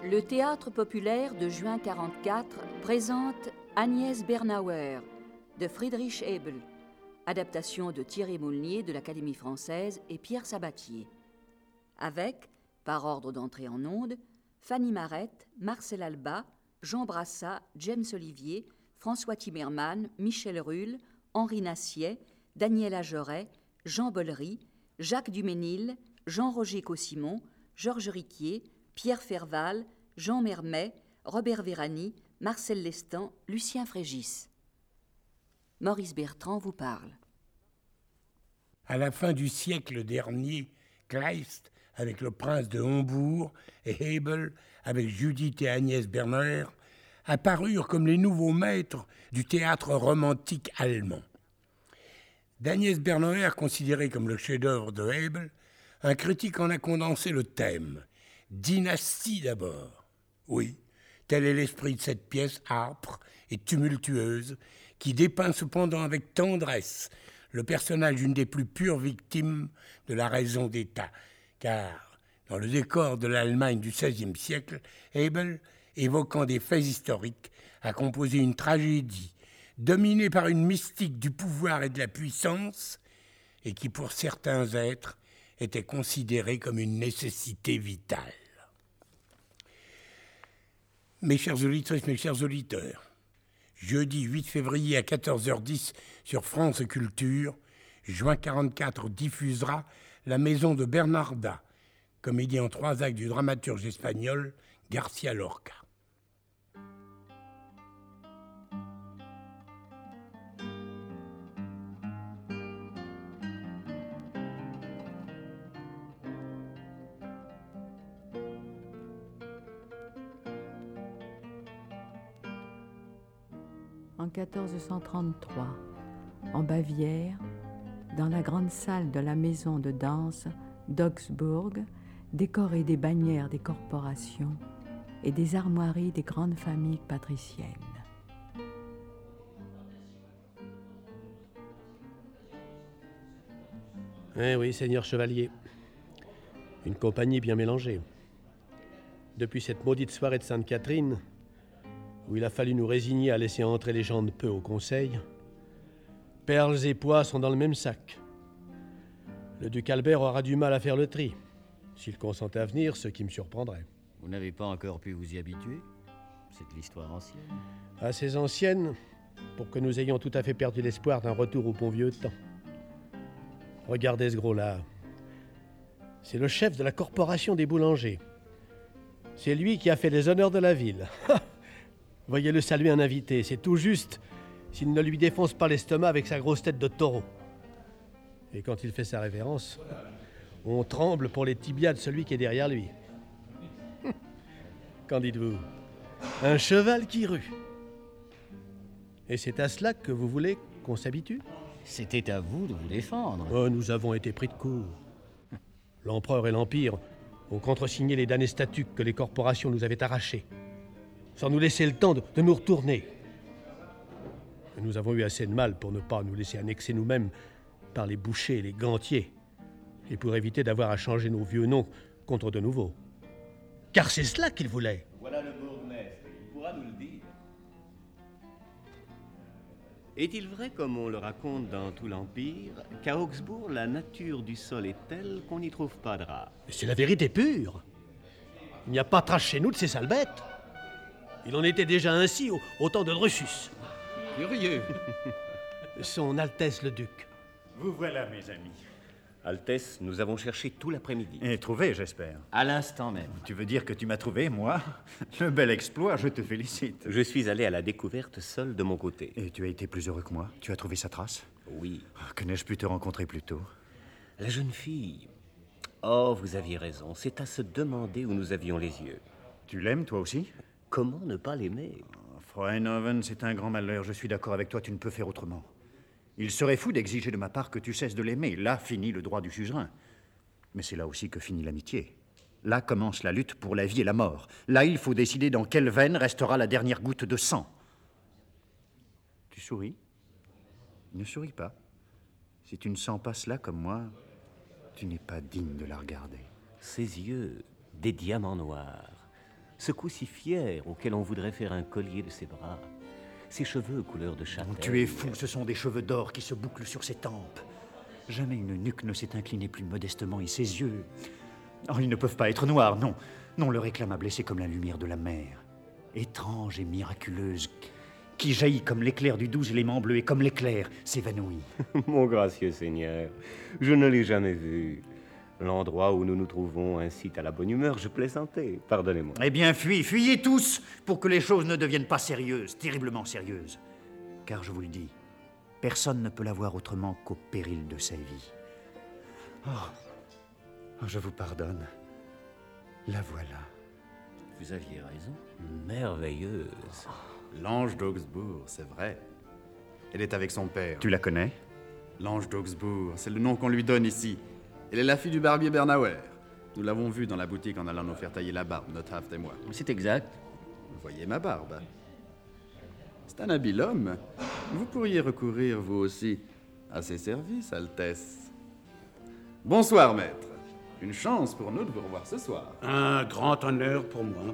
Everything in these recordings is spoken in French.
Le Théâtre populaire de juin 1944 présente Agnès Bernauer de Friedrich Hebel, adaptation de Thierry Moulnier de l'Académie française et Pierre Sabatier. Avec, par ordre d'entrée en ondes, Fanny Marette, Marcel Alba, Jean Brassat, James Olivier, François Timmerman, Michel Rulle, Henri Nassier, Daniel Ajoret, Jean Bollery, Jacques Duménil, Jean-Roger Cossimon, Georges Riquier, Pierre Ferval, Jean Mermet, Robert Vérani, Marcel Lestan, Lucien Frégis. Maurice Bertrand vous parle. À la fin du siècle dernier, Kleist, avec le prince de Hombourg, et Hebel, avec Judith et Agnès Bernauer, apparurent comme les nouveaux maîtres du théâtre romantique allemand. D'Agnès Bernauer, considéré comme le chef-d'œuvre de Hebel, un critique en a condensé le thème. Dynastie d'abord. Oui, tel est l'esprit de cette pièce âpre et tumultueuse qui dépeint cependant avec tendresse le personnage d'une des plus pures victimes de la raison d'État. Car, dans le décor de l'Allemagne du XVIe siècle, Hebel, évoquant des faits historiques, a composé une tragédie dominée par une mystique du pouvoir et de la puissance et qui, pour certains êtres, était considérée comme une nécessité vitale. Mes chères auditrices, mes chers auditeurs, jeudi 8 février à 14h10 sur France Culture, juin 44 diffusera La Maison de Bernarda, comédie en 3 actes du dramaturge espagnol García Lorca. En 1433, en Bavière, dans la grande salle de la maison de danse d'Augsbourg, décorée des bannières des corporations et des armoiries des grandes familles patriciennes. Eh oui, seigneur chevalier. Une compagnie bien mélangée. Depuis cette maudite soirée de Sainte-Catherine, où il a fallu nous résigner à laisser entrer les gens de peu au conseil, perles et pois sont dans le même sac. Le duc Albert aura du mal à faire le tri, s'il consentait à venir, ce qui me surprendrait. Vous n'avez pas encore pu vous y habituer? C'est de l'histoire ancienne. Assez ancienne pour que nous ayons tout à fait perdu l'espoir d'un retour au bon vieux temps. Regardez ce gros-là. C'est le chef de la corporation des boulangers. C'est lui qui a fait les honneurs de la ville. Voyez-le saluer un invité, c'est tout juste s'il ne lui défonce pas l'estomac avec sa grosse tête de taureau. Et quand il fait sa révérence, on tremble pour les tibias de celui qui est derrière lui. Qu'en dites-vous? Un cheval qui rue. Et c'est à cela que vous voulez qu'on s'habitue? C'était à vous de vous défendre. Oh, nous avons été pris de court. L'empereur et l'Empire ont contresigné les damnés statuts que les corporations nous avaient arrachés, sans nous laisser le temps de nous retourner. Et nous avons eu assez de mal pour ne pas nous laisser annexer nous-mêmes par les bouchers et les gantiers, et pour éviter d'avoir à changer nos vieux noms contre de nouveaux. Car c'est cela qu'ils voulaient. Voilà le bourgmestre, il pourra nous le dire. Est-il vrai, comme on le raconte dans tout l'Empire, qu'à Augsbourg, la nature du sol est telle qu'on n'y trouve pas de rats? C'est la vérité pure. Il n'y a pas trace chez nous de ces sales bêtes. Il en était déjà ainsi au temps de Drusus. Curieux. Son Altesse le Duc. Vous voilà, mes amis. Altesse, nous avons cherché tout l'après-midi. Et trouvé, j'espère. À l'instant même. Tu veux dire que tu m'as trouvé, moi? Le bel exploit, je te félicite. Je suis allé à la découverte seul de mon côté. Et tu as été plus heureux que moi? Tu as trouvé sa trace? Oui. Que n'ai-je pu te rencontrer plus tôt? La jeune fille... Oh, vous aviez raison. C'est à se demander où nous avions les yeux. Tu l'aimes, toi aussi? Comment ne pas l'aimer? Freunhoven, c'est un grand malheur. Je suis d'accord avec toi, tu ne peux faire autrement. Il serait fou d'exiger de ma part que tu cesses de l'aimer. Là finit le droit du suzerain. Mais c'est là aussi que finit l'amitié. Là commence la lutte pour la vie et la mort. Là, il faut décider dans quelle veine restera la dernière goutte de sang. Tu souris? Ne souris pas. Si tu ne sens pas cela comme moi, tu n'es pas digne de la regarder. Ses yeux, des diamants noirs. Ce cou si fier auquel on voudrait faire un collier de ses bras. Ses cheveux couleur de châtaigne. Tu es fou, ce sont des cheveux d'or qui se bouclent sur ses tempes. Jamais une nuque ne s'est inclinée plus modestement et ses yeux... Oh, ils ne peuvent pas être noirs, non. Non, leur éclat m'a blessé comme la lumière de la mer. Étrange et miraculeuse, qui jaillit comme l'éclair du 12 éléments bleus et comme l'éclair s'évanouit. Mon gracieux Seigneur, je ne l'ai jamais vu. L'endroit où nous nous trouvons incite à la bonne humeur, je plaisantais, pardonnez-moi. Eh bien, fuyez tous, pour que les choses ne deviennent pas sérieuses, terriblement sérieuses. Car je vous le dis, personne ne peut la voir autrement qu'au péril de sa vie. Oh, je vous pardonne. La voilà. Vous aviez raison. Merveilleuse. L'ange d'Augsbourg, c'est vrai. Elle est avec son père. Tu la connais? L'ange d'Augsbourg, c'est le nom qu'on lui donne ici. Elle est la fille du barbier Bernauer. Nous l'avons vue dans la boutique en allant nous faire tailler la barbe, notre Haft et moi. C'est exact. Vous voyez ma barbe? C'est un habile homme. Vous pourriez recourir, vous aussi, à ses services, Altesse. Bonsoir, maître. Une chance pour nous de vous revoir ce soir. Un grand honneur pour moi.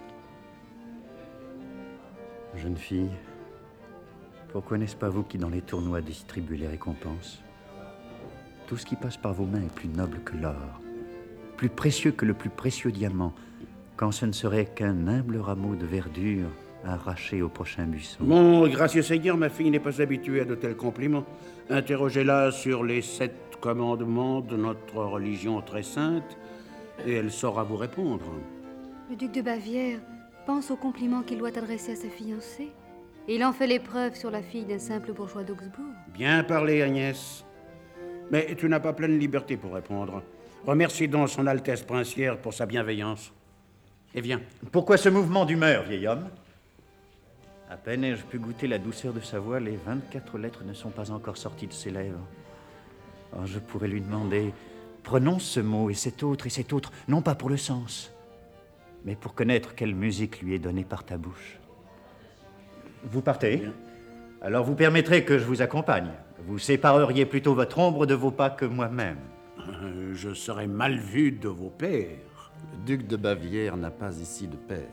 Jeune fille, pourquoi n'est-ce pas vous qui, dans les tournois, distribuez les récompenses? Tout ce qui passe par vos mains est plus noble que l'or, plus précieux que le plus précieux diamant, quand ce ne serait qu'un humble rameau de verdure arraché au prochain buisson. Mon gracieux Seigneur, ma fille n'est pas habituée à de tels compliments. Interrogez-la sur les 7 commandements de notre religion très sainte, et elle saura vous répondre. Le duc de Bavière pense aux compliments qu'il doit adresser à sa fiancée, et il en fait l'épreuve sur la fille d'un simple bourgeois d'Augsbourg. Bien parlé, Agnès. Mais tu n'as pas pleine liberté pour répondre. Remercie donc son Altesse princière pour sa bienveillance. Et viens. Pourquoi ce mouvement d'humeur, vieil homme? À peine ai-je pu goûter la douceur de sa voix, les 24 lettres ne sont pas encore sorties de ses lèvres. Oh, je pourrais lui demander, prononce ce mot et cet autre, non pas pour le sens, mais pour connaître quelle musique lui est donnée par ta bouche. Vous partez? Alors vous permettrez que je vous accompagne. Vous sépareriez plutôt votre ombre de vos pas que moi-même. Je serais mal vu de vos pères. Le duc de Bavière n'a pas ici de père.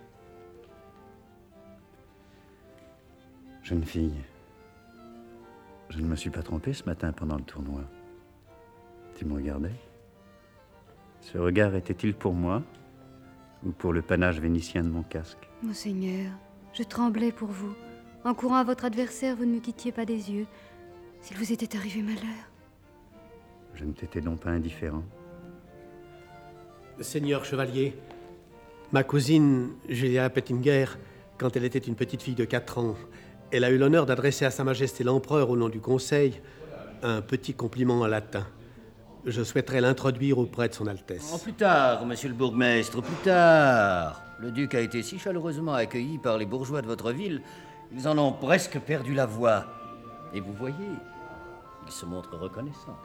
Jeune fille, je ne me suis pas trompé ce matin pendant le tournoi. Tu me regardais? Ce regard était-il pour moi ou pour le panache vénitien de mon casque? Monseigneur, je tremblais pour vous. En courant à votre adversaire, vous ne me quittiez pas des yeux. S'il vous était arrivé malheur. Je ne t'étais donc pas indifférent. Seigneur chevalier, ma cousine Julia Pettinger, quand elle était une petite fille de 4 ans, elle a eu l'honneur d'adresser à Sa Majesté l'Empereur, au nom du Conseil, un petit compliment en latin. Je souhaiterais l'introduire auprès de son Altesse. Oh, plus tard, monsieur le bourgmestre, plus tard. Le duc a été si chaleureusement accueilli par les bourgeois de votre ville, ils en ont presque perdu la voix. Et vous voyez, il se montre reconnaissant.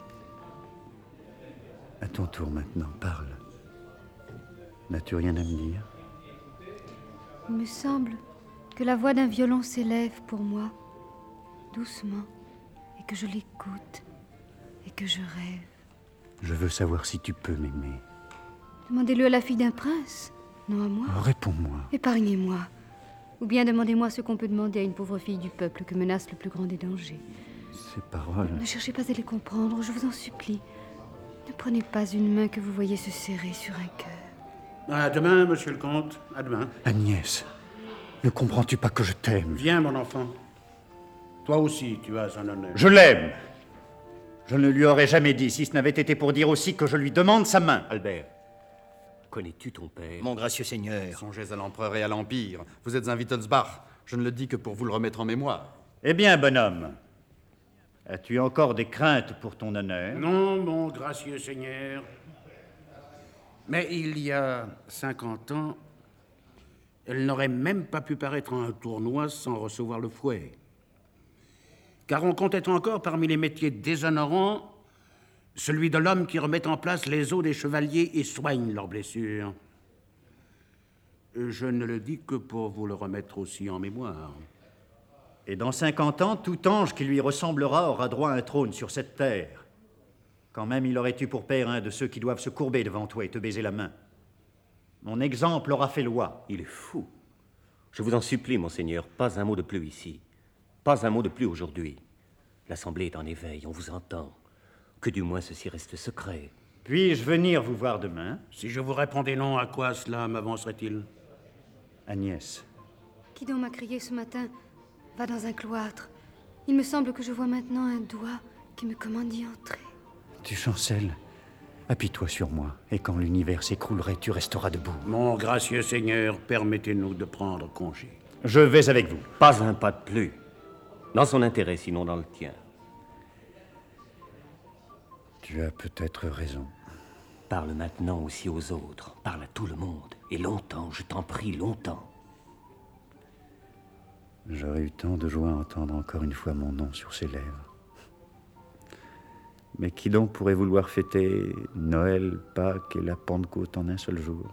À ton tour maintenant, parle. N'as-tu rien à me dire? Il me semble que la voix d'un violon s'élève pour moi, doucement, et que je l'écoute, et que je rêve. Je veux savoir si tu peux m'aimer. Demandez-le à la fille d'un prince, non à moi. Oh, réponds-moi. Épargnez-moi. Ou bien demandez-moi ce qu'on peut demander à une pauvre fille du peuple que menace le plus grand des dangers. Ces paroles... Ne cherchez pas à les comprendre, je vous en supplie. Ne prenez pas une main que vous voyez se serrer sur un cœur. À demain, monsieur le comte. À demain. Agnès, ne comprends-tu pas que je t'aime? Viens, mon enfant. Toi aussi, tu as un honneur. Je l'aime. Je ne lui aurais jamais dit, si ce n'avait été pour dire aussi que je lui demande sa main. Albert, connais-tu ton père? Mon gracieux seigneur. Songez à l'empereur et à l'Empire. Vous êtes un Wittelsbach. Je ne le dis que pour vous le remettre en mémoire. Eh bien, bonhomme, as-tu encore des craintes pour ton honneur? Non, mon gracieux Seigneur. Mais il y a 50 ans, elle n'aurait même pas pu paraître à un tournoi sans recevoir le fouet. Car on comptait encore parmi les métiers déshonorants celui de l'homme qui remet en place les os des chevaliers et soigne leurs blessures. Je ne le dis que pour vous le remettre aussi en mémoire. Et dans 50 ans, tout ange qui lui ressemblera aura droit à un trône sur cette terre. Quand même, il aurait eu pour père un de ceux qui doivent se courber devant toi et te baiser la main. Mon exemple aura fait loi. Il est fou. Je vous en supplie, monseigneur, pas un mot de plus ici. Pas un mot de plus aujourd'hui. L'Assemblée est en éveil, on vous entend. Que du moins ceci reste secret. Puis-je venir vous voir demain? Si je vous répondais non, à quoi cela m'avancerait-il? Agnès. Qui donc m'a crié ce matin? Va dans un cloître. Il me semble que je vois maintenant un doigt qui me commande d'y entrer. Tu chancelles. Appuie-toi sur moi, et quand l'univers s'écroulerait, tu resteras debout. Mon gracieux Seigneur, permettez-nous de prendre congé. Je vais avec vous. Pas un pas de plus. Dans son intérêt, sinon dans le tien. Tu as peut-être raison. Parle maintenant aussi aux autres. Parle à tout le monde. Et longtemps, je t'en prie, longtemps. J'aurais eu tant de joie à entendre encore une fois mon nom sur ses lèvres. Mais qui donc pourrait vouloir fêter Noël, Pâques et la Pentecôte en un seul jour?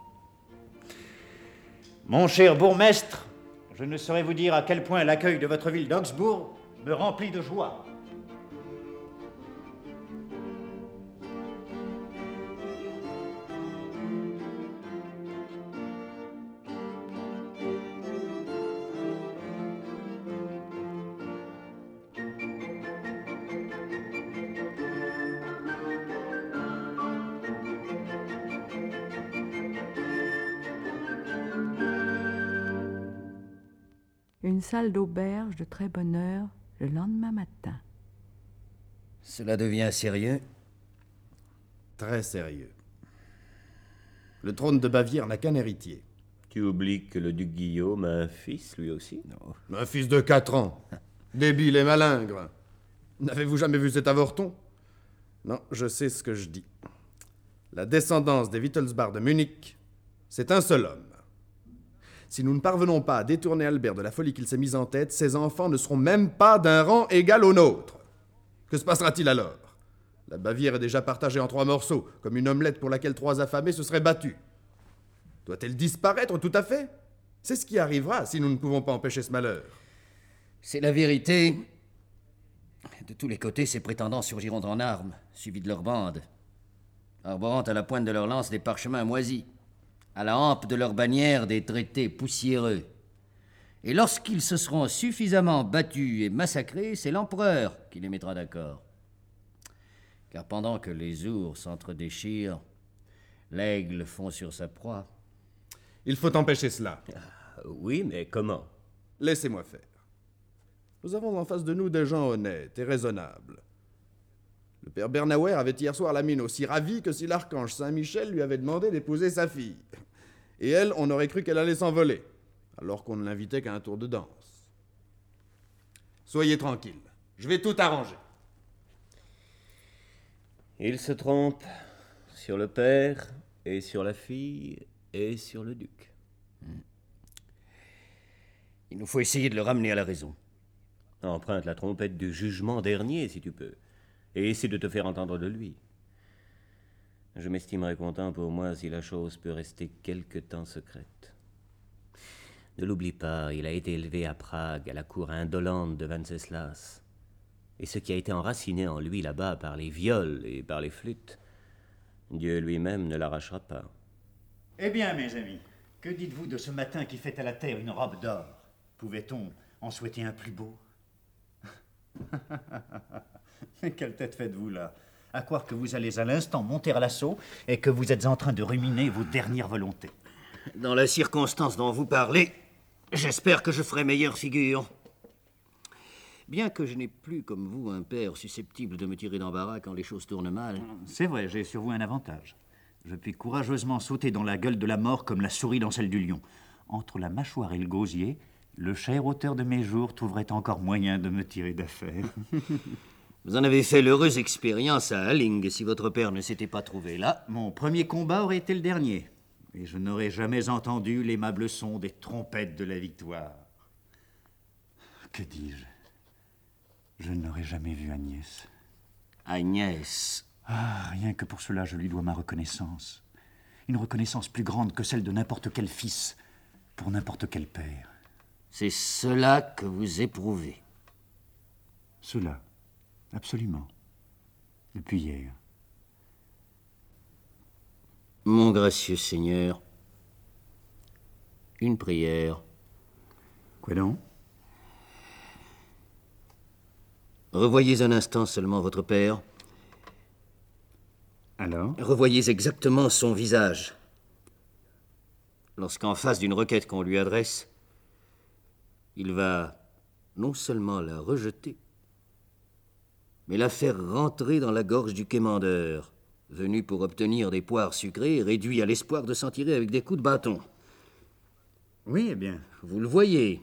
Mon cher bourgmestre, je ne saurais vous dire à quel point l'accueil de votre ville d'Augsbourg me remplit de joie. Une salle d'auberge de très bonne heure le lendemain matin. Cela devient sérieux? Très sérieux. Le trône de Bavière n'a qu'un héritier. Tu oublies que le duc Guillaume a un fils, lui aussi? Non. Un fils de 4 ans. Débile et malingre. N'avez-vous jamais vu cet avorton? Non, je sais ce que je dis. La descendance des Wittelsbach de Munich, c'est un seul homme. Si nous ne parvenons pas à détourner Albert de la folie qu'il s'est mise en tête, ses enfants ne seront même pas d'un rang égal au nôtre. Que se passera-t-il alors? La Bavière est déjà partagée en 3 morceaux, comme une omelette pour laquelle 3 affamés se seraient battus. Doit-elle disparaître tout à fait? C'est ce qui arrivera si nous ne pouvons pas empêcher ce malheur. C'est la vérité. De tous les côtés, ces prétendants surgiront en armes, suivis de leurs bandes, arborant à la pointe de leurs lances des parchemins moisis, à la hampe de leurs bannières des traités poussiéreux. Et lorsqu'ils se seront suffisamment battus et massacrés, c'est l'empereur qui les mettra d'accord. Car pendant que les ours s'entre-déchirent, l'aigle fond sur sa proie. Il faut empêcher cela. Oui, mais comment? Laissez-moi faire. Nous avons en face de nous des gens honnêtes et raisonnables. Le père Bernauer avait hier soir la mine aussi ravie que si l'archange Saint-Michel lui avait demandé d'épouser sa fille. Et elle, on aurait cru qu'elle allait s'envoler, alors qu'on ne l'invitait qu'à un tour de danse. Soyez tranquille, je vais tout arranger. Il se trompe sur le père, et sur la fille, et sur le duc. Il nous faut essayer de le ramener à la raison. Emprunte la trompette du jugement dernier, si tu peux, et essaie de te faire entendre de lui. Je m'estimerais content pour moi si la chose peut rester quelque temps secrète. Ne l'oublie pas, il a été élevé à Prague, à la cour indolente de Wenceslas. Et ce qui a été enraciné en lui là-bas par les viols et par les flûtes, Dieu lui-même ne l'arrachera pas. Eh bien, mes amis, que dites-vous de ce matin qui fait à la terre une robe d'or? Pouvait-on en souhaiter un plus beau? Quelle tête faites-vous là? À croire que vous allez à l'instant monter à l'assaut et que vous êtes en train de ruminer vos dernières volontés. Dans la circonstance dont vous parlez, j'espère que je ferai meilleure figure. Bien que je n'ai plus, comme vous, un père susceptible de me tirer d'embarras quand les choses tournent mal. C'est vrai, j'ai sur vous un avantage. Je puis courageusement sauter dans la gueule de la mort comme la souris dans celle du lion. Entre la mâchoire et le gosier, le cher auteur de mes jours trouverait encore moyen de me tirer d'affaire. Vous en avez fait l'heureuse expérience à Halling si votre père ne s'était pas trouvé là. Mon premier combat aurait été le dernier. Et je n'aurais jamais entendu l'aimable son des trompettes de la victoire. Que dis-je? Je n'aurais jamais vu Agnès. Agnès. Ah, rien que pour cela, je lui dois ma reconnaissance. Une reconnaissance plus grande que celle de n'importe quel fils, pour n'importe quel père. C'est cela que vous éprouvez. Cela, absolument. Depuis hier. Mon gracieux Seigneur, Une prière. Quoi donc? Revoyez un instant seulement votre père. Alors? Revoyez exactement son visage. Lorsqu'en face d'une requête qu'on lui adresse, il va non seulement la rejeter, mais la faire rentrer dans la gorge du quémandeur, venu pour obtenir des poires sucrées, réduit à l'espoir de s'en tirer avec des coups de bâton. Oui, eh bien. Vous le voyez.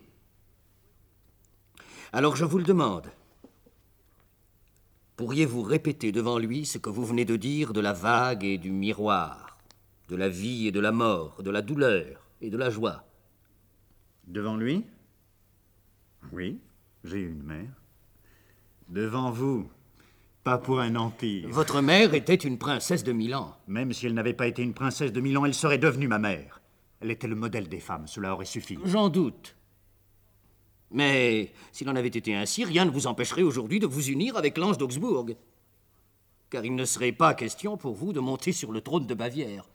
Alors je vous le demande. Pourriez-vous répéter devant lui ce que vous venez de dire de la vague et du miroir, de la vie et de la mort, de la douleur et de la joie? Devant lui? Oui, j'ai une mère. Devant vous, pas pour un empire. Votre mère était une princesse de Milan. Même si elle n'avait pas été une princesse de Milan, elle serait devenue ma mère. Elle était le modèle des femmes, cela aurait suffi. J'en doute. Mais s'il en avait été ainsi, rien ne vous empêcherait aujourd'hui de vous unir avec l'ange d'Augsbourg. Car il ne serait pas question pour vous de monter sur le trône de Bavière.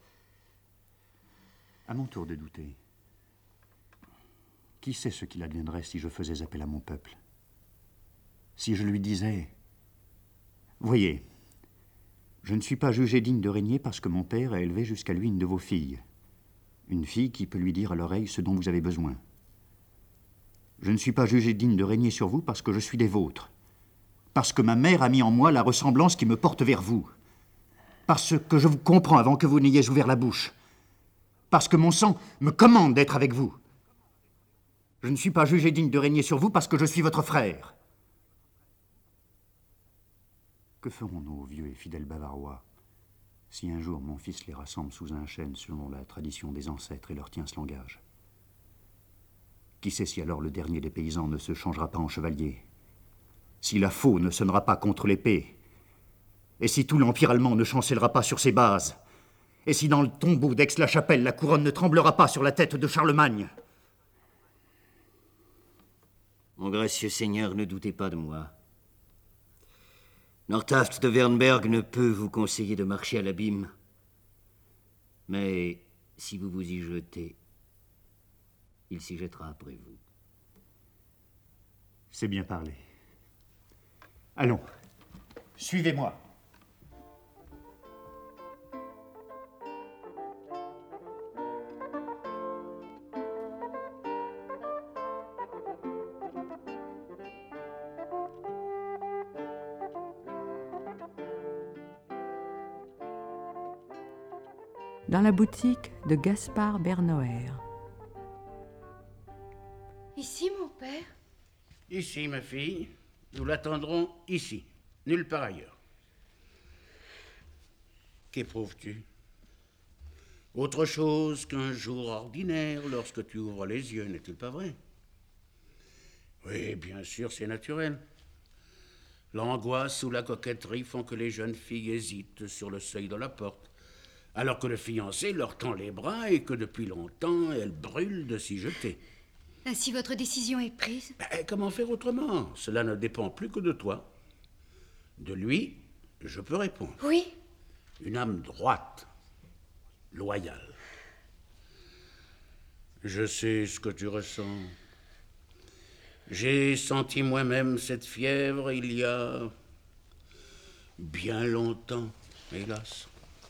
À mon tour de douter. Qui sait ce qu'il adviendrait si je faisais appel à mon peuple? Si je lui disais... Voyez, je ne suis pas jugé digne de régner parce que mon père a élevé jusqu'à lui une de vos filles. Une fille qui peut lui dire à l'oreille ce dont vous avez besoin. Je ne suis pas jugé digne de régner sur vous parce que je suis des vôtres. Parce que ma mère a mis en moi la ressemblance qui me porte vers vous. Parce que je vous comprends avant que vous n'ayez ouvert la bouche. Parce que mon sang me commande d'être avec vous. Je ne suis pas jugé digne de régner sur vous parce que je suis votre frère. Que feront nos vieux et fidèles Bavarois si un jour mon fils les rassemble sous un chêne selon la tradition des ancêtres et leur tient ce langage? Qui sait si alors le dernier des paysans ne se changera pas en chevalier? Si la faux ne sonnera pas contre l'épée? Et si tout l'empire allemand ne chancellera pas sur ses bases? Et si dans le tombeau d'Aix-la-Chapelle, la couronne ne tremblera pas sur la tête de Charlemagne? Mon gracieux seigneur, ne doutez pas de moi. Nordhaft de Wernberg ne peut vous conseiller de marcher à l'abîme. Mais si vous vous y jetez, il s'y jettera après vous. C'est bien parlé. Allons, suivez-moi. Dans la boutique de Gaspard Bernoer. Ici, mon père? Ici, ma fille. Nous l'attendrons ici, nulle part ailleurs. Qu'éprouves-tu? Autre chose qu'un jour ordinaire lorsque tu ouvres les yeux, n'est-il pas vrai? Oui, bien sûr, c'est naturel. L'angoisse ou la coquetterie font que les jeunes filles hésitent sur le seuil de la porte, alors que le fiancé leur tend les bras et que depuis longtemps, elles brûlent de s'y jeter. Ainsi votre décision est prise? Comment faire autrement? Cela ne dépend plus que de toi. De lui, je peux répondre. Oui. Une âme droite, loyale. Je sais ce que tu ressens. J'ai senti moi-même cette fièvre il y a bien longtemps, hélas.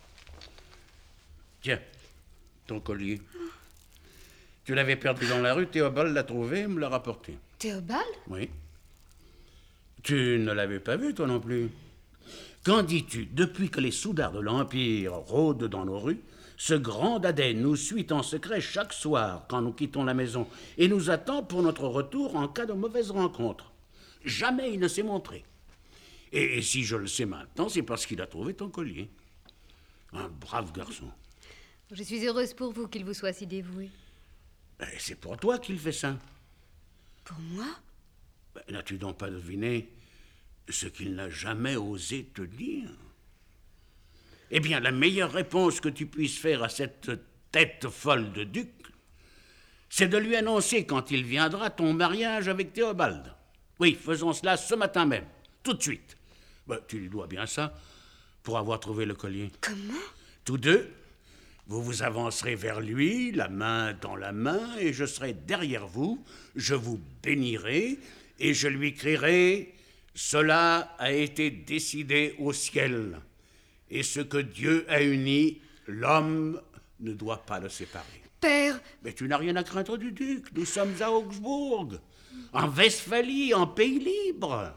Tiens, ton collier. Tu l'avais perdu dans la rue, Théobald l'a trouvé et me l'a rapporté. Théobald? Oui. Tu ne l'avais pas vu, toi non plus. Qu'en dis-tu, depuis que les soudards de l'Empire rôdent dans nos rues, ce grand dadais nous suit en secret chaque soir quand nous quittons la maison et nous attend pour notre retour en cas de mauvaise rencontre. Jamais il ne s'est montré. Et si je le sais maintenant, c'est parce qu'il a trouvé ton collier. Un brave garçon. Je suis heureuse pour vous qu'il vous soit si dévoué. C'est pour toi qu'il fait ça. Pour moi? N'as-tu donc pas deviné ce qu'il n'a jamais osé te dire? Eh bien, la meilleure réponse que tu puisses faire à cette tête folle de duc, c'est de lui annoncer quand il viendra ton mariage avec Théobald. Oui, faisons cela ce matin même, tout de suite. Tu lui dois bien ça, pour avoir trouvé le collier. Comment? Tous deux, Vous vous avancerez vers lui, la main dans la main, et je serai derrière vous, je vous bénirai, et je lui crierai « Cela a été décidé au ciel, et ce que Dieu a uni, l'homme ne doit pas le séparer. » Père! Mais tu n'as rien à craindre du duc, nous sommes à Augsbourg, en Westphalie, en pays libre.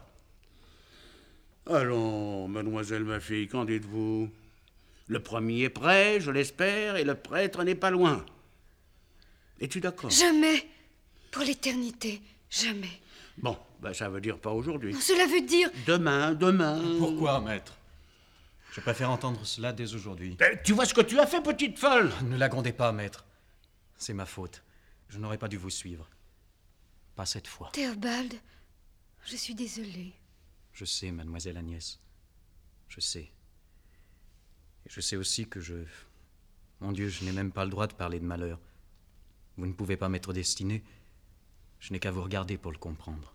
Allons, mademoiselle ma fille, qu'en dites-vous? Le premier est prêt, je l'espère, et le prêtre n'est pas loin. Es-tu d'accord? Jamais! Pour l'éternité, jamais. Bon, ça veut dire pas aujourd'hui. Cela veut dire... Demain. Pourquoi, maître? Je préfère entendre cela dès aujourd'hui. Tu vois ce que tu as fait, petite folle? Ne la grondez pas, maître. C'est ma faute. Je n'aurais pas dû vous suivre. Pas cette fois. Théobald, je suis désolée. Je sais, mademoiselle Agnès. Je sais. Et je sais aussi que Mon Dieu, je n'ai même pas le droit de parler de malheur. Vous ne pouvez pas m'être destiné. Je n'ai qu'à vous regarder pour le comprendre.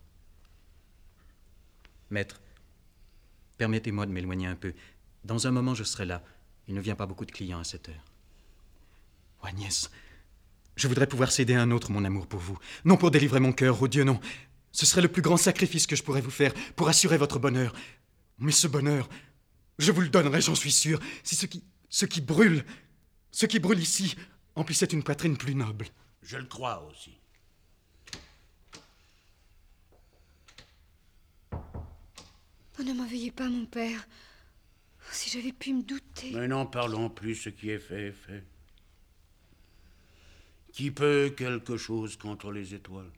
Maître, permettez-moi de m'éloigner un peu. Dans un moment, je serai là. Il ne vient pas beaucoup de clients à cette heure. Oh, Agnès, je voudrais pouvoir céder à un autre mon amour pour vous. Non pour délivrer mon cœur, oh Dieu, non. Ce serait le plus grand sacrifice que je pourrais vous faire pour assurer votre bonheur. Mais ce bonheur, je vous le donnerai, j'en suis sûr, si ce qui brûle ici, emplissait une poitrine plus noble. Je le crois aussi. Oh, ne m'en veuillez pas, mon père. Oh, si j'avais pu me douter. Mais n'en parlons plus, ce qui est fait est fait. Qui peut quelque chose contre les étoiles?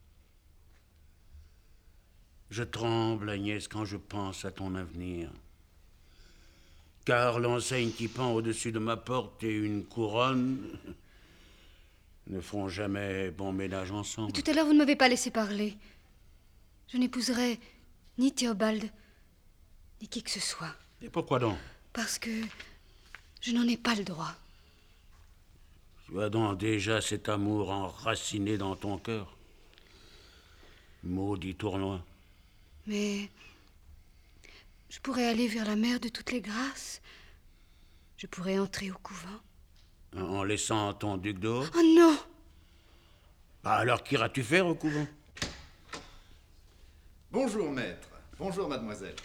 Je tremble, Agnès, quand je pense à ton avenir. Car l'enseigne qui pend au-dessus de ma porte et une couronne ne font jamais bon ménage ensemble. Tout à l'heure, vous ne m'avez pas laissé parler. Je n'épouserai ni Théobald, ni qui que ce soit. Et pourquoi donc? Parce que je n'en ai pas le droit. Tu as donc déjà cet amour enraciné dans ton cœur. Maudit tournoi. Mais je pourrais aller vers la mer de toutes les grâces. Je pourrais entrer au couvent. En laissant ton duc dehors? Oh non! Alors qu'iras-tu faire au couvent? Bonjour, maître. Bonjour, mademoiselle.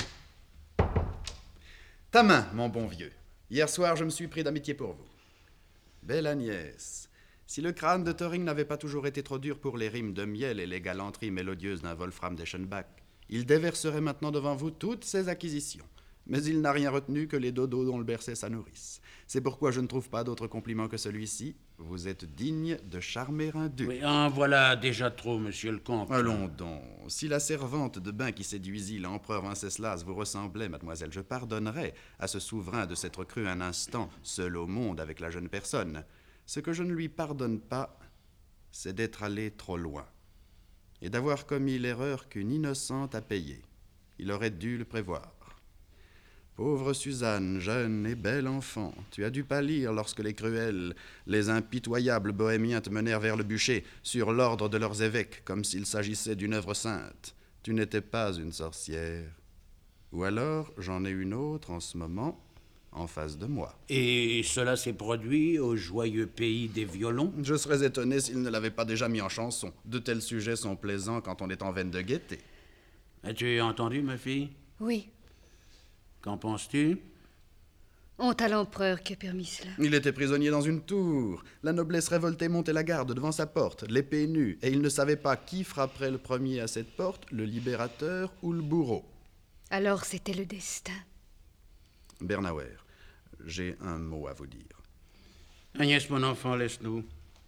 Ta main, mon bon vieux. Hier soir, je me suis pris d'amitié pour vous. Belle Agnès, si le crâne de Thoring n'avait pas toujours été trop dur pour les rimes de miel et les galanteries mélodieuses d'un Wolfram d'Eschenbach, il déverserait maintenant devant vous toutes ses acquisitions. Mais il n'a rien retenu que les dodos dont le berçait sa nourrice. C'est pourquoi je ne trouve pas d'autre compliment que celui-ci. Vous êtes digne de charmer un duc. Oui, en voilà déjà trop, monsieur le comte. Allons donc. Si la servante de bain qui séduisit l'empereur Wenceslas vous ressemblait, mademoiselle, je pardonnerais à ce souverain de s'être cru un instant seul au monde avec la jeune personne. Ce que je ne lui pardonne pas, c'est d'être allé trop loin et d'avoir commis l'erreur qu'une innocente a payée. Il aurait dû le prévoir. Pauvre Suzanne, jeune et belle enfant, tu as dû pâlir lorsque les cruels, les impitoyables bohémiens te menèrent vers le bûcher, sur l'ordre de leurs évêques, comme s'il s'agissait d'une œuvre sainte. Tu n'étais pas une sorcière. Ou alors, j'en ai une autre en ce moment, en face de moi. Et cela s'est produit au joyeux pays des violons? Je serais étonné s'il ne l'avait pas déjà mis en chanson. De tels sujets sont plaisants quand on est en veine de gaieté. As-tu entendu, ma fille? Oui. Qu'en penses-tu? Honte à l'empereur qui a permis cela. Il était prisonnier dans une tour. La noblesse révoltée montait la garde devant sa porte, l'épée nue, et il ne savait pas qui frapperait le premier à cette porte, le libérateur ou le bourreau. Alors c'était le destin. Bernauer, j'ai un mot à vous dire. Agnès, mon enfant, laisse-nous.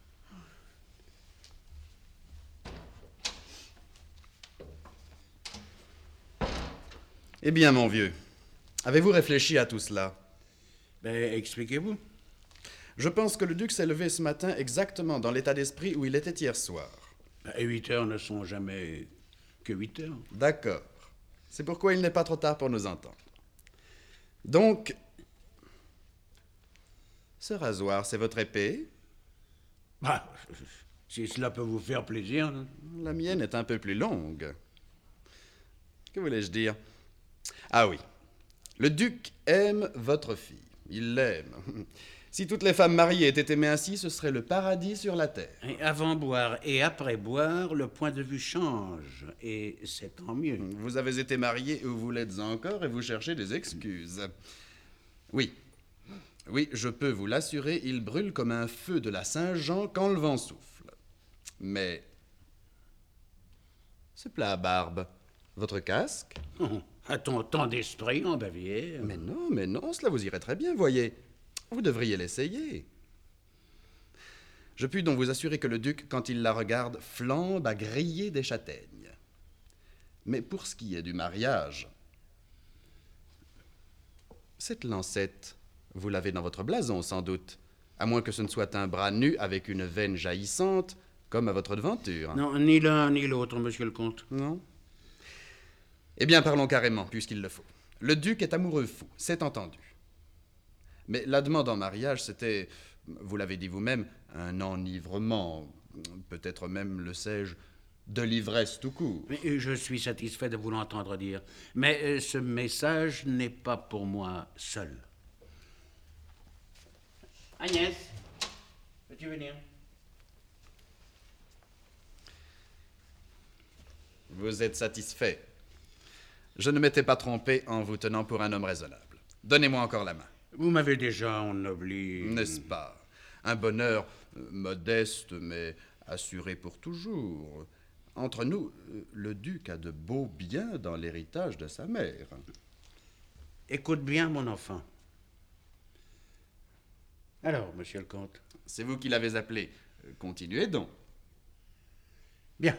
Eh bien, mon vieux, avez-vous réfléchi à tout cela? Expliquez-vous. Je pense que le duc s'est levé ce matin exactement dans l'état d'esprit où il était hier soir. 8 heures ne sont jamais que 8 heures. D'accord. C'est pourquoi il n'est pas trop tard pour nous entendre. Donc, ce rasoir, c'est votre épée? Si cela peut vous faire plaisir. La mienne est un peu plus longue. Que voulais-je dire? Ah oui. Le duc aime votre fille. Il l'aime. Si toutes les femmes mariées étaient aimées ainsi, ce serait le paradis sur la terre. Et avant boire et après boire, le point de vue change, et c'est tant mieux. Vous avez été marié ou vous l'êtes encore et vous cherchez des excuses. Oui, je peux vous l'assurer, il brûle comme un feu de la Saint-Jean quand le vent souffle. Mais... ce plat à barbe, votre casque? A-t-on tant d'esprit en Bavière? Mais non, cela vous irait très bien, voyez. Vous devriez l'essayer. Je puis donc vous assurer que le duc, quand il la regarde, flambe à griller des châtaignes. Mais pour ce qui est du mariage, cette lancette, vous l'avez dans votre blason, sans doute, à moins que ce ne soit un bras nu avec une veine jaillissante, comme à votre devanture. Non, ni l'un ni l'autre, monsieur le comte. Non? Eh bien, parlons carrément, puisqu'il le faut. Le duc est amoureux fou, c'est entendu. Mais la demande en mariage, c'était, vous l'avez dit vous-même, un enivrement, peut-être même, le sais-je, de l'ivresse tout court. Mais je suis satisfait de vous l'entendre dire. Mais ce message n'est pas pour moi seul. Agnès, veux-tu venir? Vous êtes satisfait. Je ne m'étais pas trompé en vous tenant pour un homme raisonnable. Donnez-moi encore la main. Vous m'avez déjà ennobli. N'est-ce pas? Un bonheur modeste, mais assuré pour toujours. Entre nous, le duc a de beaux biens dans l'héritage de sa mère. Écoute bien, mon enfant. Alors, monsieur le comte? C'est vous qui l'avez appelé. Continuez donc. Bien.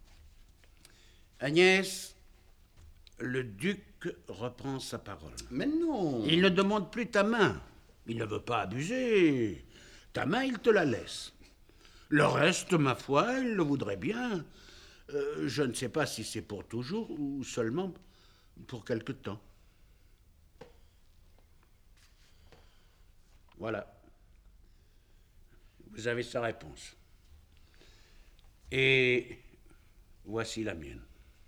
Agnès, le duc reprend sa parole. Mais non! Il ne demande plus ta main. Il ne veut pas abuser. Ta main, il te la laisse. Le reste, ma foi, il le voudrait bien. Je ne sais pas si c'est pour toujours ou seulement pour quelque temps. Voilà. Vous avez sa réponse. Et voici la mienne.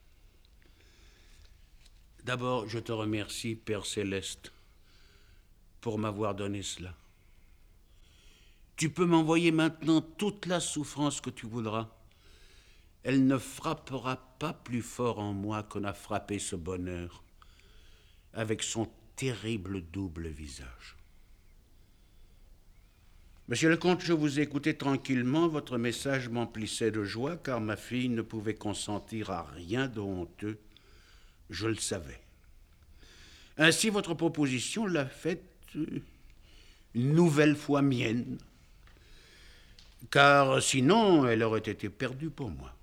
D'abord, je te remercie, Père Céleste, pour m'avoir donné cela. Tu peux m'envoyer maintenant toute la souffrance que tu voudras. Elle ne frappera pas plus fort en moi que n'a frappé ce bonheur, avec son terrible double visage. Monsieur le comte, je vous ai écouté tranquillement. Votre message m'emplissait de joie, car ma fille ne pouvait consentir à rien de honteux. Je le savais. Ainsi, votre proposition l'a faite une nouvelle fois mienne, car sinon, elle aurait été perdue pour moi.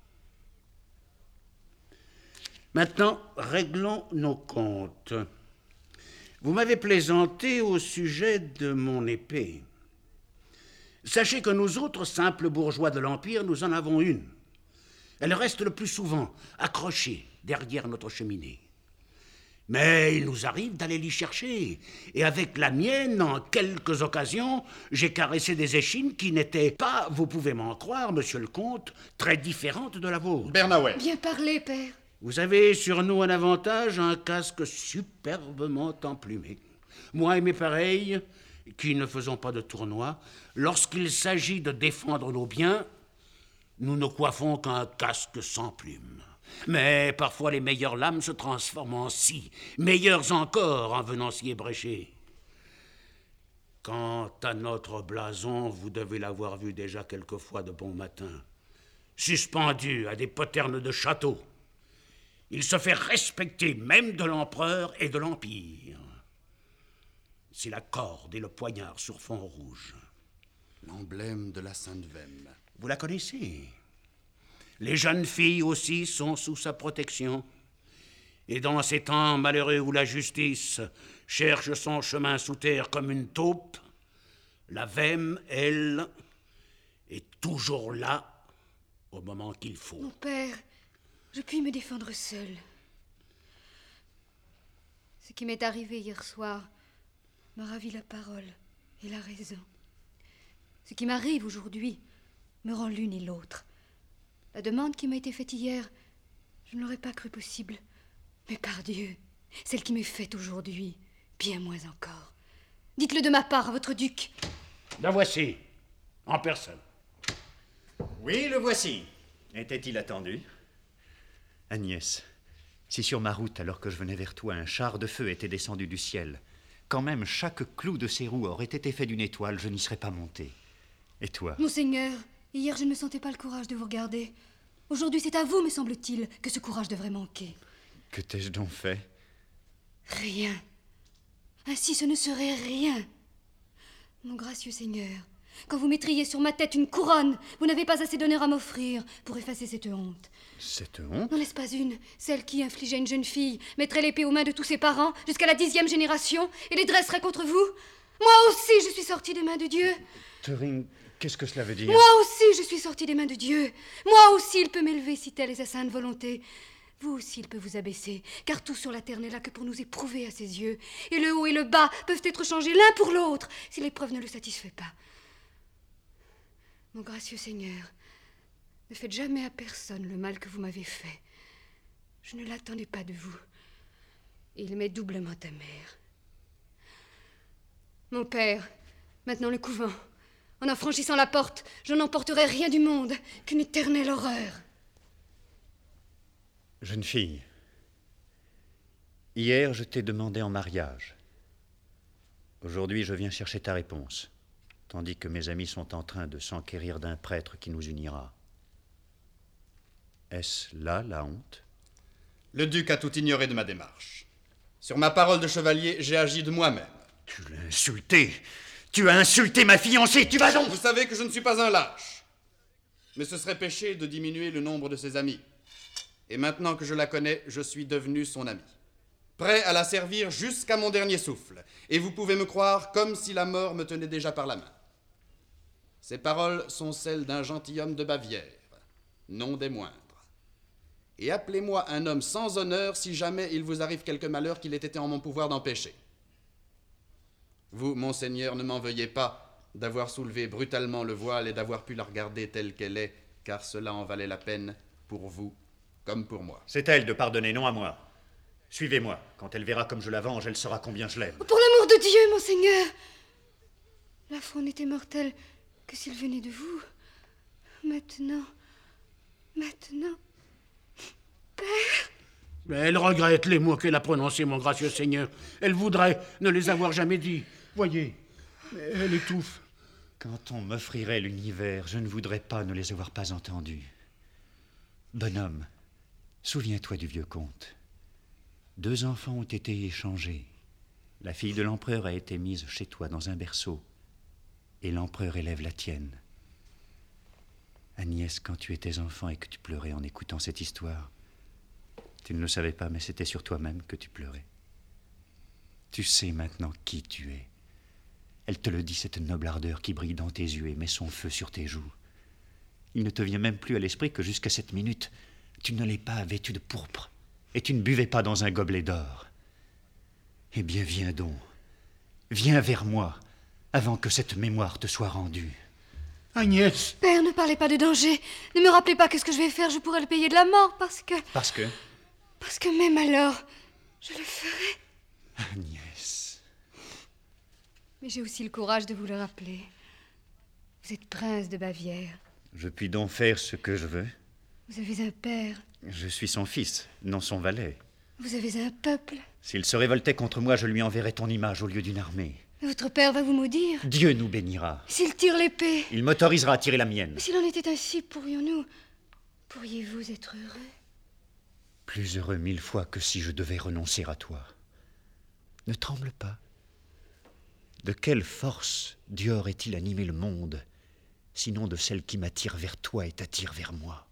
Maintenant, réglons nos comptes. Vous m'avez plaisanté au sujet de mon épée. Sachez que nous autres, simples bourgeois de l'Empire, nous en avons une. Elle reste le plus souvent accrochée derrière notre cheminée. Mais il nous arrive d'aller l'y chercher. Et avec la mienne, en quelques occasions, j'ai caressé des échines qui n'étaient pas, vous pouvez m'en croire, monsieur le comte, très différentes de la vôtre. Bernaway. Bien parlé, père. Vous avez sur nous un avantage, un casque superbement emplumé. Moi et mes pareils, qui ne faisons pas de tournoi, lorsqu'il s'agit de défendre nos biens, nous ne coiffons qu'un casque sans plumes. Mais parfois les meilleures lames se transforment en scie, meilleures encore en venant s'y ébrécher. Quant à notre blason, vous devez l'avoir vu déjà quelquefois de bon matin, suspendu à des poternes de château. Il se fait respecter même de l'empereur et de l'Empire. C'est la corde et le poignard sur fond rouge. L'emblème de la Sainte Vême. Vous la connaissez. Les jeunes filles aussi sont sous sa protection. Et dans ces temps malheureux où la justice cherche son chemin sous terre comme une taupe, la Vême, elle, est toujours là au moment qu'il faut. Mon père, je puis me défendre seule. Ce qui m'est arrivé hier soir m'a ravi la parole et la raison. Ce qui m'arrive aujourd'hui me rend l'une et l'autre. La demande qui m'a été faite hier, je ne l'aurais pas cru possible. Mais par Dieu, celle qui m'est faite aujourd'hui, bien moins encore. Dites-le de ma part à votre duc. La voici, en personne. Oui, le voici. Était-il attendu? Agnès, si sur ma route, alors que je venais vers toi, un char de feu était descendu du ciel, quand même chaque clou de ses roues aurait été fait d'une étoile, je n'y serais pas monté. Et toi? Monseigneur, hier je ne me sentais pas le courage de vous regarder. Aujourd'hui, c'est à vous, me semble-t-il, que ce courage devrait manquer. Que t'ai-je donc fait? Rien. Ainsi, ce ne serait rien. Mon gracieux Seigneur, quand vous mettriez sur ma tête une couronne, vous n'avez pas assez d'honneur à m'offrir pour effacer cette honte. Cette honte? N'en est-ce pas une, celle qui infligeait à une jeune fille, mettrait l'épée aux mains de tous ses parents jusqu'à la 10e génération et les dresserait contre vous? Moi aussi, je suis sortie des mains de Dieu. Turing, qu'est-ce que cela veut dire? Moi aussi, je suis sortie des mains de Dieu. Moi aussi, il peut m'élever si telle est sa sainte volonté. Vous aussi, il peut vous abaisser, car tout sur la terre n'est là que pour nous éprouver à ses yeux. Et le haut et le bas peuvent être changés l'un pour l'autre, si l'épreuve ne le satisfait pas. Mon gracieux Seigneur, ne faites jamais à personne le mal que vous m'avez fait. Je ne l'attendais pas de vous. Et il m'est doublement amer. Mon père, maintenant le couvent. En en franchissant la porte, je n'emporterai rien du monde qu'une éternelle horreur. Jeune fille, hier je t'ai demandé en mariage. Aujourd'hui je viens chercher ta réponse, tandis que mes amis sont en train de s'enquérir d'un prêtre qui nous unira. Est-ce là la honte? Le duc a tout ignoré de ma démarche. Sur ma parole de chevalier, j'ai agi de moi-même. Tu l'as insulté! Tu as insulté ma fiancée, tu vas donc... Vous savez que je ne suis pas un lâche. Mais ce serait péché de diminuer le nombre de ses amis. Et maintenant que je la connais, je suis devenu son ami. Prêt à la servir jusqu'à mon dernier souffle. Et vous pouvez me croire comme si la mort me tenait déjà par la main. Ces paroles sont celles d'un gentilhomme de Bavière, non des moindres. Et appelez-moi un homme sans honneur si jamais il vous arrive quelque malheur qu'il ait été en mon pouvoir d'empêcher. Vous, monseigneur, ne m'en veuillez pas d'avoir soulevé brutalement le voile et d'avoir pu la regarder telle qu'elle est, car cela en valait la peine pour vous comme pour moi. C'est elle de pardonner, non à moi. Suivez-moi. Quand elle verra comme je la venge, elle saura combien je l'aime. Pour l'amour de Dieu, monseigneur! L'affront n'était mortel que s'il venait de vous. Maintenant... Père... Mais elle regrette les mots qu'elle a prononcés, mon gracieux Seigneur. Elle voudrait ne les avoir jamais dit. Voyez, elle étouffe. Quand on m'offrirait l'univers, je ne voudrais pas ne les avoir pas entendus. Bonhomme, souviens-toi du vieux conte. 2 enfants ont été échangés. La fille de l'empereur a été mise chez toi dans un berceau, et l'empereur élève la tienne. Agnès, quand tu étais enfant et que tu pleurais en écoutant cette histoire, tu ne le savais pas, mais c'était sur toi-même que tu pleurais. Tu sais maintenant qui tu es. Elle te le dit, cette noble ardeur qui brille dans tes yeux et met son feu sur tes joues. Il ne te vient même plus à l'esprit que jusqu'à cette minute, tu ne l'es pas vêtu de pourpre et tu ne buvais pas dans un gobelet d'or. Eh bien, viens donc. Viens vers moi avant que cette mémoire te soit rendue. Agnès! Père, ne parlez pas de danger. Ne me rappelez pas que ce que je vais faire, je pourrais le payer de la mort, parce que... Parce que? Parce que même alors, je le ferai. Agnès... Mais j'ai aussi le courage de vous le rappeler. Vous êtes prince de Bavière. Je puis donc faire ce que je veux? Vous avez un père. Je suis son fils, non son valet. Vous avez un peuple. S'il se révoltait contre moi, je lui enverrais ton image au lieu d'une armée. Votre père va vous maudire. Dieu nous bénira. S'il tire l'épée. Il m'autorisera à tirer la mienne. S'il en était ainsi, pourriez-vous être heureux? Plus heureux 1000 fois que si je devais renoncer à toi. Ne tremble pas. De quelle force Dieu aurait-il animé le monde, sinon de celle qui m'attire vers toi et t'attire vers moi?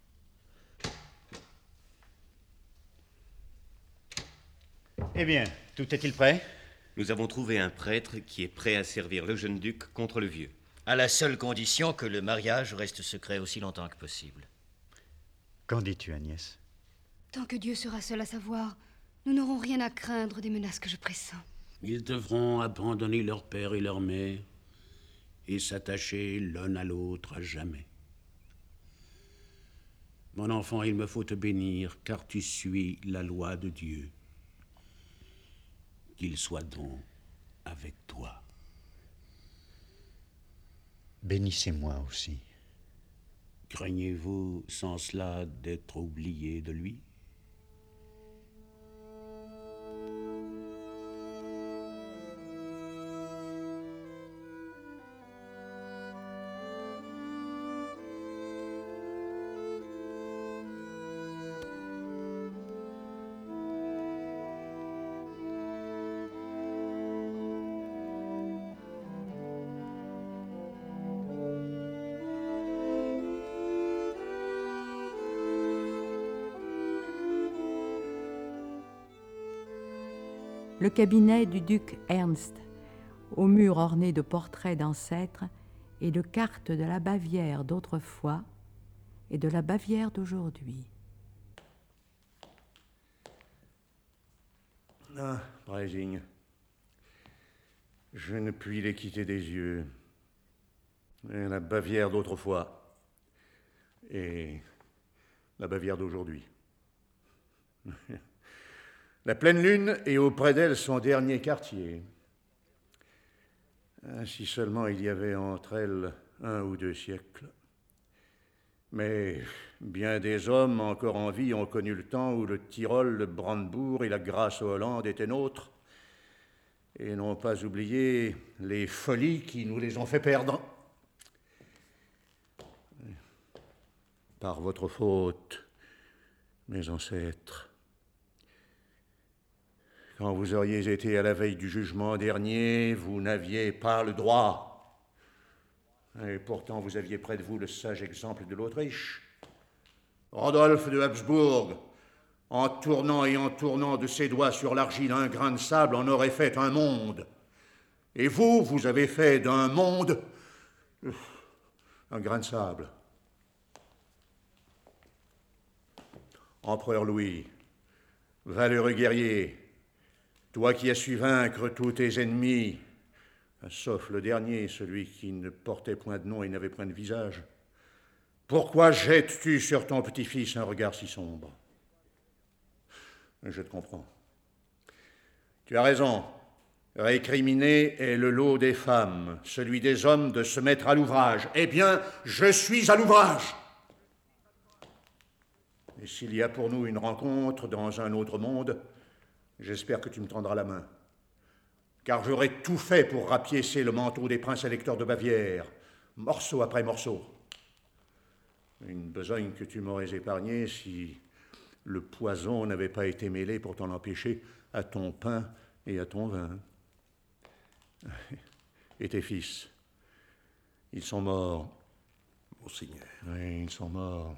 Eh bien, tout est-il prêt? Nous avons trouvé un prêtre qui est prêt à servir le jeune duc contre le vieux. À la seule condition que le mariage reste secret aussi longtemps que possible. Qu'en dis-tu, Agnès? Tant que Dieu sera seul à savoir, nous n'aurons rien à craindre des menaces que je pressens. Ils devront abandonner leur père et leur mère et s'attacher l'un à l'autre à jamais. Mon enfant, il me faut te bénir, car tu suis la loi de Dieu. Qu'il soit donc avec toi. Bénissez-moi aussi. Craignez-vous sans cela d'être oublié de lui? Le cabinet du duc Ernst, aux murs ornés de portraits d'ancêtres et de cartes de la Bavière d'autrefois et de la Bavière d'aujourd'hui. Ah, Breising, je ne puis les quitter des yeux. Et la Bavière d'autrefois et la Bavière d'aujourd'hui. La pleine lune est auprès d'elle son dernier quartier. Si seulement il y avait entre elles 1 ou 2 siècles. Mais bien des hommes encore en vie ont connu le temps où le Tyrol, le Brandebourg et la Grasse-Hollande étaient nôtres et n'ont pas oublié les folies qui nous les ont fait perdre. Par votre faute, mes ancêtres. Quand vous auriez été à la veille du jugement dernier, vous n'aviez pas le droit. Et pourtant, vous aviez près de vous le sage exemple de l'Autriche. Rodolphe de Habsbourg, en tournant et en tournant de ses doigts sur l'argile un grain de sable, en aurait fait un monde. Et vous, vous avez fait d'un monde un grain de sable. Empereur Louis, valeureux guerrier, toi qui as su vaincre tous tes ennemis, sauf le dernier, celui qui ne portait point de nom et n'avait point de visage, pourquoi jettes-tu sur ton petit-fils un regard si sombre? Je te comprends. Tu as raison. Récriminer est le lot des femmes, celui des hommes de se mettre à l'ouvrage. Eh bien, je suis à l'ouvrage. Et s'il y a pour nous une rencontre dans un autre monde, j'espère que tu me tendras la main, car j'aurai tout fait pour rapiécer le manteau des princes électeurs de Bavière, morceau après morceau. Une besogne que tu m'aurais épargnée si le poison n'avait pas été mêlé pour t'en empêcher à ton pain et à ton vin. Et tes fils, ils sont morts. Monseigneur. Oui, ils sont morts.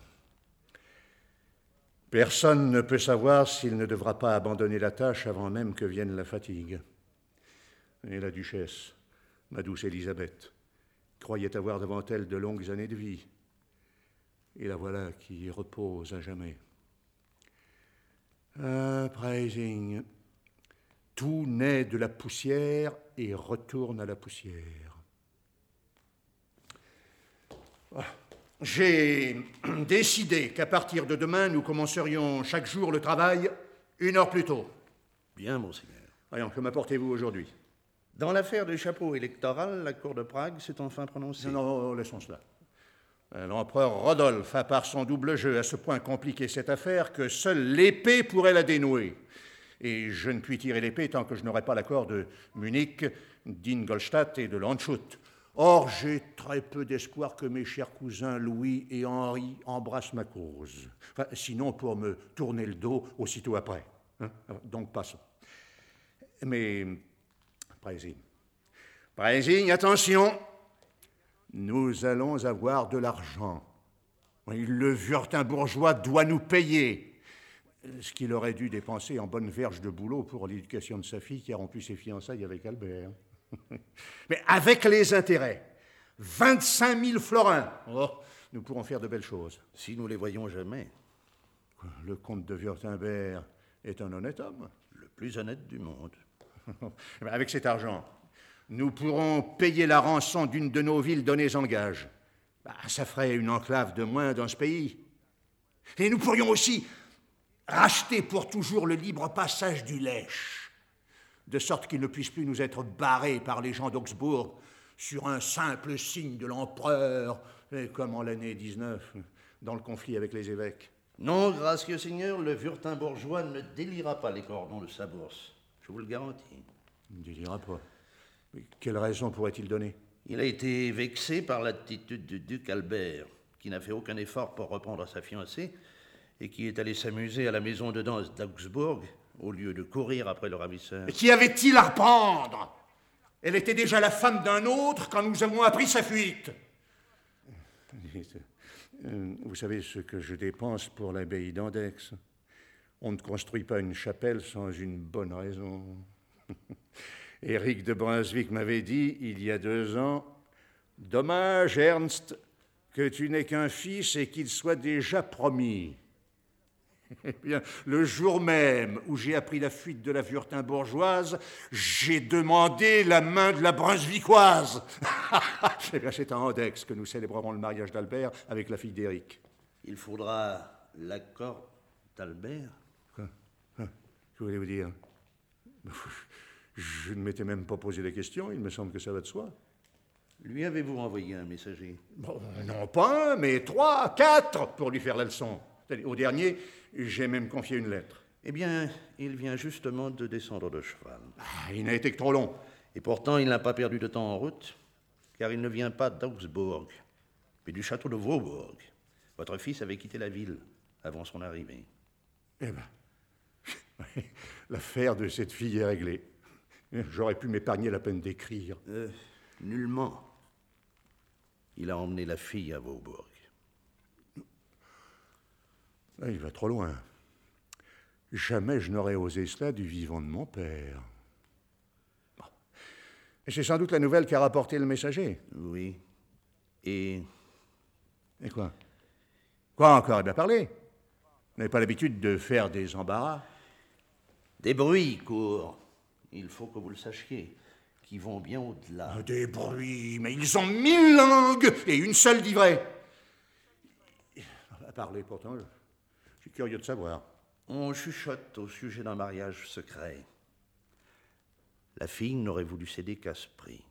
Personne ne peut savoir s'il ne devra pas abandonner la tâche avant même que vienne la fatigue. Et la duchesse, ma douce Élisabeth, croyait avoir devant elle de longues années de vie. Et la voilà qui repose à jamais. Ah, Breising, tout naît de la poussière et retourne à la poussière. Ah. J'ai décidé qu'à partir de demain, nous commencerions chaque jour le travail 1 heure plus tôt. Bien, monseigneur. Voyons, que m'apportez-vous aujourd'hui? Dans l'affaire du chapeau électoral, la cour de Prague s'est enfin prononcée. Non, laissons cela. L'empereur Rodolphe a par son double jeu à ce point compliqué cette affaire que seule l'épée pourrait la dénouer. Et je ne puis tirer l'épée tant que je n'aurai pas l'accord de Munich, d'Ingolstadt et de Landshut. Or, j'ai très peu d'espoir que mes chers cousins Louis et Henri embrassent ma cause. Enfin, sinon, pour me tourner le dos aussitôt après. Hein? Donc, passons. Mais, Breising, attention, nous allons avoir de l'argent. Le Wurtembourgeois doit nous payer ce qu'il aurait dû dépenser en bonne verge de boulot pour l'éducation de sa fille qui a rompu ses fiançailles avec Albert. Mais avec les intérêts, 25 000 florins, nous pourrons faire de belles choses. Si nous les voyons jamais. Le comte de Wurtemberg est un honnête homme. Le plus honnête du monde. Avec cet argent, nous pourrons payer la rançon d'une de nos villes données en gage. Ça ferait une enclave de moins dans ce pays. Et nous pourrions aussi racheter pour toujours le libre passage du Lech, de sorte qu'il ne puisse plus nous être barré par les gens d'Augsbourg, sur un simple signe de l'empereur, et comme en l'année 19, dans le conflit avec les évêques. Non, gracieux seigneur, le Wurtembourgeois ne déliera pas les cordons de sa bourse. Je vous le garantis. Il ne délira pas. Mais quelle raison pourrait-il donner? Il a été vexé par l'attitude du duc Albert, qui n'a fait aucun effort pour reprendre sa fiancée et qui est allé s'amuser à la maison de danse d'Augsbourg au lieu de courir après le ravisseur. Et qui avait-il à reprendre? Elle était déjà la femme d'un autre quand nous avons appris sa fuite. Vous savez ce que je dépense pour l'abbaye d'Andex? On ne construit pas une chapelle sans une bonne raison. Éric de Brunswick m'avait dit, il y a 2 ans, « Dommage, Ernst, que tu n'aies qu'un fils et qu'il soit déjà promis. » Eh bien, le jour même où j'ai appris la fuite de la Wurtembourgeoise, j'ai demandé la main de la Brunswickoise. Eh bien, c'est à Andex que nous célébrerons le mariage d'Albert avec la fille d'Éric. Il faudra l'accord d'Albert? Quoi? Que voulez-vous dire? Je ne m'étais même pas posé la question, il me semble que ça va de soi. Lui avez-vous envoyé un messager? Bon, non pas un, mais 3, 4 pour lui faire la leçon. Au dernier, j'ai même confié une lettre. Eh bien, il vient justement de descendre de cheval. Il n'a été que trop long. Et pourtant, il n'a pas perdu de temps en route, car il ne vient pas d'Augsbourg, mais du château de Vaubourg. Votre fils avait quitté la ville avant son arrivée. Eh bien, l'affaire de cette fille est réglée. J'aurais pu m'épargner la peine d'écrire. Nullement. Il a emmené la fille à Vaubourg. Il va trop loin. Jamais je n'aurais osé cela du vivant de mon père. Bon. Et c'est sans doute la nouvelle qu'a rapporté le messager. Oui. Et quoi? Quoi encore? Eh bien, parlez. Vous n'avez pas l'habitude de faire des embarras? Des bruits courent. Il faut que vous le sachiez, qui vont bien au-delà. Des bruits, mais ils ont 1000 langues et une seule dit vrai. Parlez pourtant, je suis curieux de savoir. On chuchote au sujet d'un mariage secret. La fille n'aurait voulu céder qu'à ce prix.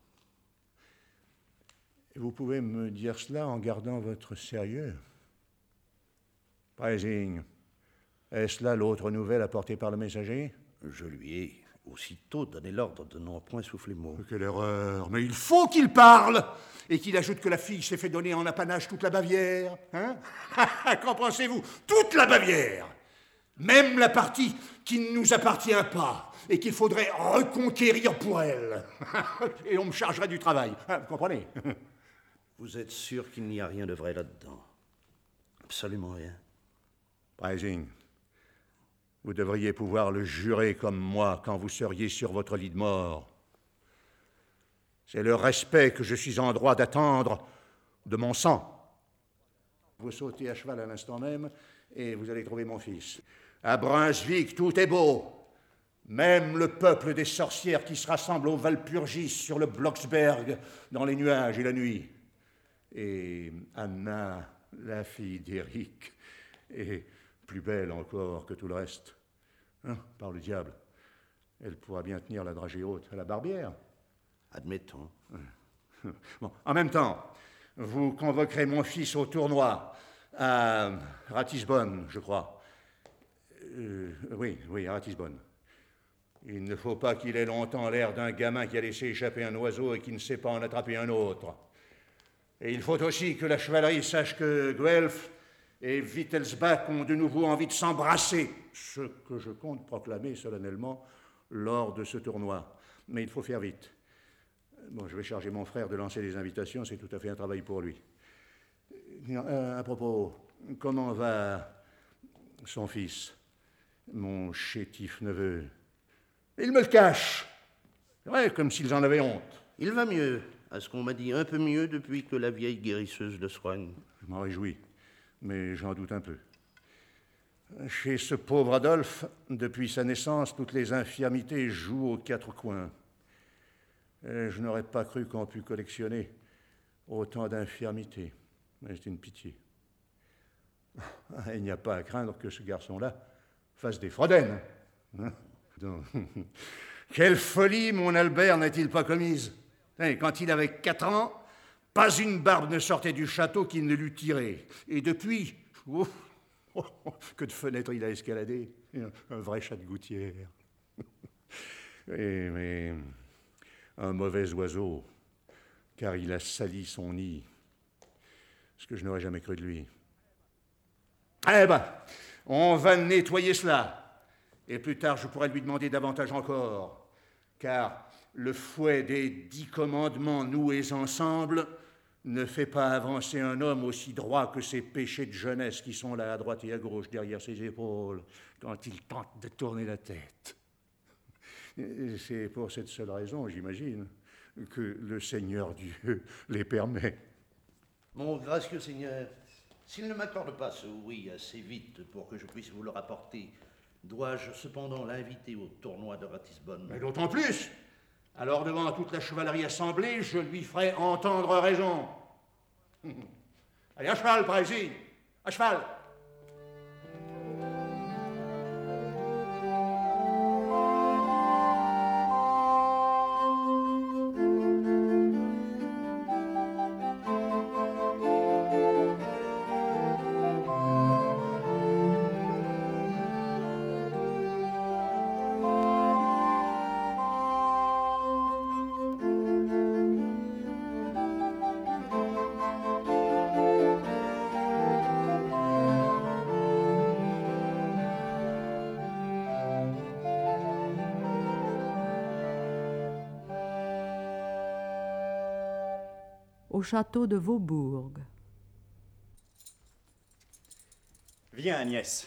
Vous pouvez me dire cela en gardant votre sérieux? Preysing, est-ce là l'autre nouvelle apportée par le messager? Je lui ai aussitôt donné l'ordre de n'en point souffler mot. Quelle erreur! Mais il faut qu'il parle! Et qu'il ajoute que la fille s'est fait donner en apanage toute la Bavière. Hein? Qu'en pensez-vous? Toute la Bavière! Même la partie qui ne nous appartient pas et qu'il faudrait reconquérir pour elle. Et on me chargerait du travail. Vous comprenez? Vous êtes sûr qu'il n'y a rien de vrai là-dedans? Absolument rien. Preysing, vous devriez pouvoir le jurer comme moi quand vous seriez sur votre lit de mort. C'est le respect que je suis en droit d'attendre de mon sang. Vous sautez à cheval à l'instant même et vous allez trouver mon fils. À Brunswick, tout est beau. Même le peuple des sorcières qui se rassemble au Walpurgis sur le Blocksberg dans les nuages et la nuit. Et Anna, la fille d'Éric, est plus belle encore que tout le reste. Hein, par le diable, elle pourra bien tenir la dragée haute à la barbière. Admettons. Bon, en même temps, vous convoquerez mon fils au tournoi à Ratisbonne, je crois. Oui, à Ratisbonne. Il ne faut pas qu'il ait longtemps l'air d'un gamin qui a laissé échapper un oiseau et qui ne sait pas en attraper un autre. Et il faut aussi que la chevalerie sache que Guelph et Wittelsbach ont de nouveau envie de s'embrasser, ce que je compte proclamer solennellement lors de ce tournoi. Mais il faut faire vite. Bon, je vais charger mon frère de lancer les invitations, c'est tout à fait un travail pour lui. À propos, comment va son fils, mon chétif neveu? Il me le cache. Ouais, comme s'ils en avaient honte. Il va mieux, à ce qu'on m'a dit, un peu mieux depuis que la vieille guérisseuse le soigne. Je m'en réjouis, mais j'en doute un peu. Chez ce pauvre Adolphe, depuis sa naissance, toutes les infirmités jouent aux 4 coins. Et je n'aurais pas cru qu'on pût collectionner autant d'infirmités. Mais c'est une pitié. Il n'y a pas à craindre que ce garçon-là fasse des Frodènes. Hein? Donc, quelle folie mon Albert n'a-t-il pas commise? Quand il avait 4 ans, pas une barbe ne sortait du château qu'il ne l'eût tiré. Et depuis, que de fenêtres il a escaladé. Un vrai chat de gouttière. Mais un mauvais oiseau, car il a sali son nid. Ce que je n'aurais jamais cru de lui. Eh ben, on va nettoyer cela. Et plus tard, je pourrai lui demander davantage encore. Car le fouet des 10 commandements noués ensemble ne fait pas avancer un homme aussi droit que ses péchés de jeunesse qui sont là à droite et à gauche derrière ses épaules quand il tente de tourner la tête. C'est pour cette seule raison, j'imagine, que le Seigneur Dieu les permet. Mon gracieux Seigneur, s'il ne m'accorde pas ce oui assez vite pour que je puisse vous le rapporter, dois-je cependant l'inviter au tournoi de Ratisbonne? Mais d'autant plus. Alors devant toute la chevalerie assemblée, je lui ferai entendre raison. Allez, à cheval, par ici. À cheval. Au château de Vaubourg. Viens, Agnès.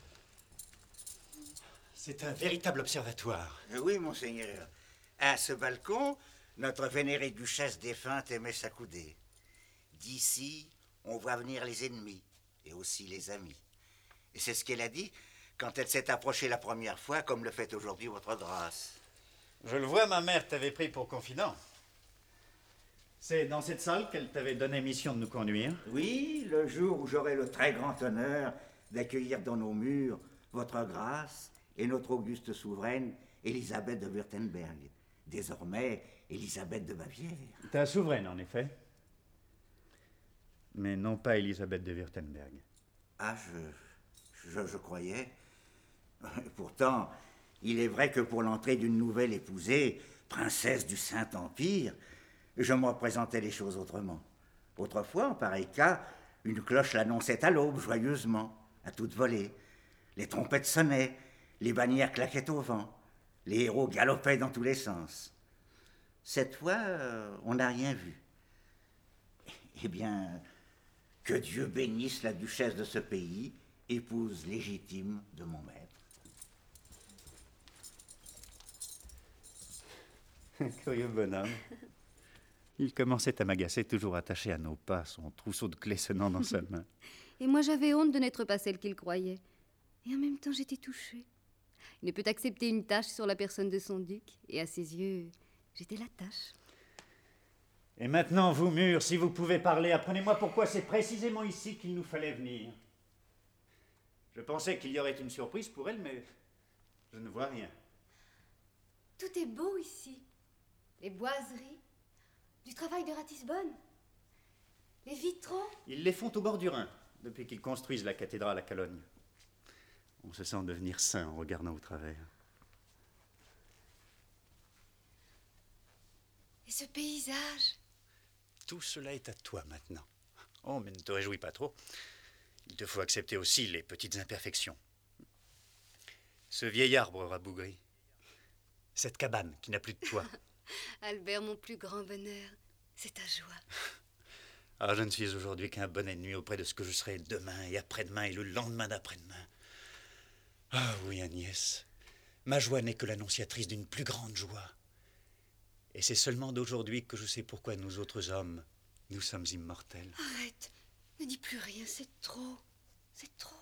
C'est un véritable observatoire. Oui, monseigneur. À ce balcon, notre vénérée duchesse défunte aimait s'accouder. D'ici, on voit venir les ennemis et aussi les amis. Et c'est ce qu'elle a dit quand elle s'est approchée la première fois, comme le fait aujourd'hui votre grâce. Je le vois, ma mère t'avait pris pour confident. C'est dans cette salle qu'elle t'avait donné mission de nous conduire? Oui, le jour où j'aurai le très grand honneur d'accueillir dans nos murs votre grâce et notre auguste souveraine, Élisabeth de Wurtemberg, désormais Élisabeth de Bavière. Ta souveraine, en effet. Mais non pas Élisabeth de Wurtemberg. Ah, je croyais. Pourtant, il est vrai que pour l'entrée d'une nouvelle épousée, princesse du Saint-Empire, je me représentais les choses autrement. Autrefois, en pareil cas, une cloche l'annonçait à l'aube, joyeusement, à toute volée. Les trompettes sonnaient, les bannières claquaient au vent, les héros galopaient dans tous les sens. Cette fois, on n'a rien vu. Eh bien, que Dieu bénisse la duchesse de ce pays, épouse légitime de mon maître. Curieux bonhomme. Il commençait à m'agacer, toujours attaché à nos pas, son trousseau de clés sonnant dans sa main. Et moi, j'avais honte de n'être pas celle qu'il croyait. Et en même temps, j'étais touchée. Il ne peut accepter une tâche sur la personne de son duc, et à ses yeux, j'étais la tâche. Et maintenant, vous, mûrs, si vous pouvez parler, apprenez-moi pourquoi c'est précisément ici qu'il nous fallait venir. Je pensais qu'il y aurait une surprise pour elle, mais je ne vois rien. Tout est beau ici. Les boiseries, du travail de Ratisbonne, les vitraux. Ils les font au bord du Rhin, depuis qu'ils construisent la cathédrale à Cologne. On se sent devenir saint en regardant au travers. Et ce paysage. Tout cela est à toi maintenant. Oh, mais ne te réjouis pas trop. Il te faut accepter aussi les petites imperfections. Ce vieil arbre rabougri, cette cabane qui n'a plus de toit. Albert, mon plus grand bonheur, c'est ta joie. Ah, je ne suis aujourd'hui qu'un bon ennemi auprès de ce que je serai demain et après-demain et le lendemain d'après-demain. Ah oui, Agnès, ma joie n'est que l'annonciatrice d'une plus grande joie. Et c'est seulement d'aujourd'hui que je sais pourquoi nous autres hommes, nous sommes immortels. Arrête, ne dis plus rien, c'est trop, c'est trop.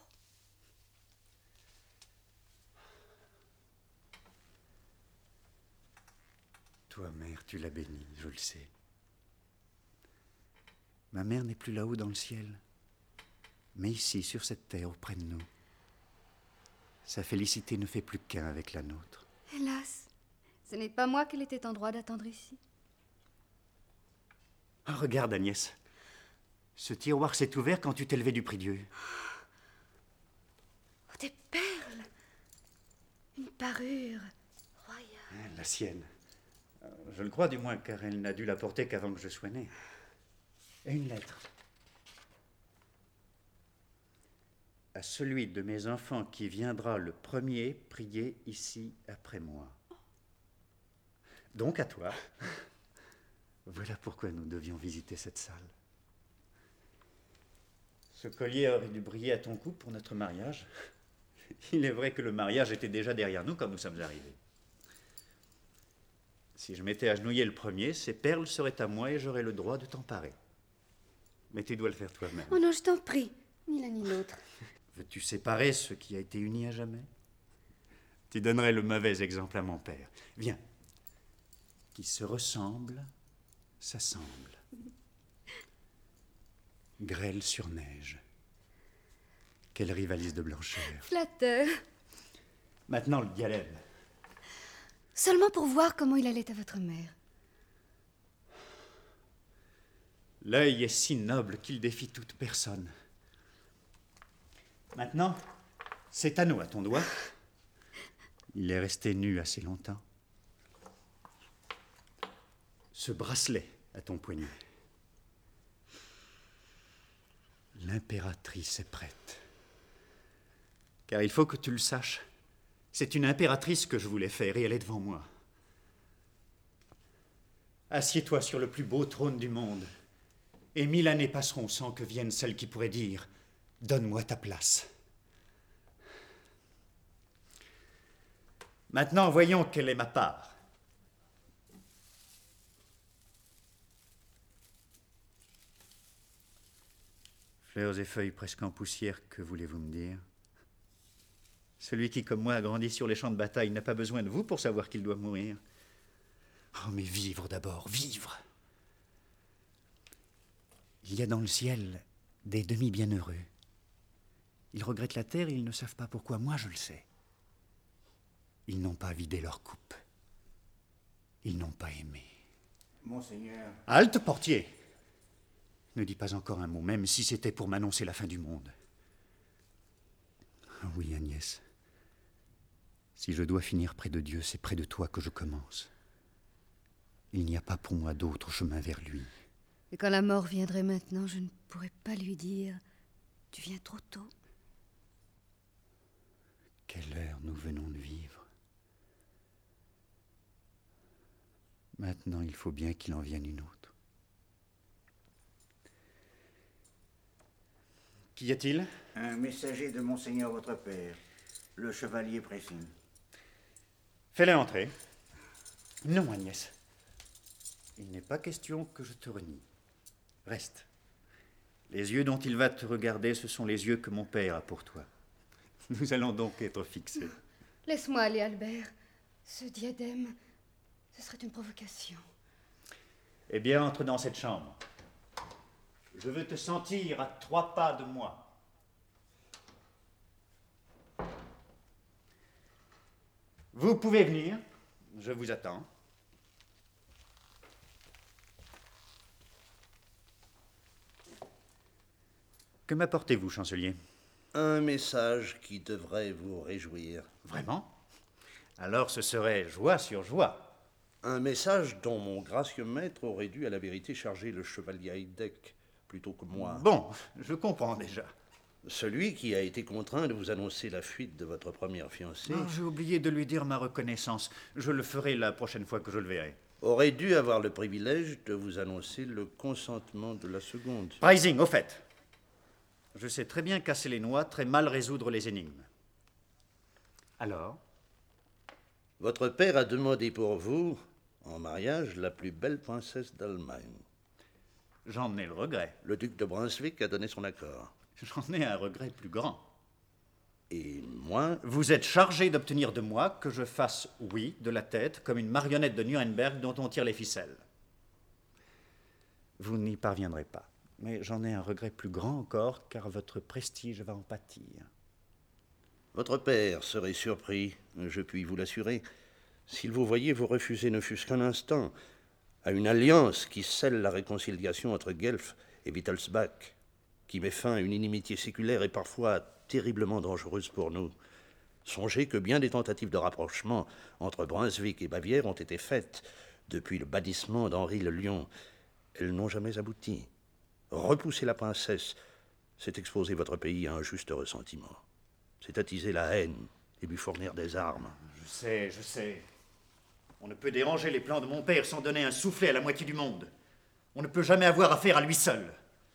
Toi, mère, tu l'as bénie, je le sais. Ma mère n'est plus là-haut dans le ciel, mais ici, sur cette terre, auprès de nous. Sa félicité ne fait plus qu'un avec la nôtre. Hélas, ce n'est pas moi qu'elle était en droit d'attendre ici. Ah, regarde, Agnès. Ce tiroir s'est ouvert quand tu t'es levé du prie-dieu. Oh, des perles. Une parure royale. La sienne. Je le crois du moins, car elle n'a dû la porter qu'avant que je sois né. Et une lettre. À celui de mes enfants qui viendra le premier prier ici après moi. Donc à toi. Voilà pourquoi nous devions visiter cette salle. Ce collier aurait dû briller à ton cou pour notre mariage. Il est vrai que le mariage était déjà derrière nous quand nous sommes arrivés. Si je m'étais agenouillé le premier, ces perles seraient à moi et j'aurais le droit de t'emparer. Mais tu dois le faire toi-même. Oh non, je t'en prie. Ni l'un ni l'autre. Veux-tu séparer ce qui a été uni à jamais? Tu donnerais le mauvais exemple à mon père. Viens. Qui se ressemble, s'assemble. Grêle sur neige. Quelle rivalise de blancheur. Flatteur. Maintenant le diadème. Seulement pour voir comment il allait à votre mère. L'œil est si noble qu'il défie toute personne. Maintenant, cet anneau à ton doigt. Il est resté nu assez longtemps. Ce bracelet à ton poignet. L'impératrice est prête. Car il faut que tu le saches. C'est une impératrice que je voulais faire et elle est devant moi. Assieds-toi sur le plus beau trône du monde. Et 1000 années passeront sans que vienne celle qui pourrait dire « Donne-moi ta place ». Maintenant, voyons quelle est ma part. Fleurs et feuilles presque en poussière, que voulez-vous me dire? Celui qui, comme moi, a grandi sur les champs de bataille n'a pas besoin de vous pour savoir qu'il doit mourir. Oh, mais vivre d'abord, vivre! Il y a dans le ciel des demi-bienheureux. Ils regrettent la terre et ils ne savent pas pourquoi. Moi, je le sais. Ils n'ont pas vidé leur coupe. Ils n'ont pas aimé. Monseigneur. Halte, portier! Ne dis pas encore un mot, même si c'était pour m'annoncer la fin du monde. Oh oui, Agnès. Si je dois finir près de Dieu, c'est près de toi que je commence. Il n'y a pas pour moi d'autre chemin vers lui. Et quand la mort viendrait maintenant, je ne pourrais pas lui dire « Tu viens trop tôt ». Quelle heure nous venons de vivre. Maintenant, il faut bien qu'il en vienne une autre. Qu'y a-t-il? Un messager de Monseigneur votre père, le chevalier Pressing. Fais-le entrer. Non, Agnès. Il n'est pas question que je te renie. Reste. Les yeux dont il va te regarder, ce sont les yeux que mon père a pour toi. Nous allons donc être fixés. Laisse-moi aller, Albert. Ce diadème, ce serait une provocation. Eh bien, entre dans cette chambre. Je veux te sentir à 3 pas de moi. Vous pouvez venir. Je vous attends. Que m'apportez-vous, chancelier? Un message qui devrait vous réjouir. Vraiment? Alors ce serait joie sur joie. Un message dont mon gracieux maître aurait dû à la vérité charger le chevalier Heidek plutôt que moi. Bon, je comprends déjà. Celui qui a été contraint de vous annoncer la fuite de votre première fiancée... Oh, j'ai oublié de lui dire ma reconnaissance. Je le ferai la prochaine fois que je le verrai. Aurait dû avoir le privilège de vous annoncer le consentement de la seconde. Rising, au fait. Je sais très bien casser les noix, très mal résoudre les énigmes. Alors? Votre père a demandé pour vous, en mariage, la plus belle princesse d'Allemagne. J'en ai le regret. Le duc de Brunswick a donné son accord. J'en ai un regret plus grand. Et moi? Vous êtes chargé d'obtenir de moi que je fasse oui de la tête comme une marionnette de Nuremberg dont on tire les ficelles. Vous n'y parviendrez pas. Mais j'en ai un regret plus grand encore, car votre prestige va en pâtir. Votre père serait surpris, je puis vous l'assurer, s'il vous voyait vous refuser ne fût-ce qu'un instant à une alliance qui scelle la réconciliation entre Guelph et Wittelsbach, qui met fin à une inimitié séculaire et parfois terriblement dangereuse pour nous. Songez que bien des tentatives de rapprochement entre Brunswick et Bavière ont été faites depuis le bannissement d'Henri le Lion. Elles n'ont jamais abouti. Repousser la princesse, c'est exposer votre pays à un juste ressentiment. C'est attiser la haine et lui fournir des armes. Je sais. On ne peut déranger les plans de mon père sans donner un soufflet à la moitié du monde. On ne peut jamais avoir affaire à lui seul.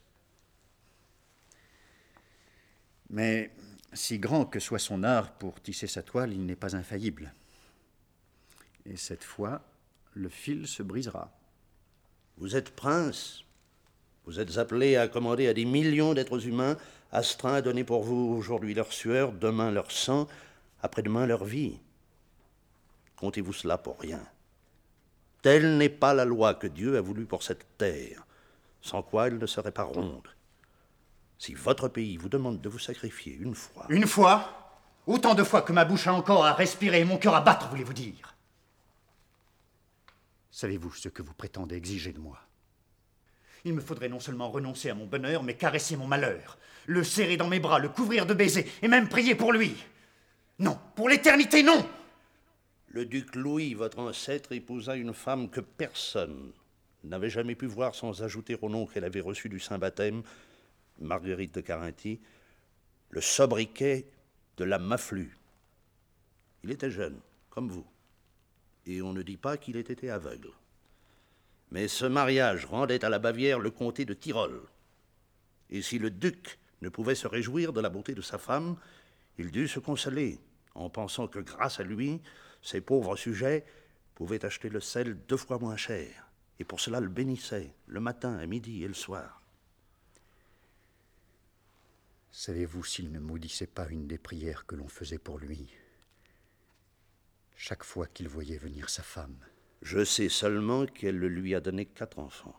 Mais si grand que soit son art pour tisser sa toile, il n'est pas infaillible. Et cette fois, le fil se brisera. Vous êtes prince. Vous êtes appelé à commander à des millions d'êtres humains, astreints à donner pour vous aujourd'hui leur sueur, demain leur sang, après-demain leur vie. Comptez-vous cela pour rien. Telle n'est pas la loi que Dieu a voulu pour cette terre, sans quoi elle ne serait pas ronde. Si votre pays vous demande de vous sacrifier une fois... Une fois? Autant de fois que ma bouche a encore à respirer et mon cœur à battre, voulez-vous dire? Savez-vous ce que vous prétendez exiger de moi? Il me faudrait non seulement renoncer à mon bonheur, mais caresser mon malheur, le serrer dans mes bras, le couvrir de baisers, et même prier pour lui. Non, pour l'éternité, non! Le duc Louis, votre ancêtre, épousa une femme que personne n'avait jamais pu voir sans ajouter au nom qu'elle avait reçu du saint baptême, Marguerite de Carinthie, le sobriquet de la Maflue. Il était jeune, comme vous, et on ne dit pas qu'il ait été aveugle. Mais ce mariage rendait à la Bavière le comté de Tyrol. Et si le duc ne pouvait se réjouir de la beauté de sa femme, il dut se consoler en pensant que grâce à lui, ses pauvres sujets pouvaient acheter le sel 2 fois moins cher. Et pour cela le bénissaient, le matin, à midi et le soir. Savez-vous s'il ne maudissait pas une des prières que l'on faisait pour lui, chaque fois qu'il voyait venir sa femme? Je sais seulement qu'elle lui a donné 4 enfants.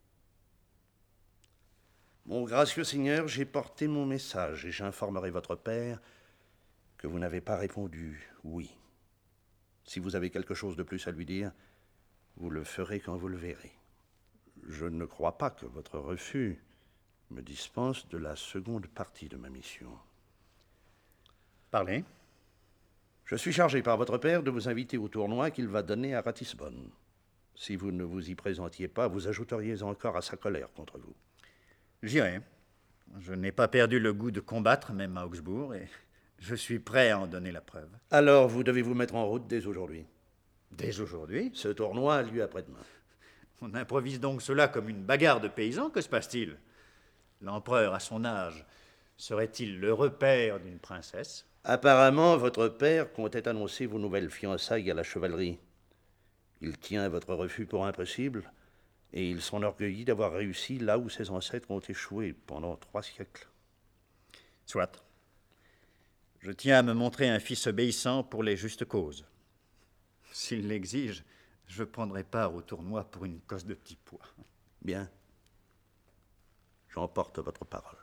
Mon gracieux Seigneur, j'ai porté mon message et j'informerai votre père que vous n'avez pas répondu oui. Si vous avez quelque chose de plus à lui dire, vous le ferez quand vous le verrez. Je ne crois pas que votre refus me dispense de la seconde partie de ma mission. Parlez. Je suis chargé par votre père de vous inviter au tournoi qu'il va donner à Ratisbonne. Si vous ne vous y présentiez pas, vous ajouteriez encore à sa colère contre vous. J'irai. Je n'ai pas perdu le goût de combattre, même à Augsbourg, et je suis prêt à en donner la preuve. Alors, vous devez vous mettre en route dès aujourd'hui. Dès aujourd'hui? Ce tournoi a lieu après-demain. On improvise donc cela comme une bagarre de paysans, que se passe-t-il? L'empereur, à son âge, serait-il l'heureux père d'une princesse? Apparemment, votre père comptait annoncer vos nouvelles fiançailles à la chevalerie. Il tient votre refus pour impossible, et il s'enorgueillit d'avoir réussi là où ses ancêtres ont échoué pendant 3 siècles. Soit. Je tiens à me montrer un fils obéissant pour les justes causes. S'il l'exige, je prendrai part au tournoi pour une cause de petit poids. Bien. J'emporte votre parole.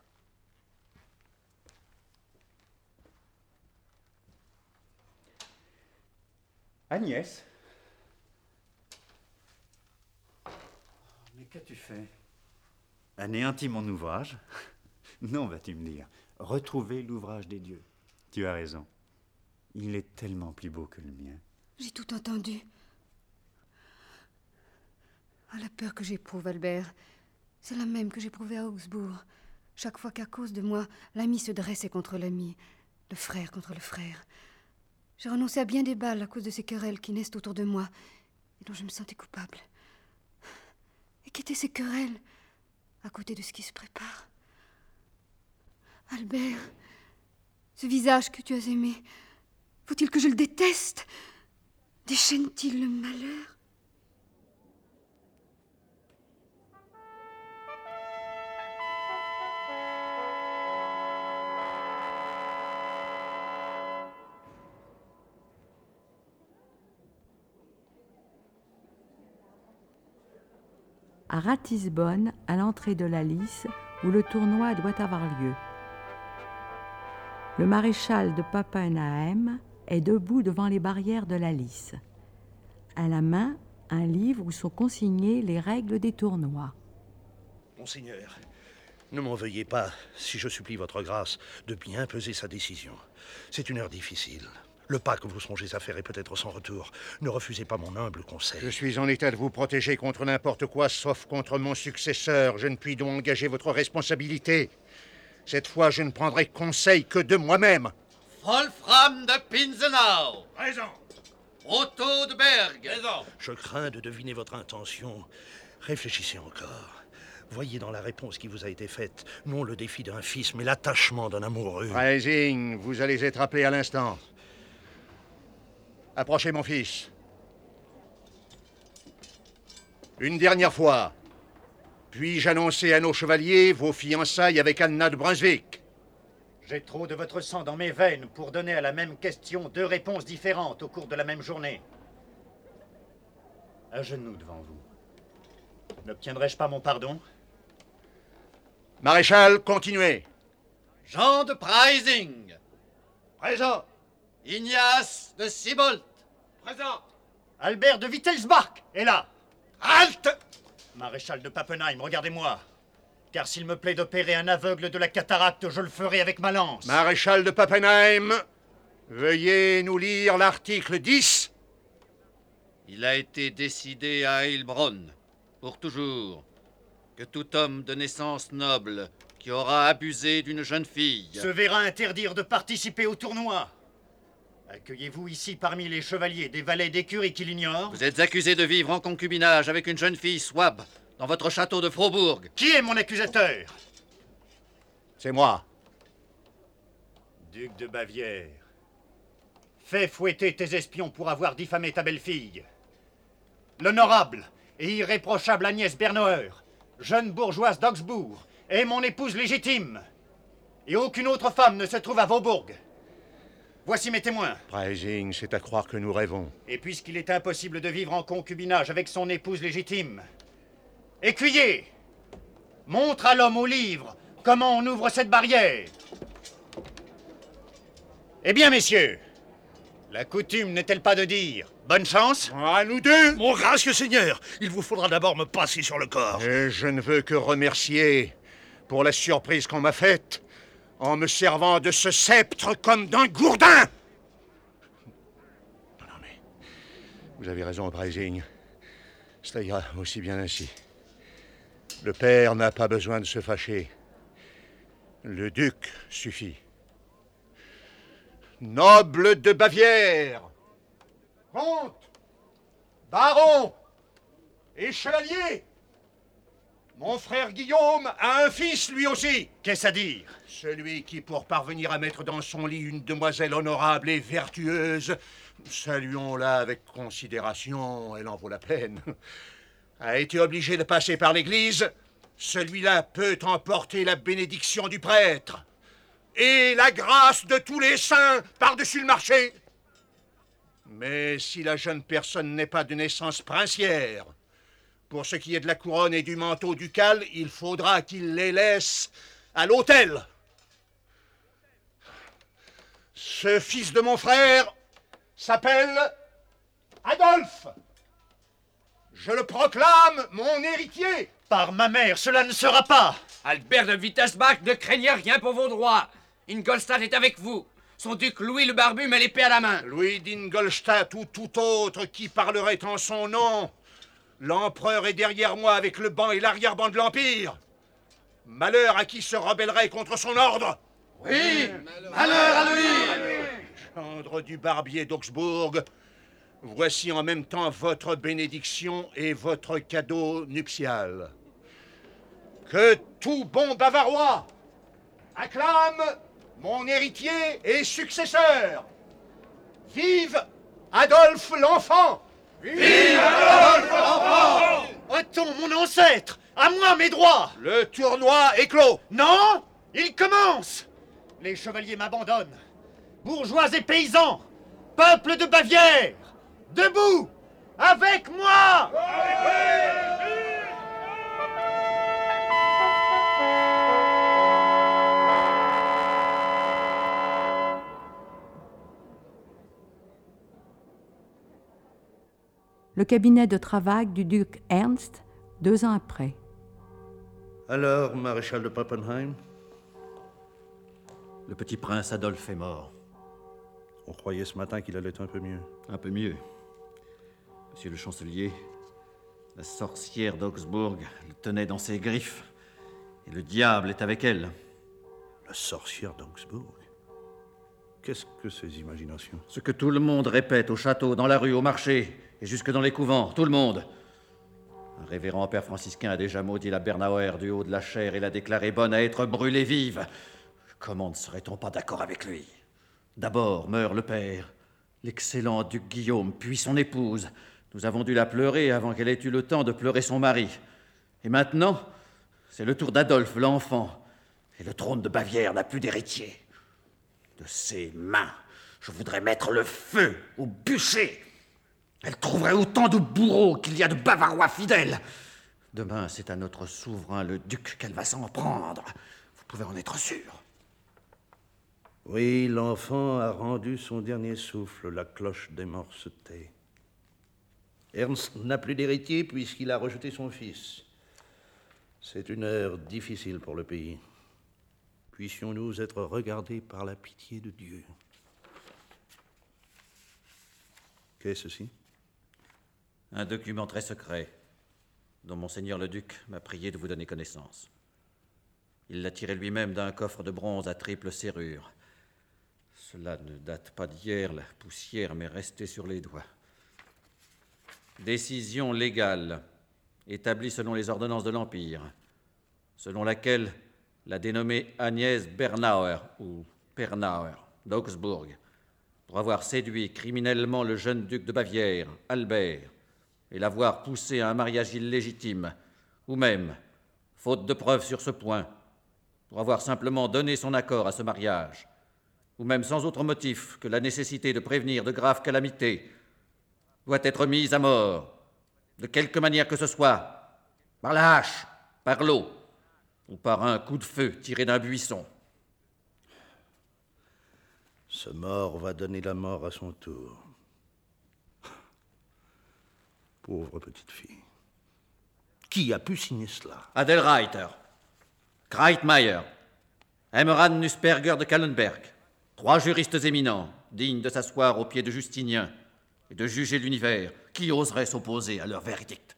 Agnès? Mais qu'as-tu fait? Anéanti mon ouvrage? Non, vas-tu me dire. Retrouver l'ouvrage des dieux. Tu as raison. Il est tellement plus beau que le mien. J'ai tout entendu. Ah, la peur que j'éprouve, Albert, c'est la même que j'éprouvais à Augsbourg. Chaque fois qu'à cause de moi, l'ami se dressait contre l'ami, le frère contre le frère. J'ai renoncé à bien des balles à cause de ces querelles qui naissent autour de moi et dont je me sentais coupable. Et qu'étaient ces querelles à côté de ce qui se prépare? Albert, ce visage que tu as aimé, faut-il que je le déteste? Déchaîne-t-il le malheur? À Ratisbonne, à l'entrée de la lice, où le tournoi doit avoir lieu. Le maréchal de Pappenheim est debout devant les barrières de la lice. À la main, un livre où sont consignées les règles des tournois. Monseigneur, ne m'en veuillez pas si je supplie votre grâce de bien peser sa décision. C'est une heure difficile. Le pas que vous songez à faire est peut-être sans retour. Ne refusez pas mon humble conseil. Je suis en état de vous protéger contre n'importe quoi, sauf contre mon successeur. Je ne puis donc engager votre responsabilité. Cette fois, je ne prendrai conseil que de moi-même. Wolfram de Pinzenau. Présent. Otto de Berg. Présent. Je crains de deviner votre intention. Réfléchissez encore. Voyez dans la réponse qui vous a été faite, non le défi d'un fils, mais l'attachement d'un amoureux. Rising, vous allez être appelé à l'instant. Approchez, mon fils. Une dernière fois, puis-je annoncer à nos chevaliers vos fiançailles avec Anna de Brunswick? J'ai trop de votre sang dans mes veines pour donner à la même question 2 réponses différentes au cours de la même journée. À genoux devant vous. N'obtiendrai-je pas mon pardon? Maréchal, continuez. Jean de Preising. Présent. Ignace de Sibolt. Présent. Albert de Wittelsbach est là. Halte! Maréchal de Pappenheim, regardez-moi. Car s'il me plaît d'opérer un aveugle de la cataracte, je le ferai avec ma lance. Maréchal de Pappenheim, veuillez nous lire l'article 10. Il a été décidé à Heilbronn, pour toujours, que tout homme de naissance noble qui aura abusé d'une jeune fille se verra interdire de participer au tournoi. Accueillez-vous ici parmi les chevaliers des valets d'écurie qui l'ignorent? Vous êtes accusé de vivre en concubinage avec une jeune fille Swab dans votre château de Frobourg. Qui est mon accusateur? C'est moi. Duc de Bavière. Fais fouetter tes espions pour avoir diffamé ta belle-fille. L'honorable et irréprochable Agnès Bernauer, jeune bourgeoise d'Augsbourg, est mon épouse légitime. Et aucune autre femme ne se trouve à Vaubourg. Voici mes témoins. Rising, c'est à croire que nous rêvons. Et puisqu'il est impossible de vivre en concubinage avec son épouse légitime, écuyer, montre à l'homme au livre comment on ouvre cette barrière. Eh bien, messieurs, la coutume n'est-elle pas de dire bonne chance? À nous deux. Mon gracieux seigneur, il vous faudra d'abord me passer sur le corps. Et je ne veux que remercier pour la surprise qu'on m'a faite en me servant de ce sceptre comme d'un gourdin. Non, mais vous avez raison, Rising. Cela ira aussi bien ainsi. Le père n'a pas besoin de se fâcher. Le duc suffit. Noble de Bavière, comte, baron et chevalier, mon frère Guillaume a un fils, lui aussi. Qu'est-ce à dire? Celui qui, pour parvenir à mettre dans son lit une demoiselle honorable et vertueuse, saluons-la avec considération, elle en vaut la peine, a été obligé de passer par l'église, celui-là peut emporter la bénédiction du prêtre et la grâce de tous les saints par-dessus le marché. Mais si la jeune personne n'est pas de naissance princière, pour ce qui est de la couronne et du manteau ducal, il faudra qu'il les laisse à l'autel. Ce fils de mon frère s'appelle Adolphe. Je le proclame mon héritier. Par ma mère, cela ne sera pas. Albert de Wittelsbach, ne craignez rien pour vos droits. Ingolstadt est avec vous. Son duc Louis le Barbu met l'épée à la main. Louis d'Ingolstadt ou tout autre qui parlerait en son nom. L'empereur est derrière moi avec le banc et l'arrière-ban de l'Empire. Malheur à qui se rebellerait contre son ordre. Oui, malheur à lui. Gendre du barbier d'Augsbourg, voici en même temps votre bénédiction et votre cadeau nuptial. Que tout bon Bavarois acclame mon héritier et successeur. Vive Adolphe l'enfant! Vive Adolphe l'enfant! Othon, mon ancêtre! À moi mes droits! Le tournoi est clos! Non! Il commence! Les chevaliers m'abandonnent. Bourgeois et paysans! Peuple de Bavière! Debout! Avec moi! Le le cabinet de travail du duc Ernst, 2 ans après. Alors, maréchal de Pappenheim? Le petit prince Adolphe est mort. On croyait ce matin qu'il allait un peu mieux. Un peu mieux. Monsieur le chancelier, la sorcière d'Augsbourg le tenait dans ses griffes, et le diable est avec elle. La sorcière d'Augsbourg? Qu'est-ce que ces imaginations? Ce que tout le monde répète au château, dans la rue, au marché, et jusque dans les couvents, tout le monde. Un révérend père franciscain a déjà maudit la Bernauer du haut de la chair et l'a déclarée bonne à être brûlée vive. Comment ne serait-on pas d'accord avec lui? D'abord meurt le père, l'excellent duc Guillaume, puis son épouse. Nous avons dû la pleurer avant qu'elle ait eu le temps de pleurer son mari. Et maintenant, c'est le tour d'Adolphe, l'enfant. Et le trône de Bavière n'a plus d'héritier. De ses mains, je voudrais mettre le feu au bûcher. Elle trouverait autant de bourreaux qu'il y a de Bavarois fidèles. Demain, c'est à notre souverain, le duc, qu'elle va s'en prendre. Vous pouvez en être sûr. Oui, l'enfant a rendu son dernier souffle, la cloche des morts se tait. Ernst n'a plus d'héritier puisqu'il a rejeté son fils. C'est une heure difficile pour le pays. Puissions-nous être regardés par la pitié de Dieu. Qu'est-ce ceci? Un document très secret, dont Monseigneur le Duc m'a prié de vous donner connaissance. Il l'a tiré lui-même d'un coffre de bronze à triple serrure. Cela ne date pas d'hier, la poussière m'est restée sur les doigts. Décision légale, établie selon les ordonnances de l'Empire, selon laquelle la dénommée Agnès Bernauer, ou Pernauer, d'Augsbourg, pour avoir séduit criminellement le jeune duc de Bavière, Albert, et l'avoir poussé à un mariage illégitime, ou même, faute de preuves sur ce point, pour avoir simplement donné son accord à ce mariage, ou même sans autre motif que la nécessité de prévenir de graves calamités, doit être mise à mort, de quelque manière que ce soit, par la hache, par l'eau, ou par un coup de feu tiré d'un buisson. Ce mort va donner la mort à son tour. Pauvre petite fille. Qui a pu signer cela? Adelreiter, Kreitmeier, Emmeran Nussberger de Kallenberg, 3 juristes éminents, dignes de s'asseoir aux pieds de Justinien et de juger l'univers. Qui oserait s'opposer à leur verdict?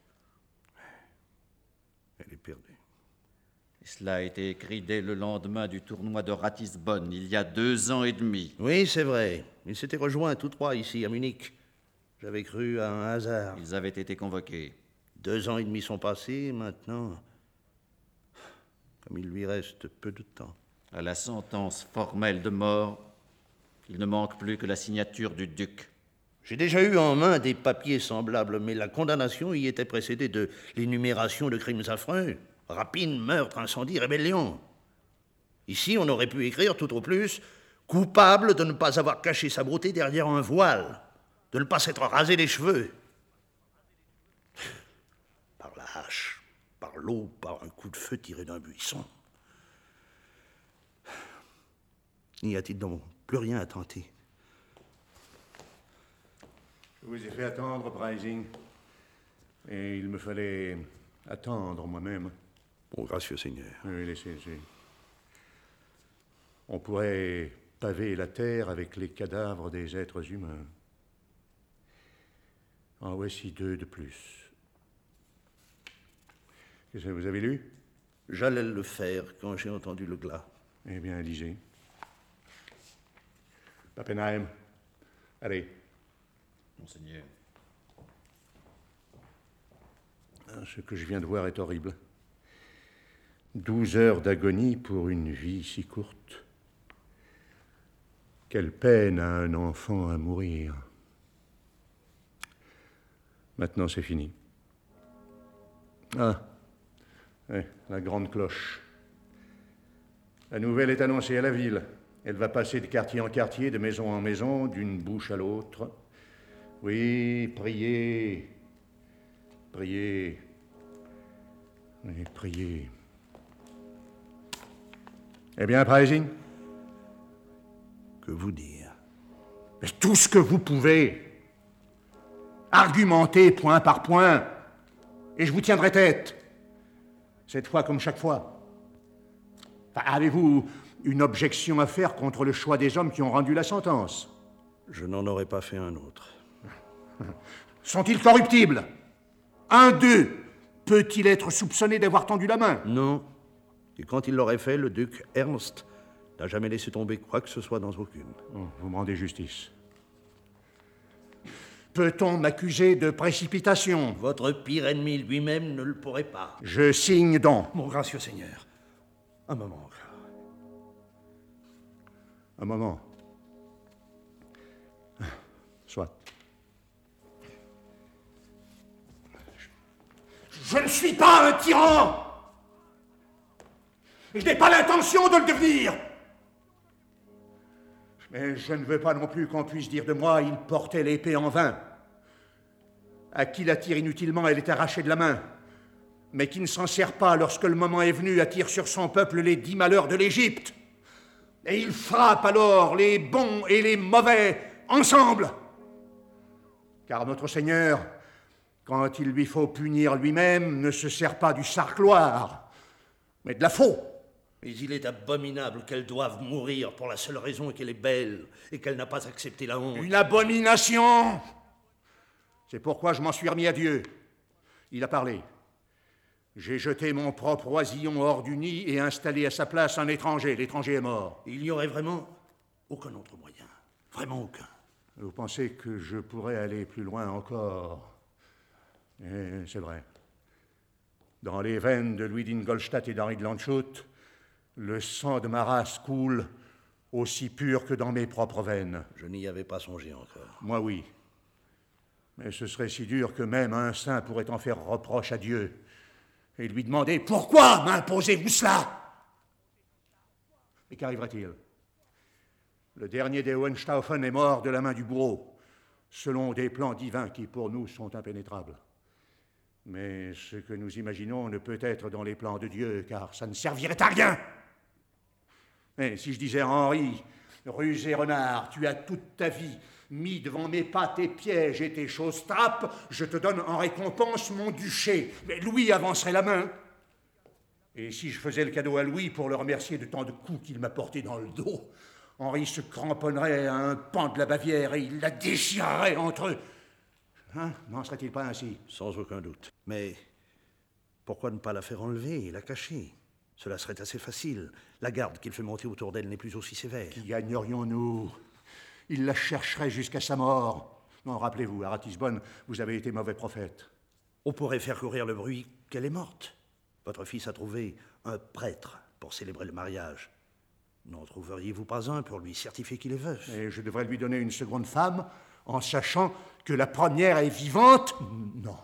Elle est perdue. Et cela a été écrit dès le lendemain du tournoi de Ratisbonne, il y a 2 ans et demi. Oui, c'est vrai. Ils s'étaient rejoints tous 3 ici, à Munich. J'avais cru à un hasard. Ils avaient été convoqués. 2 ans et demi sont passés, maintenant... Comme il lui reste peu de temps. À la sentence formelle de mort, il ne manque plus que la signature du duc. J'ai déjà eu en main des papiers semblables, mais la condamnation y était précédée de l'énumération de crimes affreux. Rapine, meurtre, incendie, rébellion. Ici, on aurait pu écrire tout au plus « coupable de ne pas avoir caché sa beauté derrière un voile, de ne pas s'être rasé les cheveux. » Par la hache, par l'eau, par un coup de feu tiré d'un buisson. N'y a-t-il donc plus rien à tenter? Je vous ai fait attendre, Preising. Et il me fallait attendre moi-même. Bon, gracieux Seigneur. Oui, laissez. On pourrait paver la terre avec les cadavres des êtres humains. En voici 2 de plus. Qu'est-ce que vous avez lu? J'allais le faire quand j'ai entendu le glas. Eh bien, lisez. Pappenheim, allez. Monseigneur. Ce que je viens de voir est horrible. 12 heures d'agonie pour une vie si courte. Quelle peine a un enfant à mourir. Maintenant, c'est fini. Ah, ouais, la grande cloche. La nouvelle est annoncée à la ville. Elle va passer de quartier en quartier, de maison en maison, d'une bouche à l'autre. Oui, priez. Priez. Oui, priez. Eh bien, Preising? Que vous dire? Mais tout ce que vous pouvez. Argumentez point par point, et je vous tiendrai tête. Cette fois comme chaque fois. Enfin, avez-vous une objection à faire contre le choix des hommes qui ont rendu la sentence? Je n'en aurais pas fait un autre. Sont-ils corruptibles? Un d'eux peut-il être soupçonné d'avoir tendu la main? Non. Et quand il l'aurait fait, le duc Ernst n'a jamais laissé tomber quoi que ce soit dans aucune. Oh, vous me rendez justice. Peut-on m'accuser de précipitation? Votre pire ennemi lui-même ne le pourrait pas. Je signe donc. Mon gracieux seigneur, un moment encore. Un moment. Soit. Je ne suis pas un tyran! Je n'ai pas l'intention de le devenir! Mais je ne veux pas non plus qu'on puisse dire de moi il portait l'épée en vain. À qui la tire inutilement, elle est arrachée de la main, mais qui ne s'en sert pas lorsque le moment est venu à tirer sur son peuple les 10 malheurs de l'Égypte. Et il frappe alors les bons et les mauvais ensemble. Car notre Seigneur, quand il lui faut punir lui-même, ne se sert pas du sarcloir, mais de la faux. Mais il est abominable qu'elle doive mourir pour la seule raison qu'elle est belle et qu'elle n'a pas accepté la honte. Une abomination! C'est pourquoi je m'en suis remis à Dieu. Il a parlé. J'ai jeté mon propre oisillon hors du nid et installé à sa place un étranger. L'étranger est mort. Il n'y aurait vraiment aucun autre moyen. Vraiment aucun. Vous pensez que je pourrais aller plus loin encore? Et c'est vrai. Dans les veines de Louis d'Ingolstadt et d'Henri de Landshut, le sang de ma race coule aussi pur que dans mes propres veines. Je n'y avais pas songé encore. Moi, oui. Mais ce serait si dur que même un saint pourrait en faire reproche à Dieu et lui demander « Pourquoi m'imposez-vous cela ?» Mais qu'arriverait-il? Le dernier des Hohenstaufen est mort de la main du bourreau, selon des plans divins qui, pour nous, sont impénétrables. Mais ce que nous imaginons ne peut être dans les plans de Dieu, car ça ne servirait à rien. Mais si je disais à Henri, rusé renard, tu as toute ta vie mis devant mes pas tes pièges et tes choses-trappes, je te donne en récompense mon duché. Mais Louis avancerait la main. Et si je faisais le cadeau à Louis pour le remercier de tant de coups qu'il m'a portés dans le dos, Henri se cramponnerait à un pan de la Bavière et il la déchirerait entre eux. Hein? N'en serait-il pas ainsi? Sans aucun doute. Mais pourquoi ne pas la faire enlever et la cacher? Cela serait assez facile. La garde qu'il fait monter autour d'elle n'est plus aussi sévère. Qui gagnerions-nous? Il la chercherait jusqu'à sa mort. Non, rappelez-vous, à Ratisbonne, vous avez été mauvais prophète. On pourrait faire courir le bruit qu'elle est morte. Votre fils a trouvé un prêtre pour célébrer le mariage. N'en trouveriez-vous pas un pour lui certifier qu'il est veuf? Et je devrais lui donner une seconde femme en sachant que la première est vivante? Non.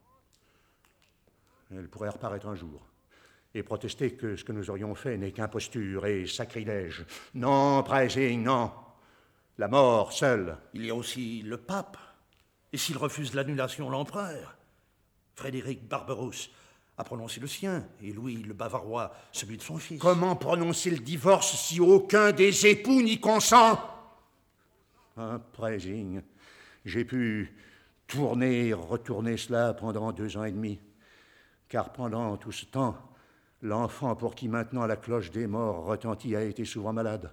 Elle pourrait reparaître un jour et protester que ce que nous aurions fait n'est qu'imposture et sacrilège. Non, Preysing, non. La mort seule. Il y a aussi le pape. Et s'il refuse l'annulation, l'empereur? Frédéric Barberousse a prononcé le sien, et Louis le Bavarois celui de son fils. Comment prononcer le divorce si aucun des époux n'y consent? Ah, Preysing, j'ai pu tourner et retourner cela pendant 2 ans et demi. Car pendant tout ce temps, l'enfant pour qui maintenant la cloche des morts retentit a été souvent malade.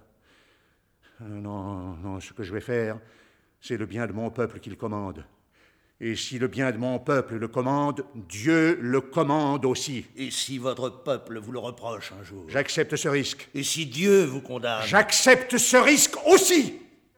Non, ce que je vais faire, c'est le bien de mon peuple qu'il commande. Et si le bien de mon peuple le commande, Dieu le commande aussi. Et si votre peuple vous le reproche un jour? J'accepte ce risque. Et si Dieu vous condamne? J'accepte ce risque aussi.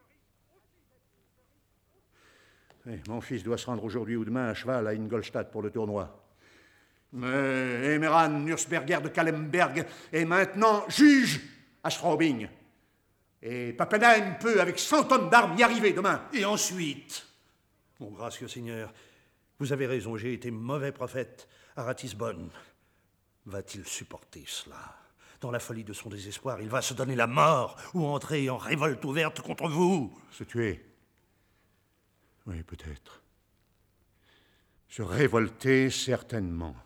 Mon fils doit se rendre aujourd'hui ou demain à cheval à Ingolstadt pour le tournoi. Mais Emeran Nursberger de Kallenberg est maintenant juge à Straubing. Et Pappenheim peut, avec 100 tonnes d'armes, y arriver demain. Et ensuite? Mon gracieux Seigneur, vous avez raison, j'ai été mauvais prophète à Ratisbonne. Va-t-il supporter cela? Dans la folie de son désespoir, il va se donner la mort ou entrer en révolte ouverte contre vous. Se tuer? Oui, peut-être. Se révolter, certainement.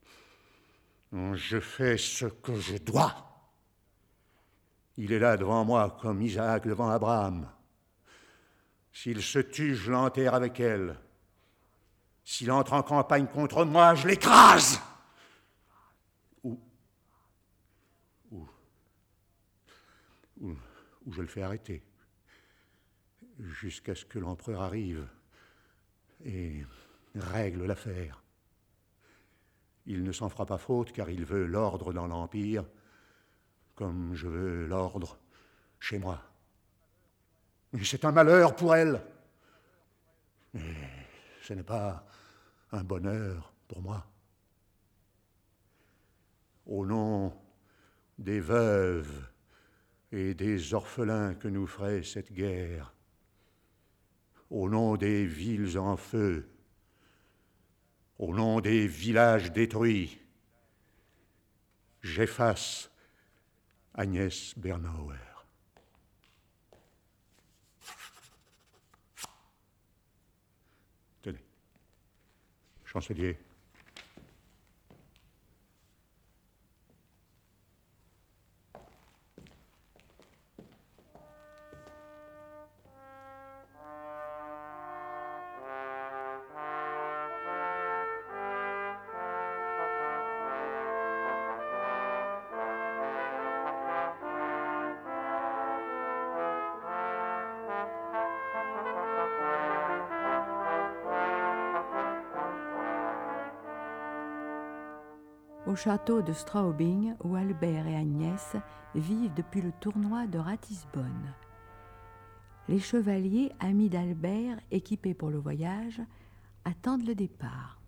Je fais ce que je dois. Il est là devant moi comme Isaac devant Abraham. S'il se tue, je l'enterre avec elle. S'il entre en campagne contre moi, je l'écrase. Ou je le fais arrêter. Jusqu'à ce que l'empereur arrive et règle l'affaire. Il ne s'en fera pas faute car il veut l'ordre dans l'Empire comme je veux l'ordre chez moi. Mais c'est un malheur pour elle. Mais ce n'est pas un bonheur pour moi. Au nom des veuves et des orphelins que nous ferait cette guerre, au nom des villes en feu, au nom des villages détruits, j'efface Agnès Bernauer. Tenez, chancelier. Au château de Straubing, où Albert et Agnès vivent depuis le tournoi de Ratisbonne. Les chevaliers, amis d'Albert, équipés pour le voyage, attendent le départ.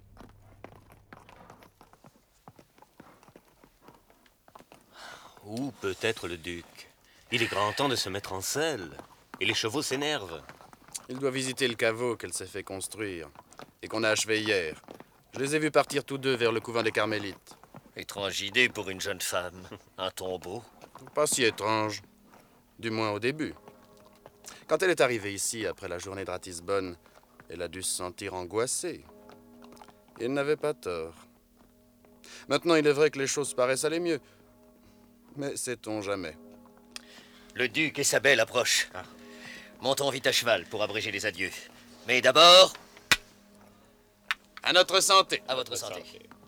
Où peut être le duc? Il est grand temps de se mettre en selle, et les chevaux s'énervent. Il doit visiter le caveau qu'elle s'est fait construire, et qu'on a achevé hier. Je les ai vus partir tous deux vers le couvent des Carmélites. Étrange idée pour une jeune femme. Un tombeau. Pas si étrange. Du moins au début. Quand elle est arrivée ici, après la journée de Ratisbonne, elle a dû se sentir angoissée. Et elle n'avait pas tort. Maintenant, il est vrai que les choses paraissent aller mieux. Mais sait-on jamais. Le duc et sa belle approchent. Montons vite à cheval pour abréger les adieux. Mais d'abord... À notre santé. À votre santé.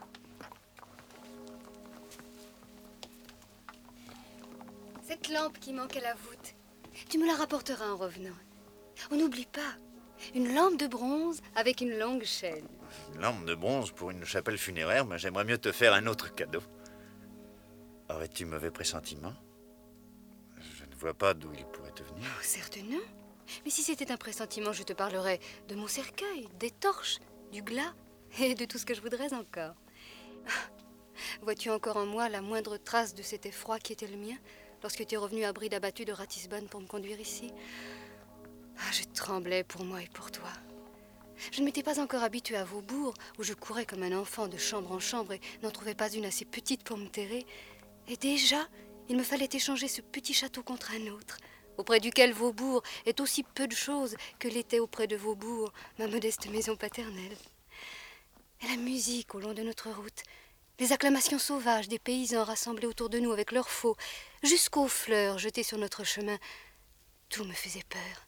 Cette lampe qui manque à la voûte, tu me la rapporteras en revenant. On n'oublie pas, une lampe de bronze avec une longue chaîne. Une lampe de bronze pour une chapelle funéraire, mais j'aimerais mieux te faire un autre cadeau. Aurais-tu mauvais pressentiment? Je ne vois pas d'où il pourrait te venir. Oh, certes non. Mais si c'était un pressentiment, je te parlerais de mon cercueil, des torches, du glas et de tout ce que je voudrais encore. Vois-tu encore en moi la moindre trace de cet effroi qui était le mien lorsque tu es revenu à bride abattue de Ratisbonne pour me conduire ici? Je tremblais pour moi et pour toi. Je ne m'étais pas encore habituée à Vaubourg, où je courais comme un enfant de chambre en chambre et n'en trouvais pas une assez petite pour me terrer. Et déjà, il me fallait échanger ce petit château contre un autre, auprès duquel Vaubourg est aussi peu de choses que l'était auprès de Vaubourg, ma modeste maison paternelle. Et la musique au long de notre route, les acclamations sauvages des paysans rassemblés autour de nous avec leurs faux, jusqu'aux fleurs jetées sur notre chemin, tout me faisait peur.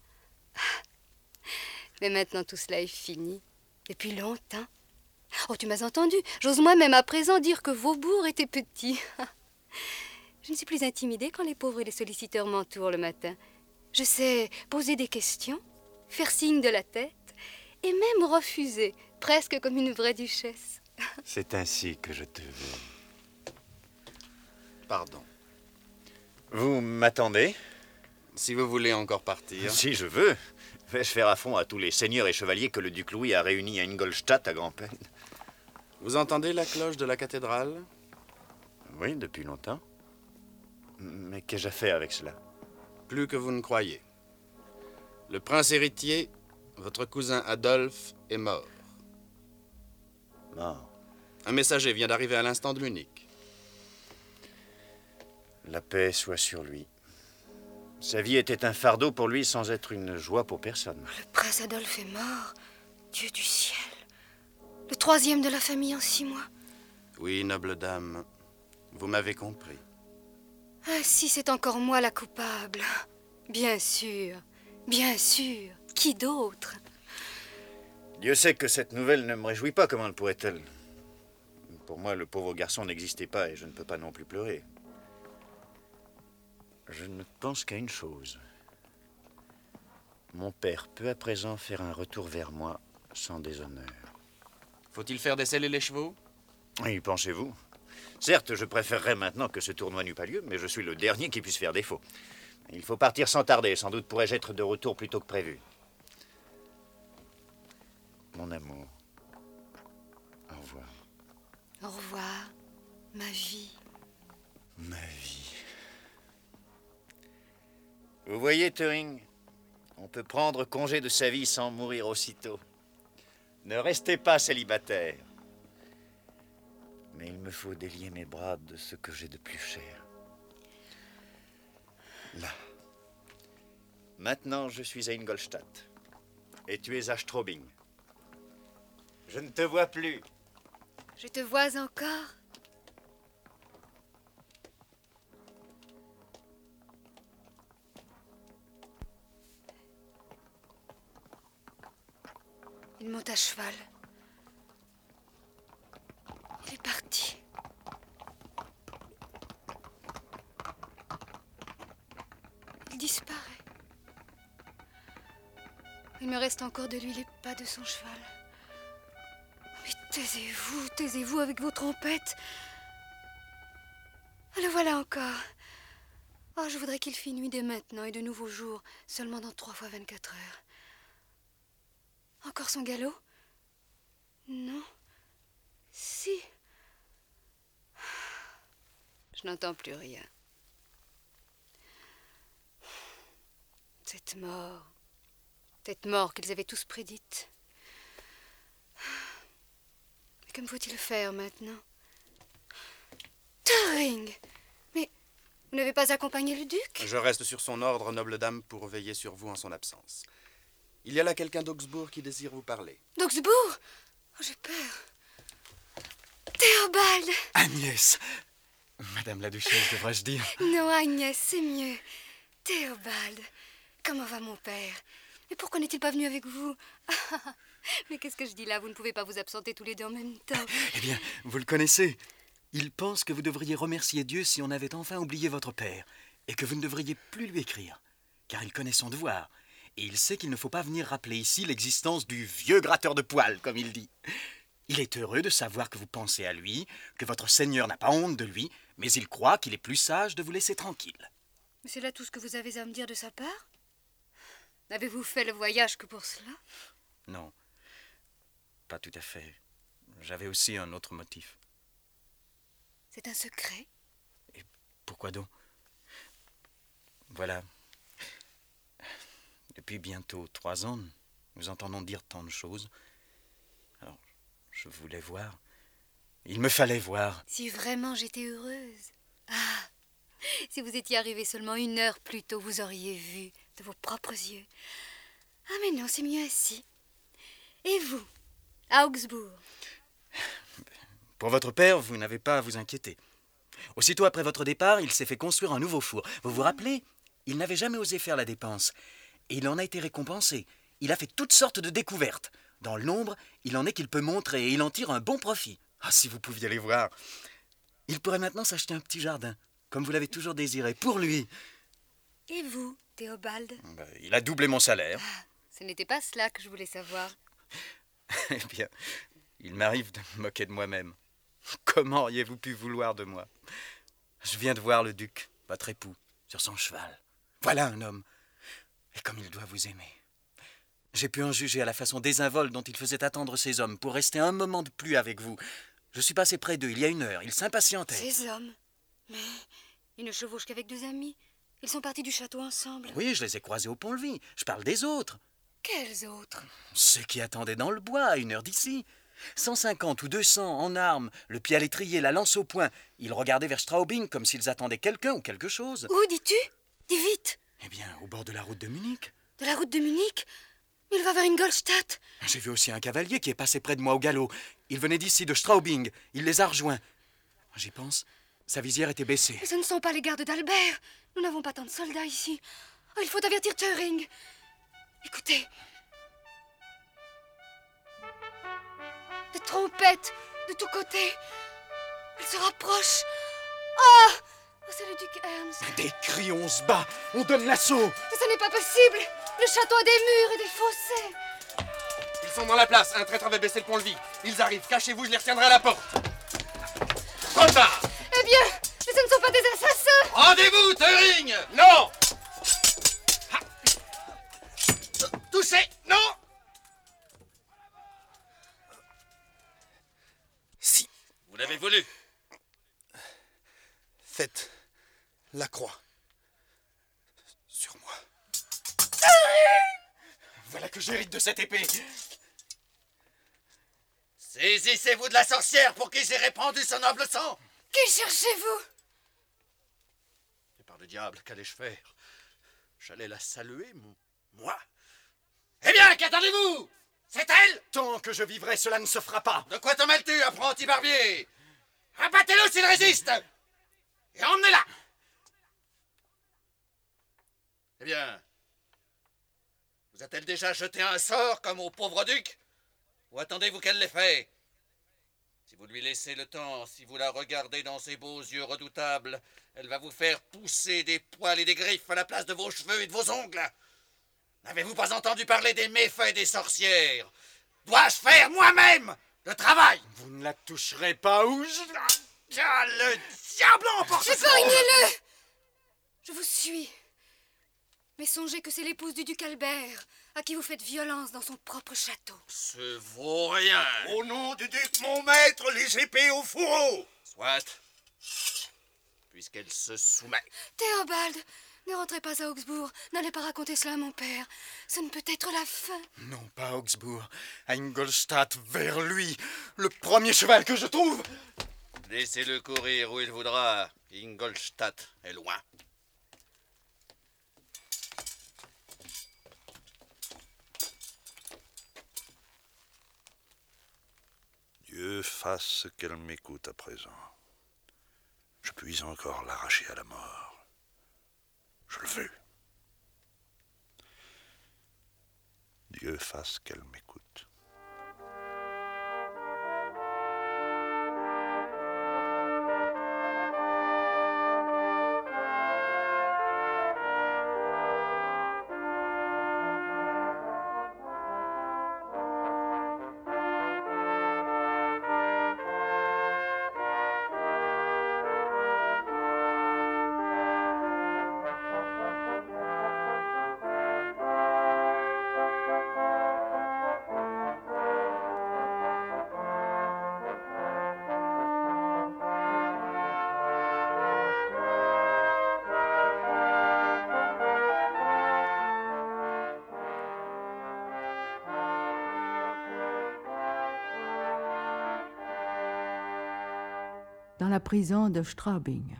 Mais maintenant tout cela est fini, depuis longtemps. Oh, tu m'as entendu, j'ose moi-même à présent dire que Vaubourg était petit. Je ne suis plus intimidée quand les pauvres et les solliciteurs m'entourent le matin. Je sais poser des questions, faire signe de la tête, et même refuser, presque comme une vraie duchesse. C'est ainsi que je te veux. Pardon. Vous m'attendez? Si vous voulez encore partir. Si je veux. Vais-je faire affront à tous les seigneurs et chevaliers que le duc Louis a réunis à Ingolstadt à grand-peine? Vous entendez la cloche de la cathédrale? Oui, depuis longtemps. Mais qu'ai-je à faire avec cela? Plus que vous ne croyez. Le prince héritier, votre cousin Adolphe, est mort. Mort? Un messager vient d'arriver à l'instant de Munich. La paix soit sur lui. Sa vie était un fardeau pour lui sans être une joie pour personne. Le prince Adolphe est mort, Dieu du ciel. Le troisième de la famille en 6 mois. Oui, noble dame, vous m'avez compris. Ah, si c'est encore moi la coupable. Bien sûr, qui d'autre? Dieu sait que cette nouvelle ne me réjouit pas, comment le pourrait-elle? Pour moi, le pauvre garçon n'existait pas et je ne peux pas non plus pleurer. Je ne pense qu'à une chose. Mon père peut à présent faire un retour vers moi sans déshonneur. Faut-il faire déceler les chevaux? Oui, pensez-vous? Certes, je préférerais maintenant que ce tournoi n'eût pas lieu, mais je suis le dernier qui puisse faire défaut. Il faut partir sans tarder, sans doute pourrais-je être de retour plus tôt que prévu. Mon amour, au revoir. Au revoir, ma vie. Ma vie. Vous voyez, Turing, on peut prendre congé de sa vie sans mourir aussitôt. Ne restez pas célibataire. Mais il me faut délier mes bras de ce que j'ai de plus cher. Là. Maintenant, je suis à Ingolstadt. Et tu es à Straubing. Je ne te vois plus. Je te vois encore. Il monte à cheval. Il est parti. Il disparaît. Il me reste encore de lui les pas de son cheval. Mais taisez-vous avec vos trompettes. Le voilà encore. Oh, je voudrais qu'il fît nuit dès maintenant et de nouveaux jours, seulement dans 3 fois 24 heures. Encore son galop? Non. Si. Je n'entends plus rien. Cette mort qu'ils avaient tous prédite. Mais que me faut-il faire maintenant? Turing! Mais vous n'avez pas accompagné le duc? Je reste sur son ordre, noble dame, pour veiller sur vous en son absence. Il y a là quelqu'un d'Augsbourg qui désire vous parler. D'Augsbourg? Oh, j'ai peur. Théobald! Agnès! Madame la duchesse, devrais-je dire? Non, Agnès, c'est mieux. Théobald, comment va mon père? Mais pourquoi n'est-il pas venu avec vous? Mais qu'est-ce que je dis là? Vous ne pouvez pas vous absenter tous les deux en même temps. Eh bien, vous le connaissez. Il pense que vous devriez remercier Dieu si on avait enfin oublié votre père, et que vous ne devriez plus lui écrire, car il connaît son devoir, et il sait qu'il ne faut pas venir rappeler ici l'existence du vieux gratteur de poils, comme il dit. Il est heureux de savoir que vous pensez à lui, que votre seigneur n'a pas honte de lui, mais il croit qu'il est plus sage de vous laisser tranquille. Mais c'est là tout ce que vous avez à me dire de sa part? N'avez-vous fait le voyage que pour cela? Non, pas tout à fait. J'avais aussi un autre motif. C'est un secret? Et pourquoi donc? Voilà. Depuis bientôt 3 ans, nous entendons dire tant de choses. Alors, je voulais voir. Il me fallait voir. Si vraiment j'étais heureuse. Ah, si vous étiez arrivé seulement 1 heure plus tôt, vous auriez vu de vos propres yeux. Ah, mais non, c'est mieux ainsi. Et vous, à Augsbourg? Pour votre père, vous n'avez pas à vous inquiéter. Aussitôt après votre départ, il s'est fait construire un nouveau four. Vous vous rappelez? Il n'avait jamais osé faire la dépense. Et il en a été récompensé. Il a fait toutes sortes de découvertes. Dans le nombre, il en est qu'il peut montrer et il en tire un bon profit. Ah, si vous pouviez les voir. Il pourrait maintenant s'acheter un petit jardin, comme vous l'avez toujours désiré, pour lui. Et vous, Théobald? Il a doublé mon salaire. Ah, ce n'était pas cela que je voulais savoir. Eh bien, il m'arrive de me moquer de moi-même. Comment auriez-vous pu vouloir de moi? Je viens de voir le duc, votre époux, sur son cheval. Voilà un homme. Et comme il doit vous aimer. J'ai pu en juger à la façon désinvolte dont il faisait attendre ses hommes pour rester un moment de plus avec vous. Je suis passé près d'eux il y a 1 heure. Ils s'impatientaient. Ces hommes? Mais ils ne chevauchent qu'avec 2 amis. Ils sont partis du château ensemble. Oui, je les ai croisés au pont-levis. Je parle des autres. Quels autres? Ceux qui attendaient dans le bois à 1 heure d'ici. 150 ou 200 en armes, le pied à l'étrier, la lance au poing. Ils regardaient vers Straubing comme s'ils attendaient quelqu'un ou quelque chose. Où, dis-tu? Dis vite. Eh bien, au bord de la route de Munich. De la route de Munich? Il va vers Ingolstadt. J'ai vu aussi un cavalier qui est passé près de moi au galop. Il venait d'ici, de Straubing. Il les a rejoints. J'y pense, sa visière était baissée. Mais ce ne sont pas les gardes d'Albert. Nous n'avons pas tant de soldats ici. Oh, il faut avertir Turing. Écoutez. trompette de tous côtés. Elle se rapproche. Oh, c'est le duc Ernst. Des cris, on se bat, on donne l'assaut. Mais ce n'est pas possible. Le château a des murs et des fossés. Ils sont dans la place. Un traître avait baissé le pont-levis. Ils arrivent. Cachez-vous, je les retiendrai à la porte. Trop tard. Eh bien, mais ce ne sont pas des assassins. Rendez-vous, Turing. Non. Touchez. Non. Si. Vous l'avez voulu. Faites la croix sur moi. Voilà que j'hérite de cette épée. Saisissez-vous de la sorcière pour qui j'ai répandu son noble sang. Qui cherchez-vous? Et par le diable, qu'allais-je faire? J'allais la saluer, moi. Eh bien, qu'attendez-vous? C'est elle? Tant que je vivrai, cela ne se fera pas. De quoi te mêles-tu, apprenti barbier? Abattez-le s'il résiste. Et emmenez-la. Eh bien, vous a-t-elle déjà jeté un sort comme au pauvre duc? Ou attendez-vous qu'elle l'ait fait? Si vous lui laissez le temps, si vous la regardez dans ses beaux yeux redoutables, elle va vous faire pousser des poils et des griffes à la place de vos cheveux et de vos ongles. N'avez-vous pas entendu parler des méfaits des sorcières? Dois-je faire moi-même le travail? Vous ne la toucherez pas ou je... Ah, le diable emporte son... Épargnez-le! Je vous suis. Mais songez que c'est l'épouse du duc Albert, à qui vous faites violence dans son propre château. Ce vaut rien. Au nom du duc, mon maître, les épées au fourreau. Soit. Puisqu'elle se soumet. Théobald, ne rentrez pas à Augsbourg. N'allez pas raconter cela à mon père. Ce ne peut être la fin. Non, pas à Augsbourg. À Ingolstadt, vers lui. Le premier cheval que je trouve. Laissez-le courir où il voudra. Ingolstadt est loin. Dieu fasse qu'elle m'écoute à présent. Je puis encore l'arracher à la mort. Je le veux. Dieu fasse qu'elle m'écoute. Dans la prison de Straubing.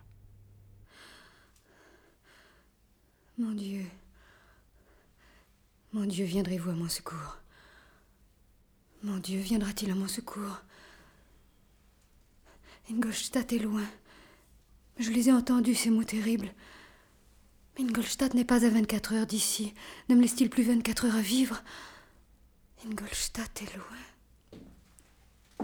Mon Dieu, viendrez-vous à mon secours? Mon Dieu, viendra-t-il à mon secours? Ingolstadt est loin. Je les ai entendus, ces mots terribles. Mais Ingolstadt n'est pas à 24 heures d'ici. Ne me laisse-t-il plus 24 heures à vivre? Ingolstadt est loin.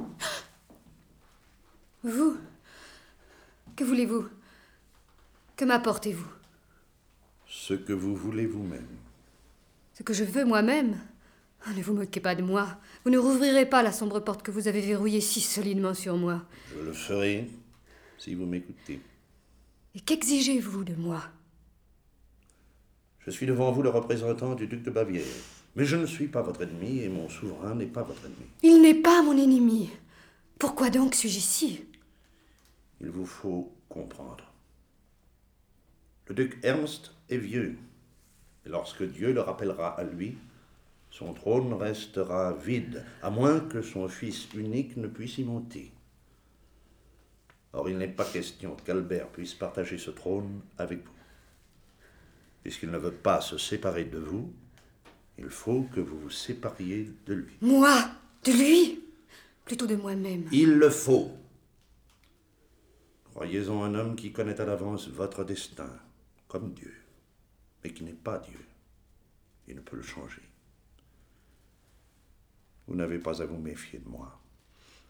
Vous? Que voulez-vous? Que m'apportez-vous? Ce que vous voulez vous-même. Ce que je veux moi-même? Oh, ne vous moquez pas de moi. Vous ne rouvrirez pas la sombre porte que vous avez verrouillée si solidement sur moi. Je le ferai si vous m'écoutez. Et qu'exigez-vous de moi? Je suis devant vous le représentant du duc de Bavière. Mais je ne suis pas votre ennemi et mon souverain n'est pas votre ennemi. Il n'est pas mon ennemi. Pourquoi donc suis-je ici? Il vous faut comprendre. Le duc Ernst est vieux. Et lorsque Dieu le rappellera à lui, son trône restera vide, à moins que son fils unique ne puisse y monter. Or, il n'est pas question qu'Albert puisse partager ce trône avec vous. Puisqu'il ne veut pas se séparer de vous, il faut que vous vous sépariez de lui. Moi? De lui? Plutôt de moi-même. Il le faut. Croyez-en un homme qui connaît à l'avance votre destin, comme Dieu, mais qui n'est pas Dieu. Il ne peut le changer. Vous n'avez pas à vous méfier de moi.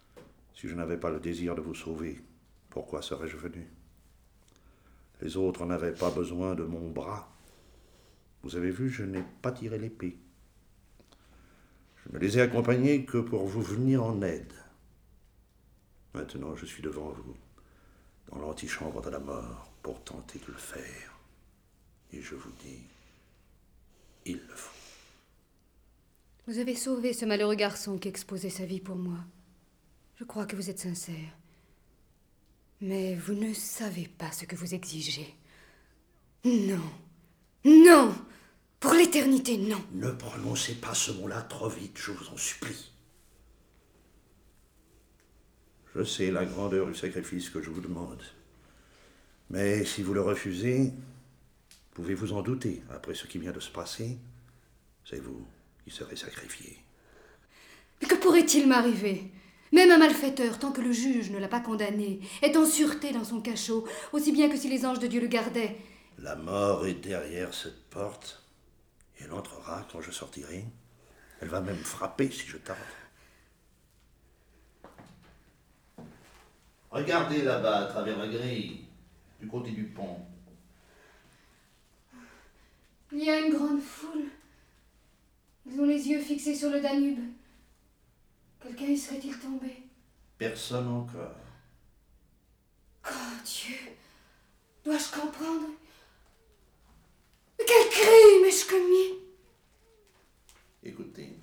Si je n'avais pas le désir de vous sauver, pourquoi serais-je venu? Les autres n'avaient pas besoin de mon bras. Vous avez vu, je n'ai pas tiré l'épée. Je ne les ai accompagnés que pour vous venir en aide. Maintenant, je suis devant vous, dans l'antichambre de la mort, pour tenter de le faire. Et je vous dis, il le faut. Vous avez sauvé ce malheureux garçon qui exposait sa vie pour moi. Je crois que vous êtes sincère. Mais vous ne savez pas ce que vous exigez. Non. Non! Pour l'éternité, non. Ne prononcez pas ce mot-là trop vite, je vous en supplie. Je sais la grandeur du sacrifice que je vous demande. Mais si vous le refusez, pouvez-vous en douter, après ce qui vient de se passer, c'est vous qui serez sacrifié. Mais que pourrait-il m'arriver? Même un malfaiteur, tant que le juge ne l'a pas condamné, est en sûreté dans son cachot, aussi bien que si les anges de Dieu le gardaient. La mort est derrière cette porte. Et elle entrera quand je sortirai. Elle va même frapper si je tarde. Regardez là-bas, à travers la grille, du côté du pont. Il y a une grande foule. Ils ont les yeux fixés sur le Danube. Quelqu'un y serait-il tombé? Personne encore. Oh Dieu! Dois-je comprendre? Mais quel crime ai-je commis? Écoutez.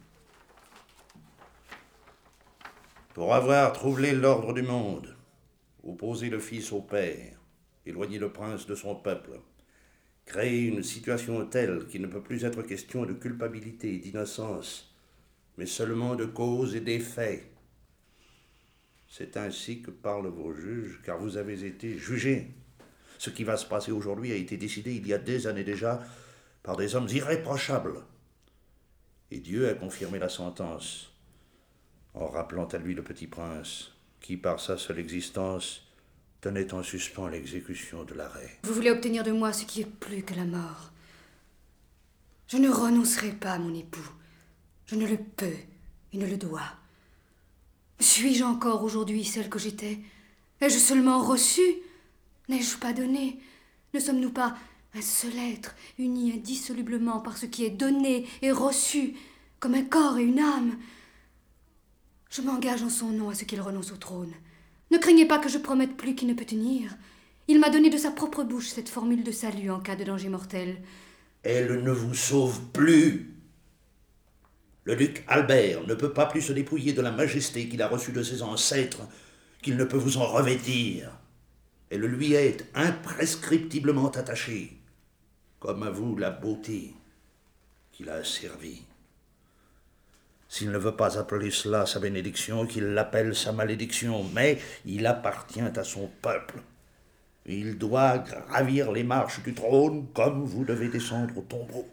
Pour avoir troublé l'ordre du monde, opposé le Fils au Père, éloigné le prince de son peuple, créé une situation telle qu'il ne peut plus être question de culpabilité et d'innocence, mais seulement de cause et d'effet. C'est ainsi que parlent vos juges, car vous avez été jugés. Ce qui va se passer aujourd'hui a été décidé il y a des années déjà par des hommes irréprochables. Et Dieu a confirmé la sentence en rappelant à lui le petit prince qui, par sa seule existence, tenait en suspens l'exécution de l'arrêt. Vous voulez obtenir de moi ce qui est plus que la mort. Je ne renoncerai pas à mon époux. Je ne le peux et ne le dois. Suis-je encore aujourd'hui celle que j'étais? Ai-je seulement reçu? N'ai-je pas donné? Ne sommes-nous pas un seul être, unis indissolublement par ce qui est donné et reçu, comme un corps et une âme? Je m'engage en son nom à ce qu'il renonce au trône. Ne craignez pas que je promette plus qu'il ne peut tenir. Il m'a donné de sa propre bouche cette formule de salut en cas de danger mortel. Elle ne vous sauve plus. Le duc Albert ne peut pas plus se dépouiller de la majesté qu'il a reçue de ses ancêtres qu'il ne peut vous en revêtir. Elle lui est imprescriptiblement attachée, comme à vous la beauté qu'il a servie. S'il ne veut pas appeler cela sa bénédiction, qu'il l'appelle sa malédiction, mais il appartient à son peuple. Il doit gravir les marches du trône comme vous devez descendre au tombeau.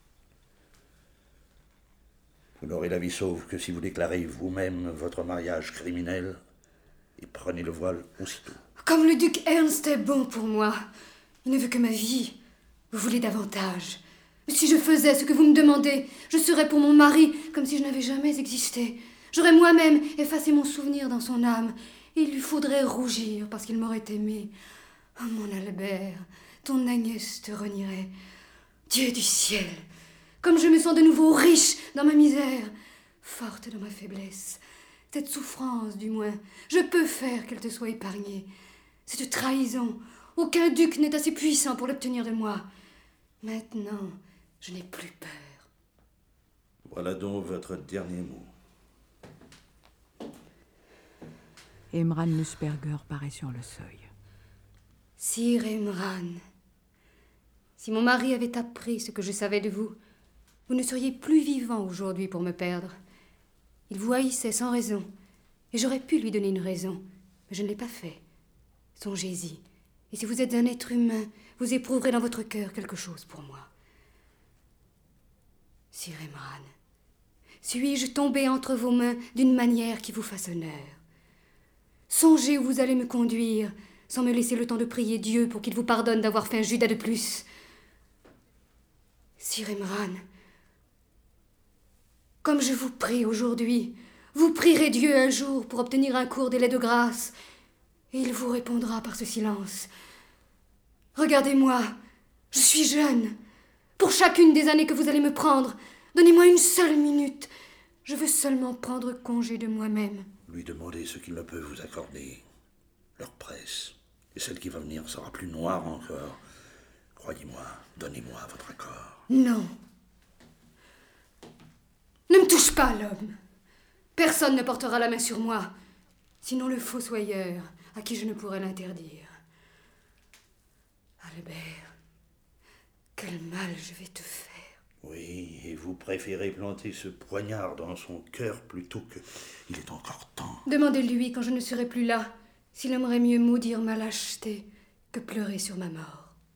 Vous n'aurez la vie sauve que si vous déclarez vous-même votre mariage criminel et prenez le voile aussitôt. Comme le duc Ernst est bon pour moi. Il ne veut que ma vie. Vous voulez davantage. Si je faisais ce que vous me demandez, je serais pour mon mari comme si je n'avais jamais existé. J'aurais moi-même effacé mon souvenir dans son âme. Et il lui faudrait rougir parce qu'il m'aurait aimé. Oh mon Albert, ton Agnès te renierait. Dieu du ciel, comme je me sens de nouveau riche dans ma misère, forte dans ma faiblesse. Cette souffrance, du moins, je peux faire qu'elle te soit épargnée. Cette trahison, aucun duc n'est assez puissant pour l'obtenir de moi. Maintenant, je n'ai plus peur. Voilà donc votre dernier mot. Emran Nussberger paraît sur le seuil. Sire Emran, si mon mari avait appris ce que je savais de vous, vous ne seriez plus vivant aujourd'hui pour me perdre. Il vous haïssait sans raison, et j'aurais pu lui donner une raison, mais je ne l'ai pas fait. Songez-y, et si vous êtes un être humain, vous éprouverez dans votre cœur quelque chose pour moi. Sire Emran, suis-je tombé entre vos mains d'une manière qui vous fasse honneur? Songez où vous allez me conduire, sans me laisser le temps de prier Dieu pour qu'il vous pardonne d'avoir fait un Judas de plus. Sire Emran, comme je vous prie aujourd'hui, Vous prierez Dieu un jour pour obtenir un court délai de grâce, et il vous répondra par ce silence. Regardez-moi, je suis jeune. Pour chacune des années que vous allez me prendre, donnez-moi une seule minute. Je veux seulement prendre congé de moi-même. Lui demander ce qu'il ne peut vous accorder. Leur presse. Et celle qui va venir sera plus noire encore. Croyez-moi, donnez-moi votre accord. Non. Ne me touche pas, l'homme. Personne ne portera la main sur moi, sinon le fossoyeur, à qui je ne pourrais l'interdire. Albert, quel mal je vais te faire. Oui, et vous préférez planter ce poignard dans son cœur plutôt que... Il est encore temps. Demandez-lui, quand je ne serai plus là, s'il aimerait mieux maudire ma lâcheté que pleurer sur ma mort.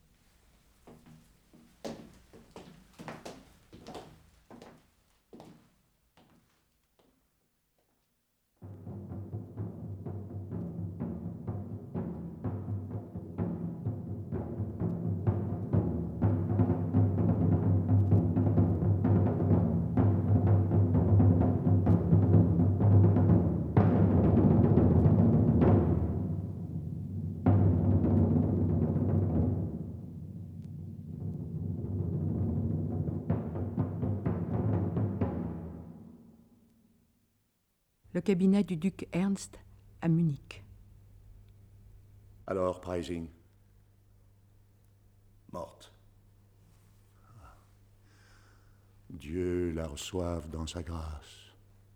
Le cabinet du duc Ernst à Munich. Alors, Preising? Morte. Dieu la reçoive dans sa grâce.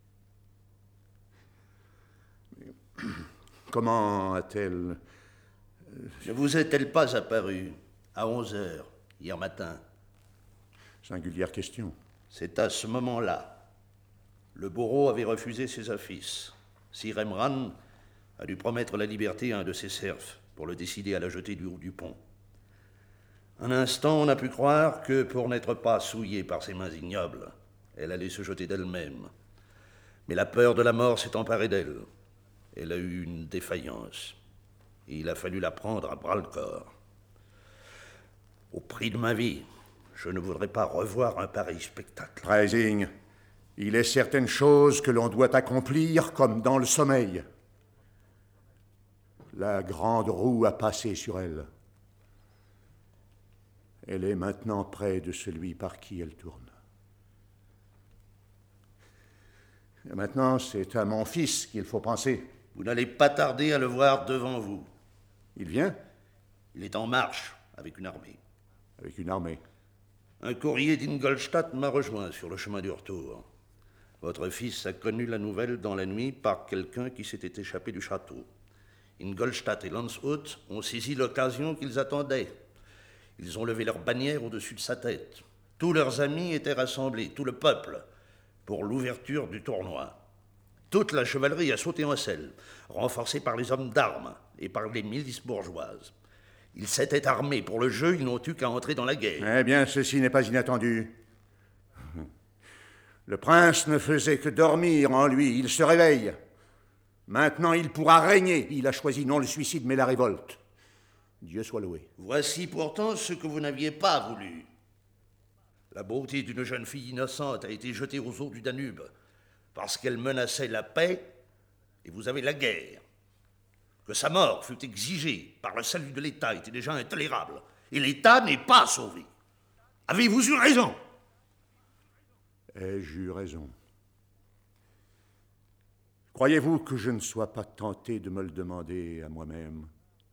Mais comment a-t-elle... Ne vous est-elle pas apparue à 11h, hier matin? Singulière question. C'est à ce moment-là. Le bourreau avait refusé ses offices. Sir Emran a dû promettre la liberté à un de ses serfs pour le décider à la jeter du haut du pont. Un instant, on a pu croire que, pour n'être pas souillée par ses mains ignobles, elle allait se jeter d'elle-même. Mais la peur de la mort s'est emparée d'elle. Elle a eu une défaillance. Et il a fallu la prendre à bras-le-corps. Au prix de ma vie, je ne voudrais pas revoir un pareil spectacle. Preising, il est certaines choses que l'on doit accomplir comme dans le sommeil. La grande roue a passé sur elle. Elle est maintenant près de celui par qui elle tourne. Et maintenant, c'est à mon fils qu'il faut penser. Vous n'allez pas tarder à le voir devant vous. Il vient? Il est en marche avec une armée. Avec une armée? Un courrier d'Ingolstadt m'a rejoint sur le chemin du retour. Votre fils a connu la nouvelle dans la nuit par quelqu'un qui s'était échappé du château. Ingolstadt et Landshut ont saisi l'occasion qu'ils attendaient. Ils ont levé leur bannière au-dessus de sa tête. Tous leurs amis étaient rassemblés, tout le peuple, pour l'ouverture du tournoi. Toute la chevalerie a sauté en selle, renforcée par les hommes d'armes et par les milices bourgeoises. Ils s'étaient armés pour le jeu, ils n'ont eu qu'à entrer dans la guerre. Eh bien, ceci n'est pas inattendu. Le prince ne faisait que dormir en lui, il se réveille. Maintenant, il pourra régner. Il a choisi non le suicide, mais la révolte. Dieu soit loué. Voici pourtant ce que vous n'aviez pas voulu. La beauté d'une jeune fille innocente a été jetée aux eaux du Danube parce qu'elle menaçait la paix, et vous avez la guerre. Que sa mort fût exigée par le salut de l'État était déjà intolérable, et l'État n'est pas sauvé. Avez-vous eu raison? Ai-je eu raison? Croyez-vous que je ne sois pas tenté de me le demander à moi-même?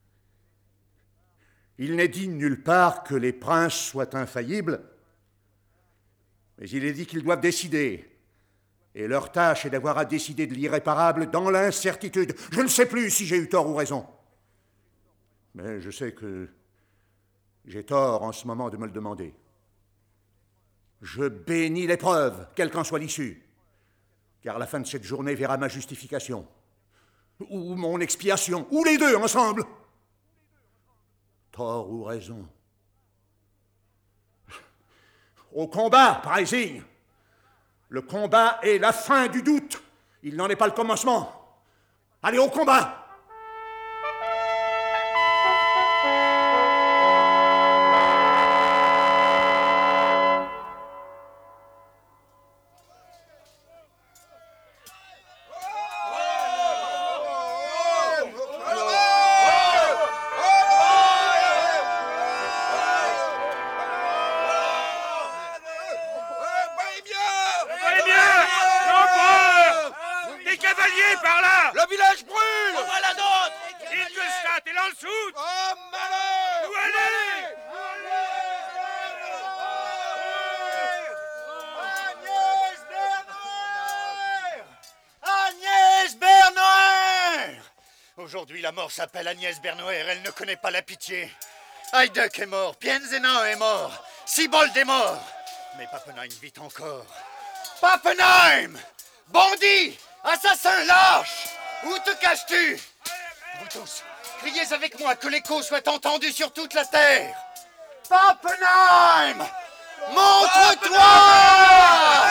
Il n'est dit nulle part que les princes soient infaillibles, mais il est dit qu'ils doivent décider. Et leur tâche est d'avoir à décider de l'irréparable dans l'incertitude. Je ne sais plus si j'ai eu tort ou raison. Mais je sais que j'ai tort en ce moment de me le demander. Je bénis l'épreuve, quelle qu'en soit l'issue, car la fin de cette journée verra ma justification, ou mon expiation, ou les deux ensemble. Tort ou raison. Au combat, Preising. Le combat est la fin du doute. Il n'en est pas le commencement. Allez, au combat! malheur! Où allez? Agnès Bernoer! Aujourd'hui, la mort s'appelle Agnès Bernoer. Elle ne connaît pas la pitié. Heideck est mort, Pienzenau est mort, Siebold est mort. Mais Pappenheim vit encore. Pappenheim! Bandit! Assassin lâche! Où te caches-tu? Vous tous, criez avec moi que l'écho soit entendu sur toute la terre. Pappenheim! Montre-toi!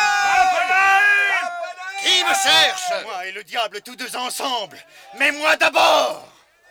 Qui me cherche? Moi et le diable, tous deux ensemble. Mais moi d'abord!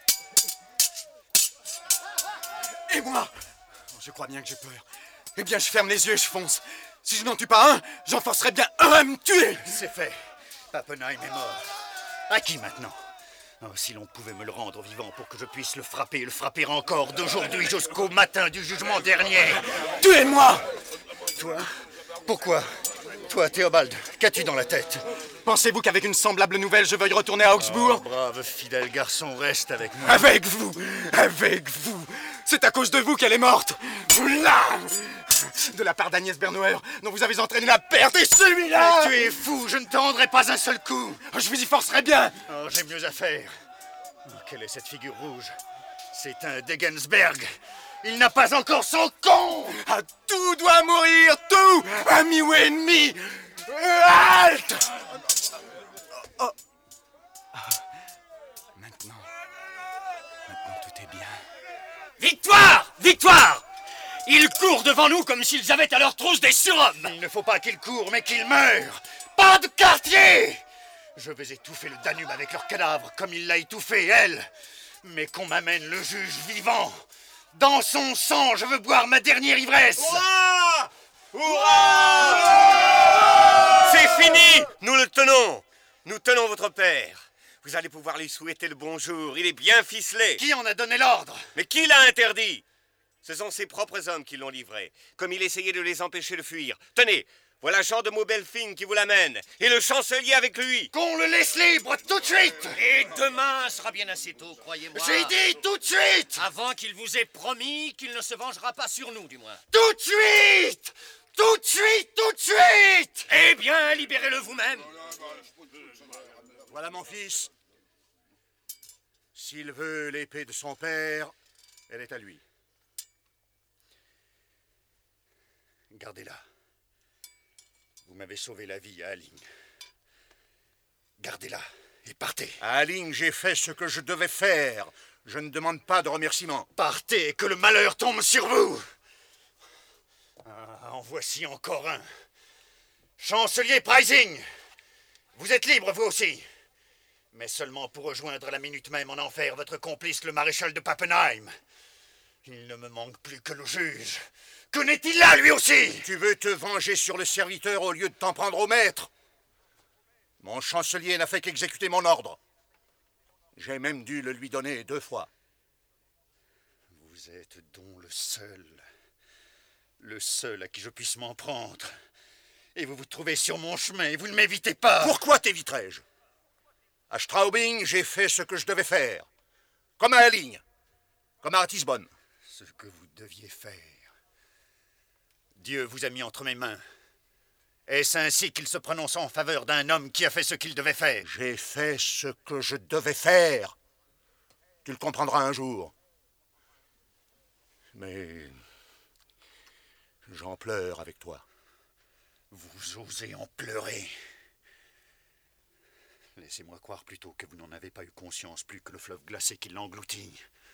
Et moi? Je crois bien que j'ai peur. Eh bien, je ferme les yeux et je fonce. Si je n'en tue pas un, j'en forcerai bien un à me tuer. C'est fait. Pappenheim est mort. À qui maintenant? Oh, si l'on pouvait me le rendre vivant pour que je puisse le frapper et le frapper encore d'aujourd'hui jusqu'au matin du jugement dernier. Tuez-moi! Toi? Pourquoi? Toi, Théobald, qu'as-tu dans la tête? Pensez-vous qu'avec une semblable nouvelle, je veuille retourner à Augsbourg? Oh, brave, fidèle garçon, reste avec moi. Avec vous! Avec vous! C'est à cause de vous qu'elle est morte! Là! De la part d'Agnès Bernoer, dont vous avez entraîné la perte, et celui-là! Tu es fou, je ne te rendrai pas un seul coup! Je vous y forcerai bien! Oh, j'ai mieux à faire. Oh, quelle est cette figure rouge? C'est un Degensberg! Il n'a pas encore son con! Ah, tout doit mourir, tout! Ami ou ennemi! Halte! Oh. Maintenant, tout est bien. Victoire! Victoire! Ils courent devant nous comme s'ils avaient à leur trousse des surhommes! Il ne faut pas qu'ils courent, mais qu'ils meurent! Pas de quartier! Je vais étouffer le Danube avec leurs cadavres, comme il l'a étouffé, elle! Mais qu'on m'amène le juge vivant! Dans son sang, je veux boire ma dernière ivresse! Hurrah! Hurrah! C'est fini! Nous le tenons! Nous tenons votre père. Vous allez pouvoir lui souhaiter le bonjour. Il est bien ficelé. Qui en a donné l'ordre? Mais qui l'a interdit? Ce sont ses propres hommes qui l'ont livré, comme il essayait de les empêcher de fuir. Tenez, voilà Jean de Maubelfing qui vous l'amène, et le chancelier avec lui. Qu'on le laisse libre tout de suite! Et demain sera bien assez tôt, croyez-moi. J'ai dit tout de suite! Avant qu'il vous ait promis qu'il ne se vengera pas sur nous, du moins. Tout de suite! Tout de suite! Tout de suite! Eh bien, libérez-le vous-même. Voilà mon fils. S'il veut l'épée de son père, elle est à lui. Gardez-la. Vous m'avez sauvé la vie à Aling. Gardez-la et partez. À Aling, j'ai fait ce que je devais faire. Je ne demande pas de remerciements. Partez et que le malheur tombe sur vous. Ah, en voici encore un. Chancelier Preising, vous êtes libre, vous aussi. Mais seulement pour rejoindre la minute même en enfer votre complice, le maréchal de Pappenheim. Il ne me manque plus que le juge. Que n'est-il là, lui aussi? Tu veux te venger sur le serviteur au lieu de t'en prendre au maître? Mon chancelier n'a fait qu'exécuter mon ordre. J'ai même dû le lui donner 2 fois. Vous êtes donc le seul à qui je puisse m'en prendre. Et vous vous trouvez sur mon chemin et vous ne m'évitez pas. Pourquoi t'éviterais-je? À Straubing, j'ai fait ce que je devais faire. Comme à Aling, comme à Ratisbonne. Ce que vous deviez faire. Dieu vous a mis entre mes mains. Est-ce ainsi qu'il se prononce en faveur d'un homme qui a fait ce qu'il devait faire? J'ai fait ce que je devais faire. Tu le comprendras un jour. Mais j'en pleure avec toi. Vous osez en pleurer. Laissez-moi croire plutôt que vous n'en avez pas eu conscience plus que le fleuve glacé qui l'engloutit.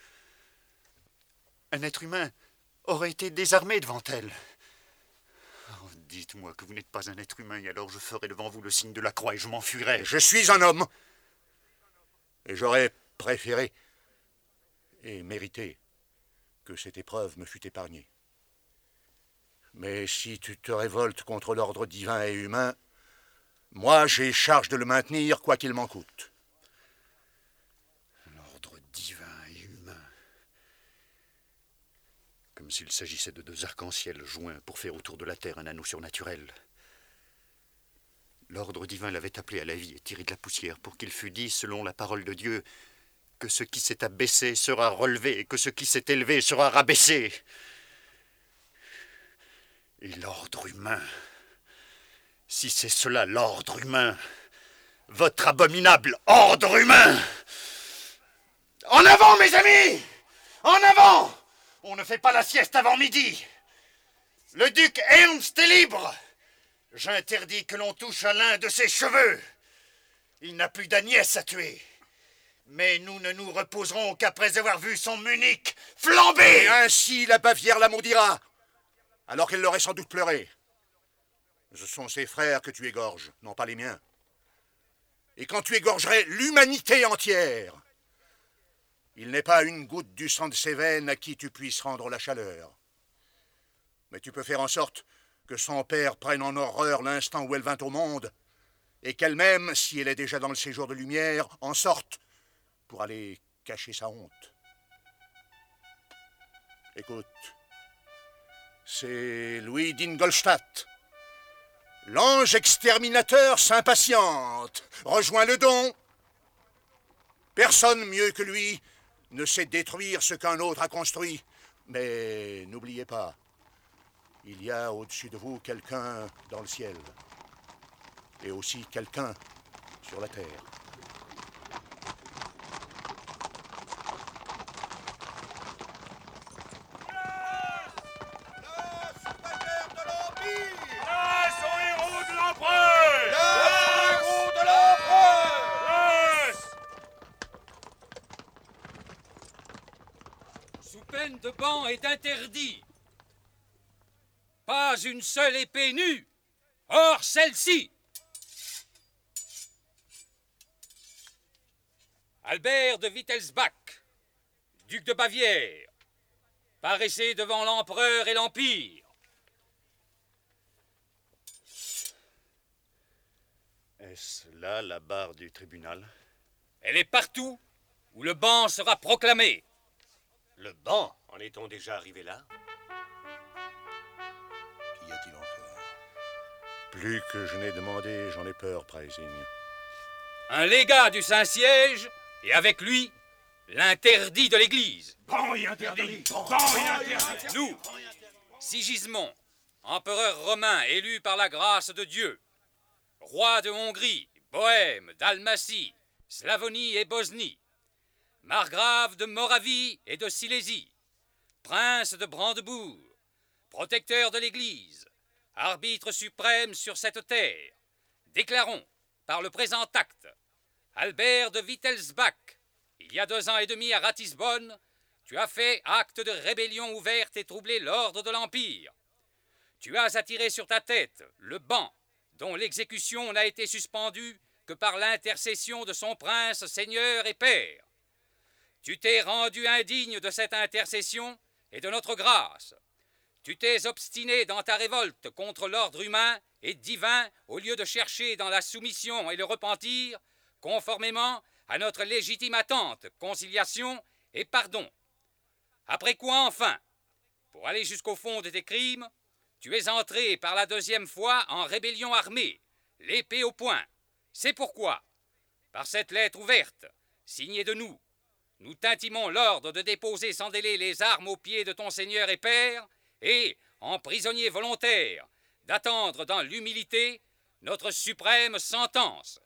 Un être humain aurait été désarmé devant elle. Oh, dites-moi que vous n'êtes pas un être humain et alors je ferai devant vous le signe de la croix et je m'enfuirai. Je suis un homme. Et j'aurais préféré et mérité que cette épreuve me fût épargnée. Mais si tu te révoltes contre l'ordre divin et humain, moi j'ai charge de le maintenir quoi qu'il m'en coûte. L'ordre divin et humain. Comme s'il s'agissait de 2 arcs-en-ciel joints pour faire autour de la terre un anneau surnaturel. L'ordre divin l'avait appelé à la vie et tiré de la poussière pour qu'il fût dit, selon la parole de Dieu, que ce qui s'est abaissé sera relevé et que ce qui s'est élevé sera rabaissé. Et l'ordre humain, si c'est cela l'ordre humain, votre abominable ordre humain! En avant, mes amis! En avant! On ne fait pas la sieste avant midi. Le duc Ernst est libre. J'interdis que l'on touche à l'un de ses cheveux. Il n'a plus d'Agnès à tuer. Mais nous ne nous reposerons qu'après avoir vu son Munich flamber. Et ainsi la Bavière la maudira, alors qu'elle l'aurait sans doute pleuré. Ce sont ses frères que tu égorges, non pas les miens. Et quand tu égorgerais l'humanité entière, il n'est pas une goutte du sang de ses veines à qui tu puisses rendre la chaleur. Mais tu peux faire en sorte que son père prenne en horreur l'instant où elle vint au monde, et qu'elle-même, si elle est déjà dans le séjour de lumière, en sorte pour aller cacher sa honte. Écoute, c'est Louis d'Ingolstadt. L'ange exterminateur s'impatiente. Rejoins le don. Personne mieux que lui ne sait détruire ce qu'un autre a construit. Mais n'oubliez pas, il y a au-dessus de vous quelqu'un dans le ciel. Et aussi quelqu'un sur la terre. De ban est interdit. Pas une seule épée nue, hors celle-ci. Albert de Wittelsbach, duc de Bavière, paraissez devant l'empereur et l'Empire. Est-ce là la barre du tribunal? Elle est partout où le ban sera proclamé. Le ban? En est-on déjà arrivé là? Qu'y a-t-il encore? Plus que je n'ai demandé, j'en ai peur, Preising. Un légat du Saint-Siège, et avec lui, l'interdit de l'Église. Ban et interdit! Nous, Sigismond, empereur romain élu par la grâce de Dieu, roi de Hongrie, Bohême, Dalmatie, Slavonie et Bosnie, margrave de Moravie et de Silésie, prince de Brandebourg, protecteur de l'Église, arbitre suprême sur cette terre, déclarons, par le présent acte, Albert de Wittelsbach, il y a 2 ans et demi à Ratisbonne, tu as fait acte de rébellion ouverte et troublé l'ordre de l'Empire. Tu as attiré sur ta tête le ban, dont l'exécution n'a été suspendue que par l'intercession de son prince, seigneur et père. Tu t'es rendu indigne de cette intercession et de notre grâce. Tu t'es obstiné dans ta révolte contre l'ordre humain et divin au lieu de chercher dans la soumission et le repentir, conformément à notre légitime attente, conciliation et pardon. Après quoi, enfin, pour aller jusqu'au fond de tes crimes, tu es entré par la 2e fois en rébellion armée, l'épée au poing. C'est pourquoi, par cette lettre ouverte, signée de nous, nous t'intimons l'ordre de déposer sans délai les armes aux pieds de ton Seigneur et Père, et, en prisonnier volontaire, d'attendre dans l'humilité notre suprême sentence.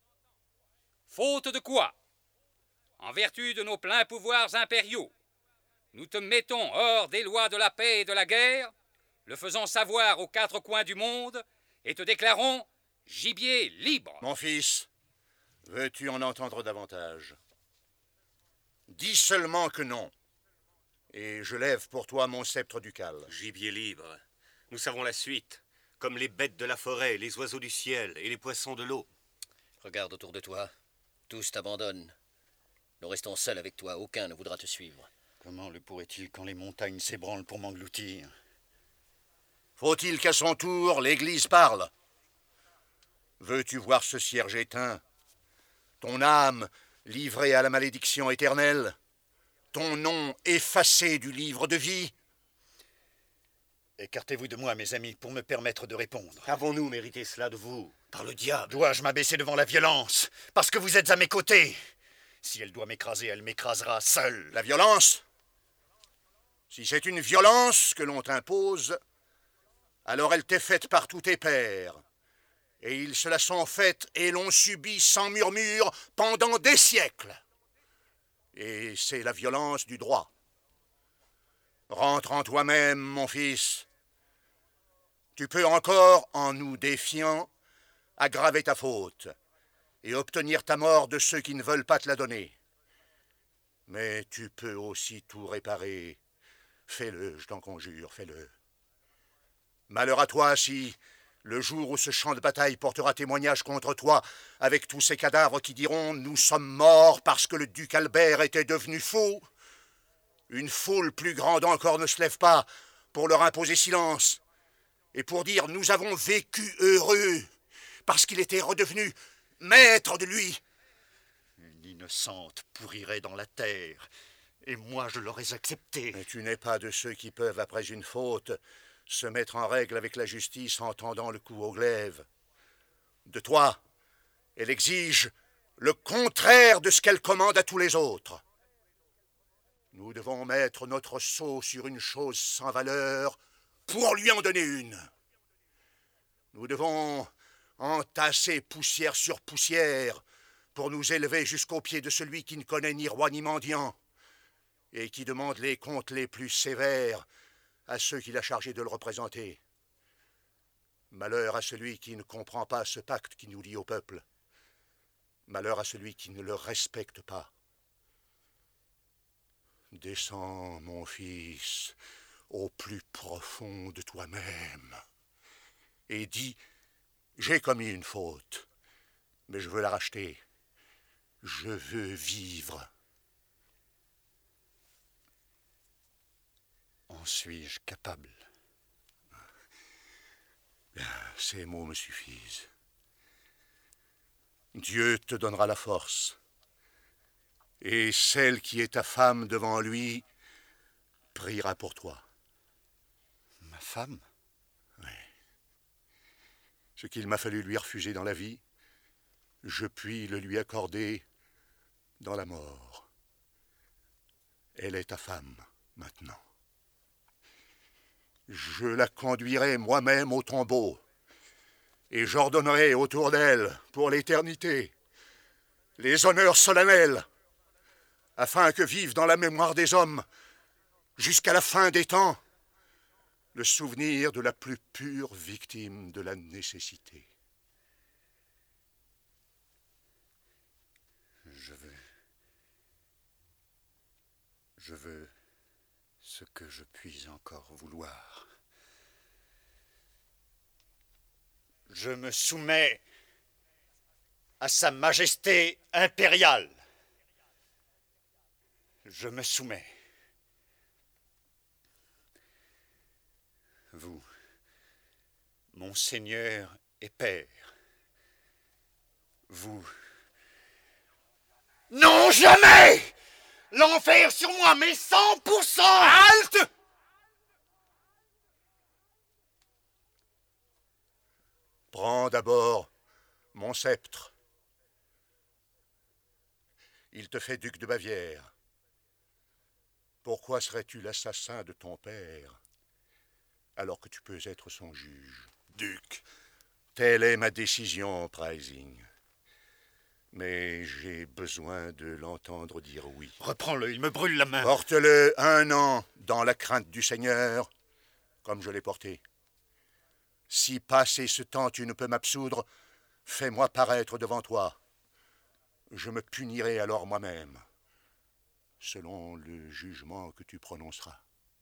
Faute de quoi, en vertu de nos pleins pouvoirs impériaux, nous te mettons hors des lois de la paix et de la guerre, le faisons savoir aux 4 coins du monde, et te déclarons gibier libre. Mon fils, veux-tu en entendre davantage? Dis seulement que non, et je lève pour toi mon sceptre ducal. Gibier libre. Nous savons la suite, comme les bêtes de la forêt, les oiseaux du ciel et les poissons de l'eau. Regarde autour de toi. Tous t'abandonnent. Nous restons seuls avec toi. Aucun ne voudra te suivre. Comment le pourrait-il quand les montagnes s'ébranlent pour m'engloutir? Faut-il qu'à son tour l'Église parle? Veux-tu voir ce cierge éteint? Ton âme livrée à la malédiction éternelle? Ton nom effacé du livre de vie? Écartez-vous de moi, mes amis, pour me permettre de répondre. Avons-nous mérité cela de vous? Par le diable. Dois-je m'abaisser devant la violence? Parce que vous êtes à mes côtés? Si elle doit m'écraser, elle m'écrasera seule. La violence? Si c'est une violence que l'on t'impose, alors elle t'est faite par tous tes pères. Et ils se la sont faite et l'ont subie sans murmure pendant des siècles. Et c'est la violence du droit. Rentre en toi-même, mon fils. Tu peux encore, en nous défiant, aggraver ta faute et obtenir ta mort de ceux qui ne veulent pas te la donner. Mais tu peux aussi tout réparer. Fais-le, je t'en conjure, fais-le. Malheur à toi si, le jour où ce champ de bataille portera témoignage contre toi, avec tous ces cadavres qui diront « Nous sommes morts parce que le duc Albert était devenu fou », une foule plus grande encore ne se lève pas pour leur imposer silence et pour dire « Nous avons vécu heureux parce qu'il était redevenu maître de lui ». Une innocente pourrirait dans la terre, et moi je l'aurais accepté. Mais tu n'es pas de ceux qui peuvent, après une faute, se mettre en règle avec la justice en tendant le cou au glaive. De toi, elle exige le contraire de ce qu'elle commande à tous les autres. Nous devons mettre notre sceau sur une chose sans valeur pour lui en donner une. Nous devons entasser poussière sur poussière pour nous élever jusqu'au pied de celui qui ne connaît ni roi ni mendiant et qui demande les comptes les plus sévères à ceux qu'il a chargés de le représenter. Malheur à celui qui ne comprend pas ce pacte qui nous lie au peuple. Malheur à celui qui ne le respecte pas. Descends, mon fils, au plus profond de toi-même et dis « J'ai commis une faute, mais je veux la racheter. Je veux vivre. » En suis-je capable? Ces mots me suffisent. Dieu te donnera la force. Et celle qui est ta femme devant lui priera pour toi. Ma femme? Oui. Ce qu'il m'a fallu lui refuser dans la vie, je puis le lui accorder dans la mort. Elle est ta femme maintenant. Je la conduirai moi-même au tombeau et j'ordonnerai autour d'elle, pour l'éternité, les honneurs solennels, afin que vive dans la mémoire des hommes, jusqu'à la fin des temps, le souvenir de la plus pure victime de la nécessité. Je veux ce que je puis encore vouloir. Je me soumets à Sa Majesté impériale. Je me soumets. Vous, mon Seigneur et Père, vous... Non, jamais! L'enfer sur moi, mais 100%! Halte! Prends d'abord mon sceptre. Il te fait duc de Bavière. Pourquoi serais-tu l'assassin de ton père, alors que tu peux être son juge? Duc, telle est ma décision, Preising. Mais j'ai besoin de l'entendre dire oui. Reprends-le, il me brûle la main. Porte-le 1 an dans la crainte du Seigneur, comme je l'ai porté. Si passé ce temps tu ne peux m'absoudre, fais-moi paraître devant toi. Je me punirai alors moi-même, selon le jugement que tu prononceras.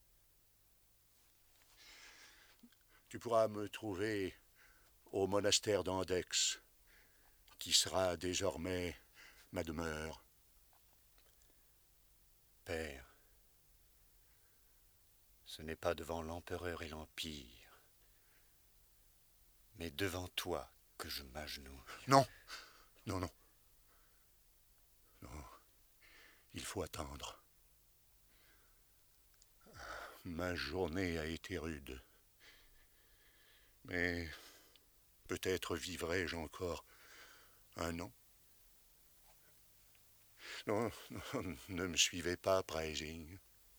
Tu pourras me trouver au monastère d'Andex, qui sera désormais ma demeure. Père, ce n'est pas devant l'empereur et l'Empire, mais devant toi que je m'agenouille. Non, non, non. Non, il faut attendre. Ma journée a été rude, mais peut-être vivrai-je encore 1 an. Non, ne me suivez pas, Preising.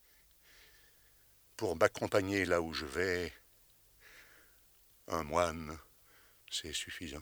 Pour m'accompagner là où je vais, un moine, c'est suffisant.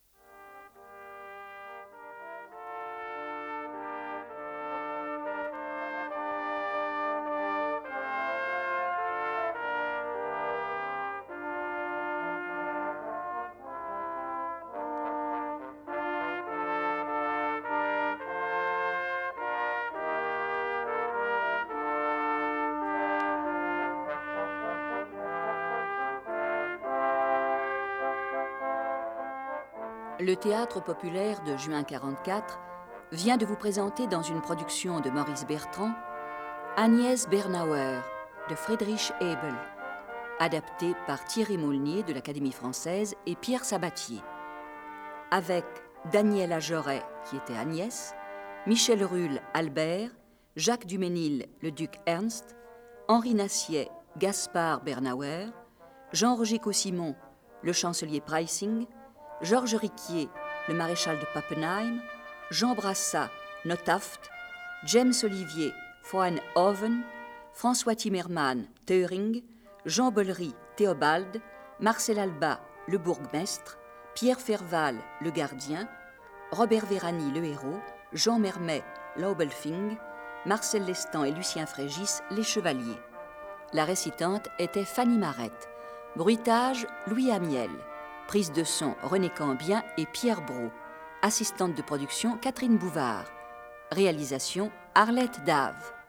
Le Théâtre populaire de juin 44 vient de vous présenter dans une production de Maurice Bertrand Agnès Bernauer de Friedrich Hebel, adapté par Thierry Moulnier de l'Académie française et Pierre Sabatier, avec Daniel Ajoret qui était Agnès, Michel Ruhl Albert, Jacques Duménil le duc Ernst, Henri Nassier Gaspard Bernauer, Jean-Roger Cossimon le chancelier Preissing, Georges Riquier, le maréchal de Pappenheim, Jean Brassat, Notaft, James Olivier, Frauenhoven, François Timmermann, Theuring, Jean Bollery, Théobald, Marcel Alba, le bourgmestre, Pierre Ferval, le gardien, Robert Vérani, le héros, Jean Mermet, l'Aubelfing, Marcel Lestan et Lucien Frégis, les chevaliers. La récitante était Fanny Marette. Bruitage, Louis Amiel. Prise de son, René Cambien et Pierre Brault. Assistante de production, Catherine Bouvard. Réalisation, Arlette Dave.